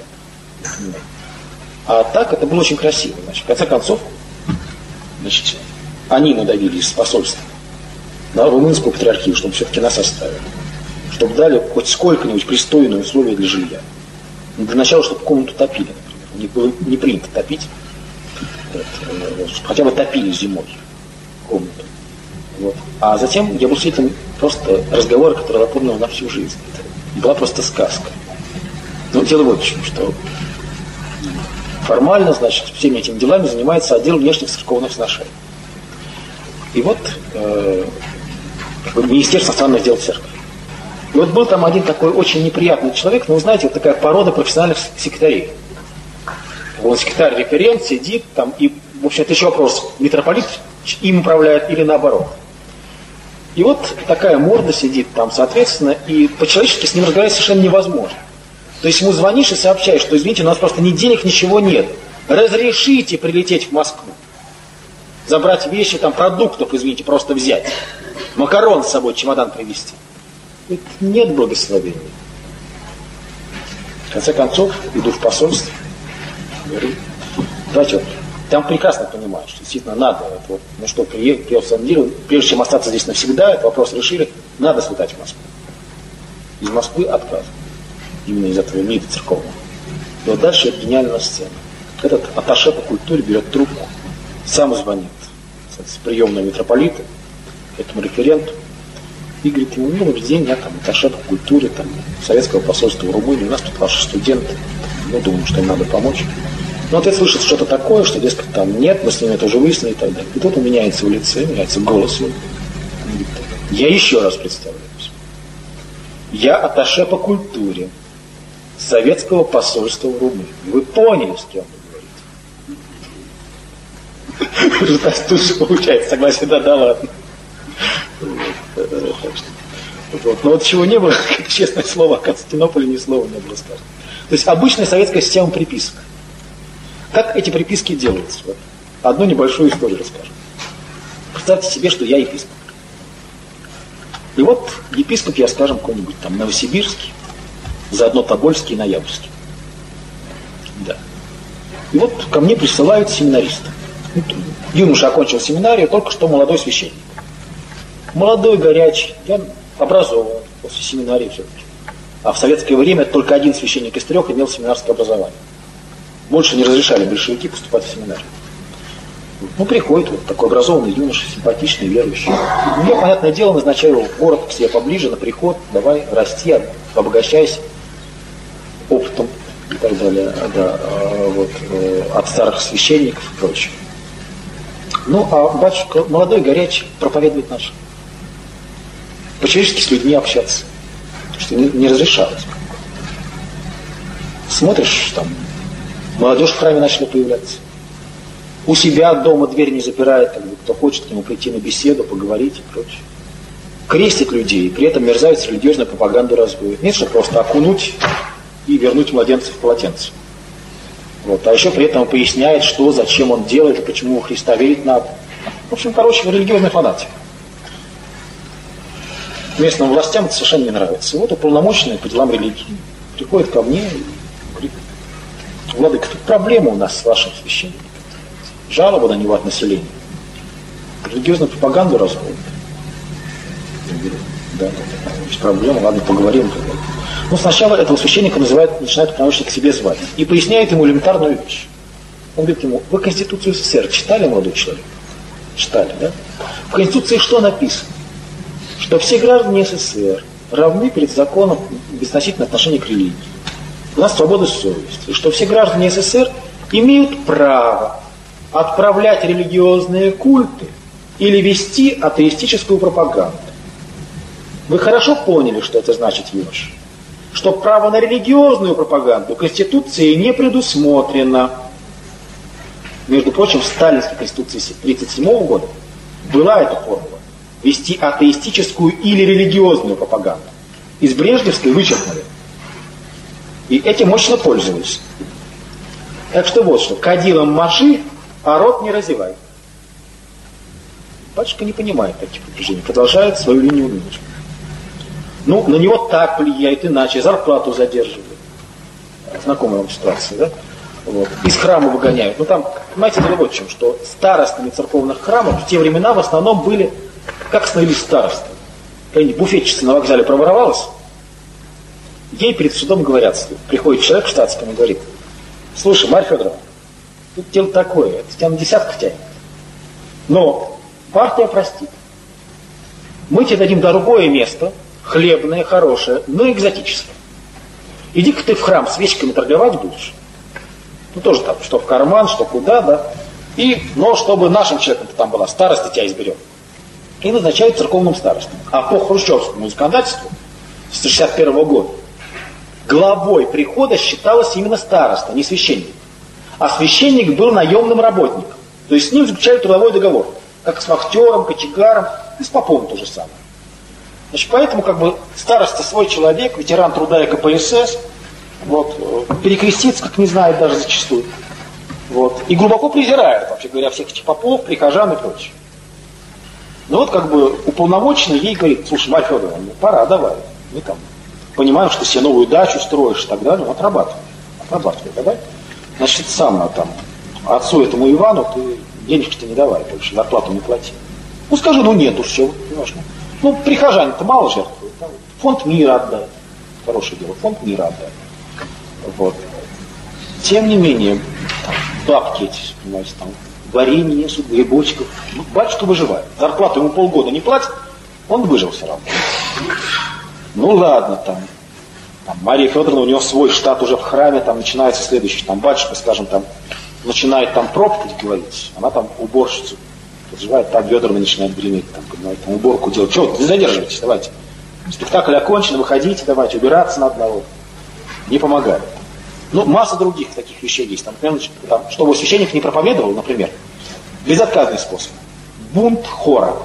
А так это было очень красиво. Значит, в конце концов, значит, они надавили из посольства на румынскую патриархию, чтобы все-таки нас оставили. Чтобы дали хоть сколько-нибудь пристойные условия для жилья. Для начала, чтобы комнату топили, например. У них было не принято топить. Вот, хотя бы топили зимой комнату. Вот. А затем я был свидетелем просто разговора, который запомнил на всю жизнь. Это была просто сказка. Но дело вот в чем, что формально, значит, всеми этими делами занимается отдел внешних церковных сношений. И вот Министерство иностранных дел церкви. И вот был там один такой очень неприятный человек, но вы знаете, вот такая порода профессиональных секретарей. Он секретарь-референт, сидит там, и, в общем, это еще вопрос, митрополит им управляет или наоборот. И вот такая морда сидит там, соответственно, и по-человечески с ним разговаривать совершенно невозможно. То есть ему звонишь и сообщаешь, что, извините, у нас просто ни денег, ничего нет. Разрешите прилететь в Москву. Забрать вещи, там, продуктов, извините, просто взять. Макарон с собой, чемодан привезти. Нет благословения. В конце концов, иду в посольство, говорю, давайте вот, там прекрасно понимают, что действительно надо, это вот, ну что, приехал в Сан-Диего, прежде чем остаться здесь навсегда, этот вопрос решили, надо слетать в Москву. Из Москвы отказ. Именно из этого МИДа церковного. И вот дальше это гениальная сцена. Этот атташе по культуре берет трубку, сам звонит с приемного митрополита, этому референту, и говорит ему, ну, добрый день, я там атташе по культуре, там, советского посольства в Румынии, у нас тут ваши студенты, ну, думаю, что им надо помочь. Но вот я слышу что-то такое, что, дескать, там нет, мы с ними это уже выяснили и так далее. И тут он меняется в лице, меняется голос. Я еще раз представляюсь. Я атташе по культуре советского посольства в Румынии. Вы поняли, с кем вы говорите? Тут же получается согласие, да ладно. Вот. Но вот чего не было, честное слово, о Константинополе ни слова не было сказано. То есть обычная советская система приписок. Как эти приписки делаются? Вот. Одну небольшую историю расскажу. Представьте себе, что я епископ. И вот епископ я, скажем, какой-нибудь там Новосибирский, заодно Тобольский и Ноябрьский. Да. И вот ко мне присылают семинариста. Юноша окончил семинарию, только что молодой священник. Молодой, горячий, я образован после семинарии все-таки. А в советское время только один священник из 3 имел семинарское образование. Больше не разрешали большевики поступать в семинарию. Ну, приходит вот такой образованный юноша, симпатичный, верующий. Ну, я, понятное дело, назначаю его в город к себе поближе, на приход, давай, расти, обогащайся опытом и так далее, да, вот, от старых священников и прочее. Ну, а батюшка молодой, горячий, проповедует наш. По-человечески с людьми общаться, что не разрешалось. Смотришь, там, молодежь в храме начала появляться. У себя дома дверь не запирает, как бы, кто хочет к нему прийти на беседу, поговорить и прочее. Крестит людей, при этом мерзавец религиозную пропаганду разводит. Нет, что просто окунуть и вернуть младенца в полотенце. Вот. А еще при этом поясняет, что, зачем он делает и почему в Христа верить надо. В общем, короче, религиозный фанатик. Местным властям это совершенно не нравится. И вот уполномоченный по делам религии приходит ко мне и говорит, Владыка, тут проблема у нас с вашим священником. Жалоба на него от населения. Религиозную пропаганду разводит. Да, есть проблема, ладно, поговорим. Но сначала этого священника начинают уполномоченника к себе звать. И поясняет ему элементарную вещь. Он говорит ему: вы Конституцию СССР читали, молодой человек? Читали, да? В Конституции что написано? Что все граждане СССР равны перед законом безотносительно отношения к религии. У нас свобода совести. И что все граждане СССР имеют право отправлять религиозные культы или вести атеистическую пропаганду. Вы хорошо поняли, что это значит, юноша? Что право на религиозную пропаганду Конституцией не предусмотрено. Между прочим, в Сталинской Конституции 1937 года была эта формула. Вести атеистическую или религиозную пропаганду. Из Брежневской вычеркнули. И этим мощно пользовались. Так что вот что. Кадилом маши, а рот не разевай. Батюшка не понимает таких предупреждений. Продолжает свою линию менеджмента. Ну, на него так влияет, иначе. Зарплату задерживают. Знакомая вам ситуация, да? Вот. Из храма выгоняют. Ну там, понимаете, дело вот в чем, что старостами церковных храмов в те времена в основном были, как становились старосты. Буфетчица на вокзале проворовалась, ей перед судом говорят, приходит человек в штатском и говорит: слушай, Марья Федоровна, тут дело такое, это тебя на десятку тянет. Но партия простит. Мы тебе дадим другое место, хлебное, хорошее, но экзотическое. Иди-ка ты в храм свечками торговать будешь. Ну, тоже там, что в карман, что куда, да. Но чтобы нашим человеком там была, староста тебя изберем. И назначают церковным старостом. А по хрущевскому законодательству с 1961 года главой прихода считалось именно староста, не священник. А священник был наемным работником. То есть с ним заключали трудовой договор. Как с вахтером, кочегаром, и с попом то же самое. Значит, поэтому как бы староста свой человек, ветеран труда и КПСС, вот, перекреститься, как не знает даже зачастую. Вот, и глубоко презирает, вообще говоря, всех этих попов, прихожан и прочее. Ну вот как бы уполномоченный ей говорит: слушай, Марья Федоровна, ну пора, давай. Мы там понимаем, что себе новую дачу строишь и так далее, отрабатывай, давай. Значит, сам там отцу этому Ивану ты денежки-то не давай больше, зарплату не плати. Ну скажи, ну нет уж, все, понимаешь, ну прихожане-то мало жертвуют, фонд мира отдай. Хорошее дело, фонд мира отдай. Вот. Тем не менее, там, бабки эти, понимаете, там, варенье несут, грибочков. Ну, батюшка выживает. Зарплату ему полгода не платят, он выжил все равно. Ну ладно, там Мария Федоровна, у него свой штат уже в храме, там начинается следующий, там батюшка, скажем, там начинает там проповедь говорить, она там уборщицу подживает, там ведра начинает греметь, там, понимаете, там уборку делать. Чего, не задерживайтесь, давайте. Спектакль окончен, выходите, давайте, убираться надо, вот. Не помогает. Ну, масса других таких вещей есть. Там, например, чтобы священник не проповедовал, например, безотказный способ. Бунт хора.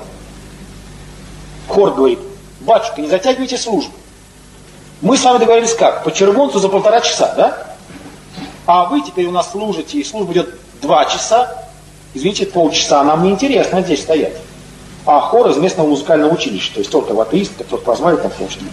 Хор говорит: батюшка, не затягивайте службу. Мы с вами договорились как? По червонцу за 1,5 часа, да? А вы теперь у нас служите, и служба идет 2 часа. Извините, полчаса нам не интересно здесь стоять. А хор из местного музыкального училища, то есть только в атеист, который позвали там, потому что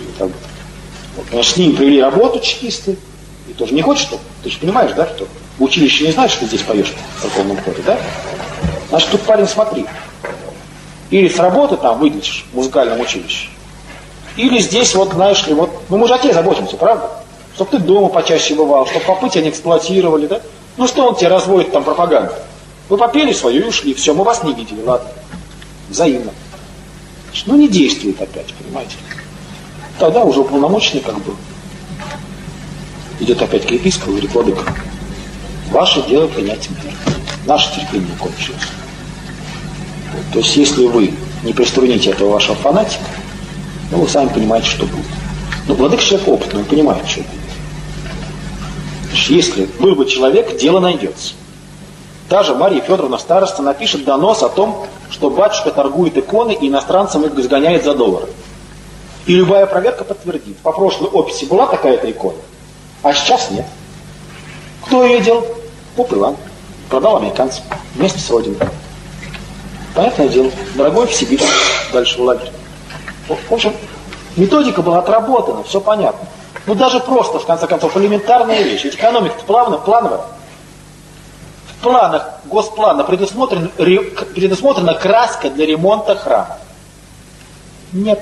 с ним привели работу чекисты, и тоже не хочешь, что? Ты же понимаешь, да, что в училище не знаешь, что ты здесь поешь в церковном хоре, да? Значит, тут, парень, смотри. Или с работы там выйдешь в музыкальном училище, или здесь, вот, знаешь ли, вот, ну мы же о тебе заботимся, правда? Чтоб ты дома почаще бывал, чтоб попы тебя не эксплуатировали, да? Ну что он тебе разводит там пропаганду? Вы попели свою и ушли, все, мы вас не видели, ладно. Взаимно. Значит, ну не действует опять, понимаете? Тогда уже уполномоченный как бы идет опять к епископу и говорит: владыка, ваше дело принять меры. Наше терпение кончилось. Вот. То есть если вы не приструните этого вашего фанатика, ну вы сами понимаете, что будет. Ну, владыка человек опытный, он понимает, что будет. Значит, если был бы человек, дело найдется. Та же Марья Федоровна, староста, напишет донос о том, что батюшка торгует иконы и иностранцам их изгоняет за доллары. И любая проверка подтвердит. По прошлой описи была такая-то икона, а сейчас нет. Кто ее делал? Поп Иван. Продал американцам вместе с родиной. Понятное дело. Дорогой в Сибирь, дальше в лагерь. В общем, методика была отработана, все понятно. Ну даже просто, в конце концов, элементарная вещь. Ведь экономика-то плановая. В планах госплана предусмотрена краска для ремонта храма. Нет.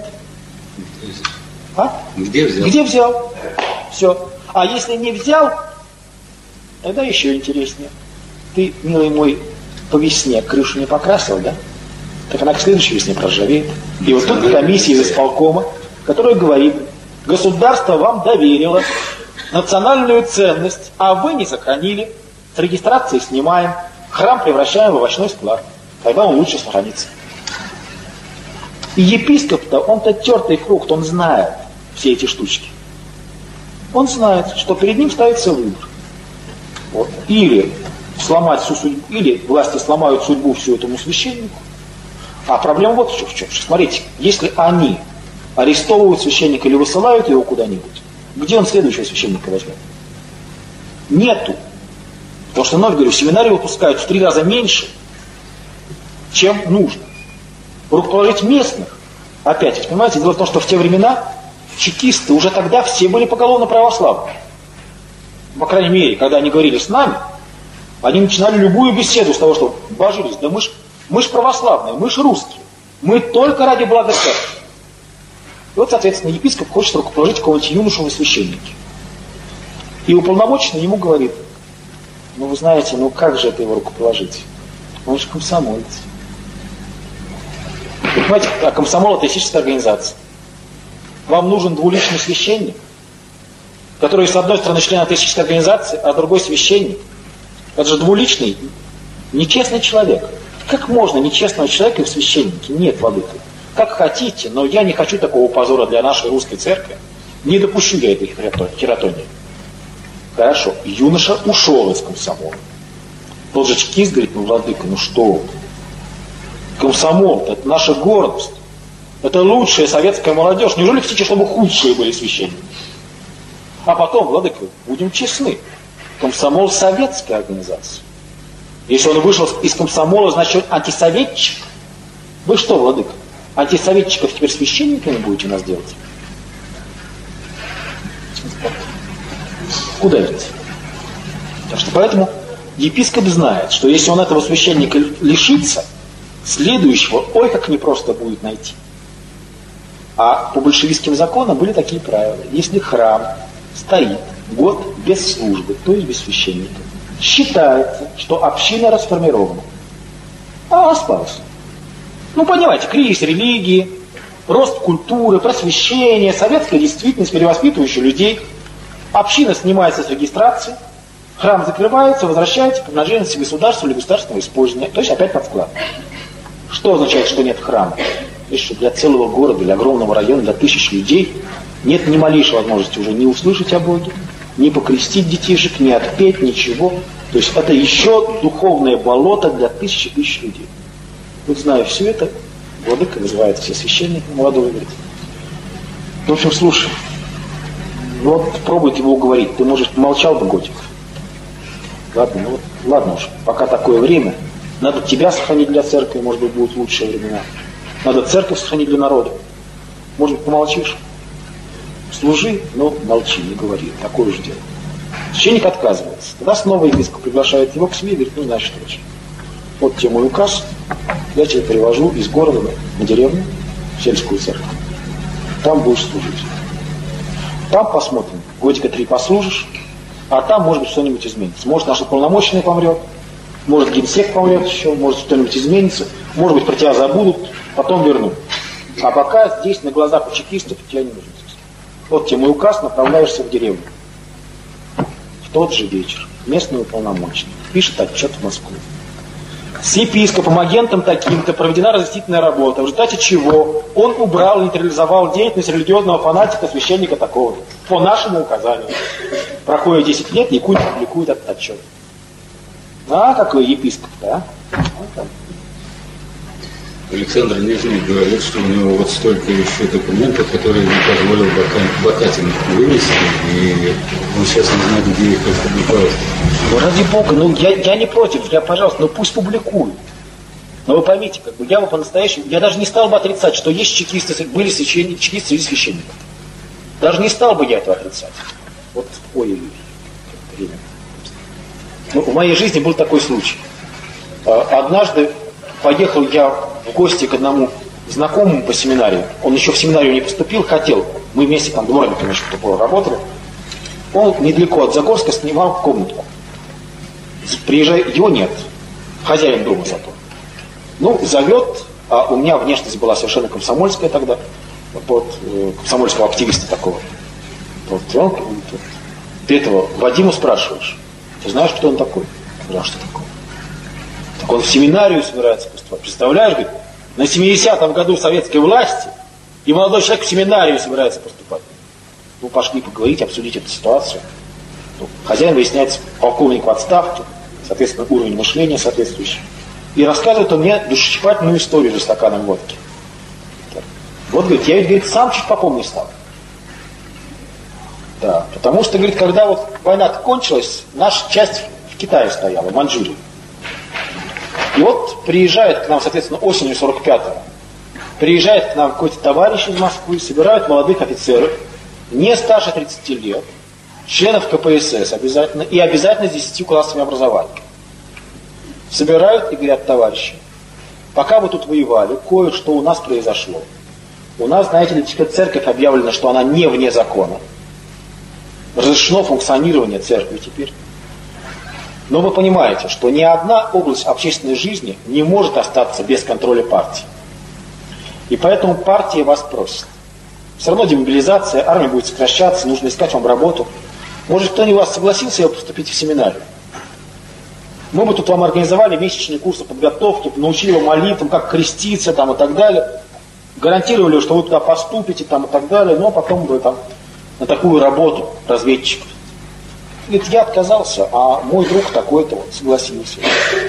А? Где взял? Где взял? Все. А если не взял, тогда еще интереснее. Ты, милый мой, по весне крышу не покрасил, да? Так она к следующей весне проржавеет. И вот тут комиссия из исполкома, которая говорит: государство вам доверило национальную ценность, а вы не сохранили. С регистрации снимаем, храм превращаем в овощной склад. Тогда он лучше сохранится. И епископ-то, он-то тертый фрукт, он знает все эти штучки. Он знает, что перед ним ставится выбор. Вот. Или сломать всю судьбу, или власти сломают судьбу всю этому священнику. А проблема вот в чем. Смотрите, если они арестовывают священника или высылают его куда-нибудь, где он следующего священника возьмет? Нету. Потому что, вновь говорю, семинарии выпускают в 3 раза меньше, чем нужно. Руководить местных, опять, понимаете, дело в том, что в те времена чекисты уже тогда все были поголовно православны. По крайней мере, когда они говорили с нами, они начинали любую беседу с того, что божились, да мы ж православные, мы ж русские, мы только ради блага церкви. И вот, соответственно, епископ хочет руководить какого-нибудь юношу во священнике. И уполномоченный ему говорит: ну вы знаете, ну как же это его рукоположить? Он же комсомолец. Вы понимаете, а комсомол — это атеистическая организация. Вам нужен двуличный священник, который с одной стороны член атеистической организации, а другой священник. Это же двуличный, нечестный человек. Как можно нечестного человека в священнике? Нет, владыка. Как хотите, но я не хочу такого позора для нашей русской церкви. Не допущу я этой хератонии. Хорошо, юноша ушел из комсомола. Тот же чекист говорит: ну, владыка, ну что вы? Комсомол — это наша гордость. Это лучшая советская молодежь. Неужели хотите, чтобы худшие были священники? А потом, владыка, будем честны. Комсомол — советская организация. Если он вышел из комсомола, значит он антисоветчик. Вы что, владыка, антисоветчиков теперь священниками будете у нас делать? Куда идти? Так что поэтому епископ знает, что если он этого священника лишится, следующего, ой, как непросто будет найти. А по большевистским законам были такие правила. Если храм стоит год без службы, то есть без священника, считается, что община расформирована. А распалась. Ну, понимаете, кризис религии, рост культуры, просвещение, советская действительность, перевоспитывающая людей. Община снимается с регистрации, храм закрывается, возвращается по принадлежности государству или государственного использования, то есть опять под склад. Что означает, что нет храма? То есть, что для целого города, для огромного района, для тысяч людей нет ни малейшей возможности уже не услышать о Боге, не покрестить детишек, не отпеть, ничего. То есть это еще духовное болото для тысяч и тысяч людей. Вот зная все это, владыка вызывает все священники, молодой говорит: в общем, слушай, вот пробует его уговорить, ты, может, молчал бы годик. Ладно, ну вот, ладно уж, пока такое время, надо тебя сохранить для церкви, может быть, будут лучшие времена. Надо церковь сохранить для народа. Может быть, помолчишь? Служи, но молчи, не говори. Такое же дело. Священник отказывается. Тогда снова епископ приглашает его к себе и говорит: ну, значит, вот тебе мой указ, я тебя перевожу из города на деревню, в сельскую церковь. Там будешь служить. Там посмотрим, годика 3 послужишь, а там, может быть, что-нибудь изменится. Может, наш уполномоченный помрет, может, генсек помрет еще, может, что-нибудь изменится, может быть, про тебя забудут, потом вернут. А пока здесь, на глазах у чекистов, тебя не нужно. Вот тебе мой указ, направляешься в деревню. В тот же вечер местный уполномоченный пишет отчет в Москву. С епископом, агентом таким-то проведена разъяснительная работа, в результате чего он убрал, нейтрализовал деятельность религиозного фанатика, священника такого-то. По нашему указанию. Проходит 10 лет, Якут публикует этот отчет. А какой епископ-то, а? Александр Нижний говорит, что у него вот столько еще документов, которые не позволил Бакатин вынести, и он сейчас не знает, где их опубликовать. Ну, ради Бога, ну я не против, пожалуйста, ну пусть публикуют. Но вы поймите, как бы я бы по-настоящему, я даже не стал бы отрицать, что есть чекисты, были чекисты среди священников. Даже не стал бы я этого отрицать. Вот, ой, время. Ну, в моей жизни был такой случай. Однажды поехал я в гости к одному знакомому по семинарию. Он еще в семинарию не поступил, хотел. Мы вместе там дворниками еще работали. Он недалеко от Загорска снимал комнатку. Приезжает, его нет. Хозяин дома зато. Ну, зовет, а у меня внешность была совершенно комсомольская тогда. Вот, комсомольского активиста такого. Вот, и он, ты этого Вадима спрашиваешь, ты знаешь, кто он такой? Я говорю, а что такое? Так он в семинарию собирается поступать. Представляешь, говорит, на 70-м году советской власти и молодой человек в семинарию собирается поступать. Ну, пошли поговорить, обсудить эту ситуацию. Ну, хозяин, выясняется, полковник в отставке, соответственно, уровень мышления соответствующий. И рассказывает он мне душещипательную историю за стаканом водки. Так. Вот, говорит, я ведь, говорит, сам чуть попомню стал. Да, потому что, говорит, когда вот война кончилась, наша часть в Китае стояла, в Маньчжурии. И вот приезжает к нам, соответственно, осенью 45-го, приезжает к нам какой-то товарищ из Москвы, собирают молодых офицеров, не старше 30 лет, членов КПСС обязательно, и обязательно с 10 классами образования. Собирают и говорят, товарищи, пока вы тут воевали, кое-что у нас произошло. У нас, знаете ли, теперь церковь объявлена, что она не вне закона. Разрешено функционирование церкви теперь. Но вы понимаете, что ни одна область общественной жизни не может остаться без контроля партии. И поэтому партия вас просит. Все равно демобилизация, армия будет сокращаться, нужно искать вам работу. Может, кто-нибудь из вас согласился поступить в семинарию? Мы бы тут вам организовали месячные курсы подготовки, научили его молитвам, как креститься там, и так далее. Гарантировали, что вы туда поступите там, и так далее, но потом бы там на такую работу разведчиков. Говорит, я отказался, а мой друг такой-то вот согласился.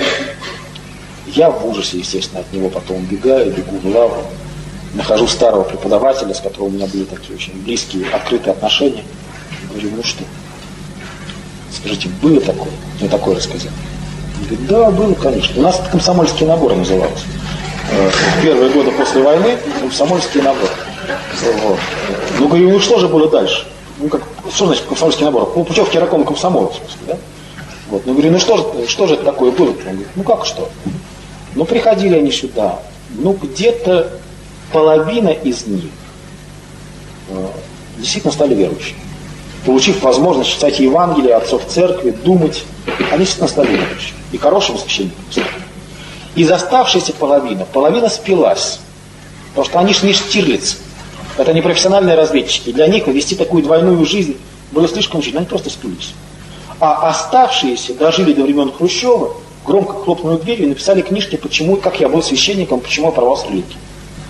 Я в ужасе, естественно, от него потом убегаю, бегу в лавру. Нахожу старого преподавателя, с которым у меня были такие очень близкие, открытые отношения. Говорю, ну что, скажите, было такое? Мне такое рассказал. Он говорит, да, было, конечно. У нас это комсомольский набор назывался. В первые годы после войны комсомольский набор. Вот. Ну, говорю, ну что же было дальше? Ну, как, что значит комсомольский набор? Ну, путевки райкома комсомола, в смысле, да? Вот. Ну, говорю, ну что же это такое было? Он говорит, ну как что? Ну, приходили они сюда. Ну, где-то половина из них действительно стали верующими. Получив возможность читать Евангелие, отцов церкви, думать, они действительно стали верующими. И хорошим священником. Из оставшейся половина спилась. Потому что они же не Штирлиц. Это не профессиональные разведчики. Для них вести такую двойную жизнь было слишком мучительно. Они просто спились. А оставшиеся дожили до времен Хрущева, громко хлопнули дверью и написали книжки, почему, как я был священником, почему я порвал с религией.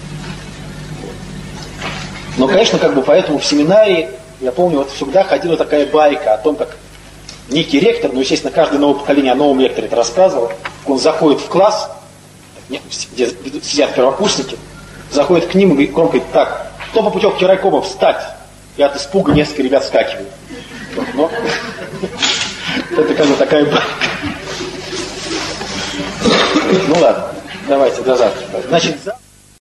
Но, конечно, как бы поэтому в семинарии, я помню, вот всегда ходила такая байка о том, как некий ректор, ну, естественно, каждое новое поколение о новом лекторе это рассказывал, он заходит в класс, где сидят первокурсники, заходит к ним и громко говорит, так, кто по путевке райкома встать? И от испуга несколько ребят вскакивают. Но это как бы такая байка. Ну ладно, давайте до завтра. Значит,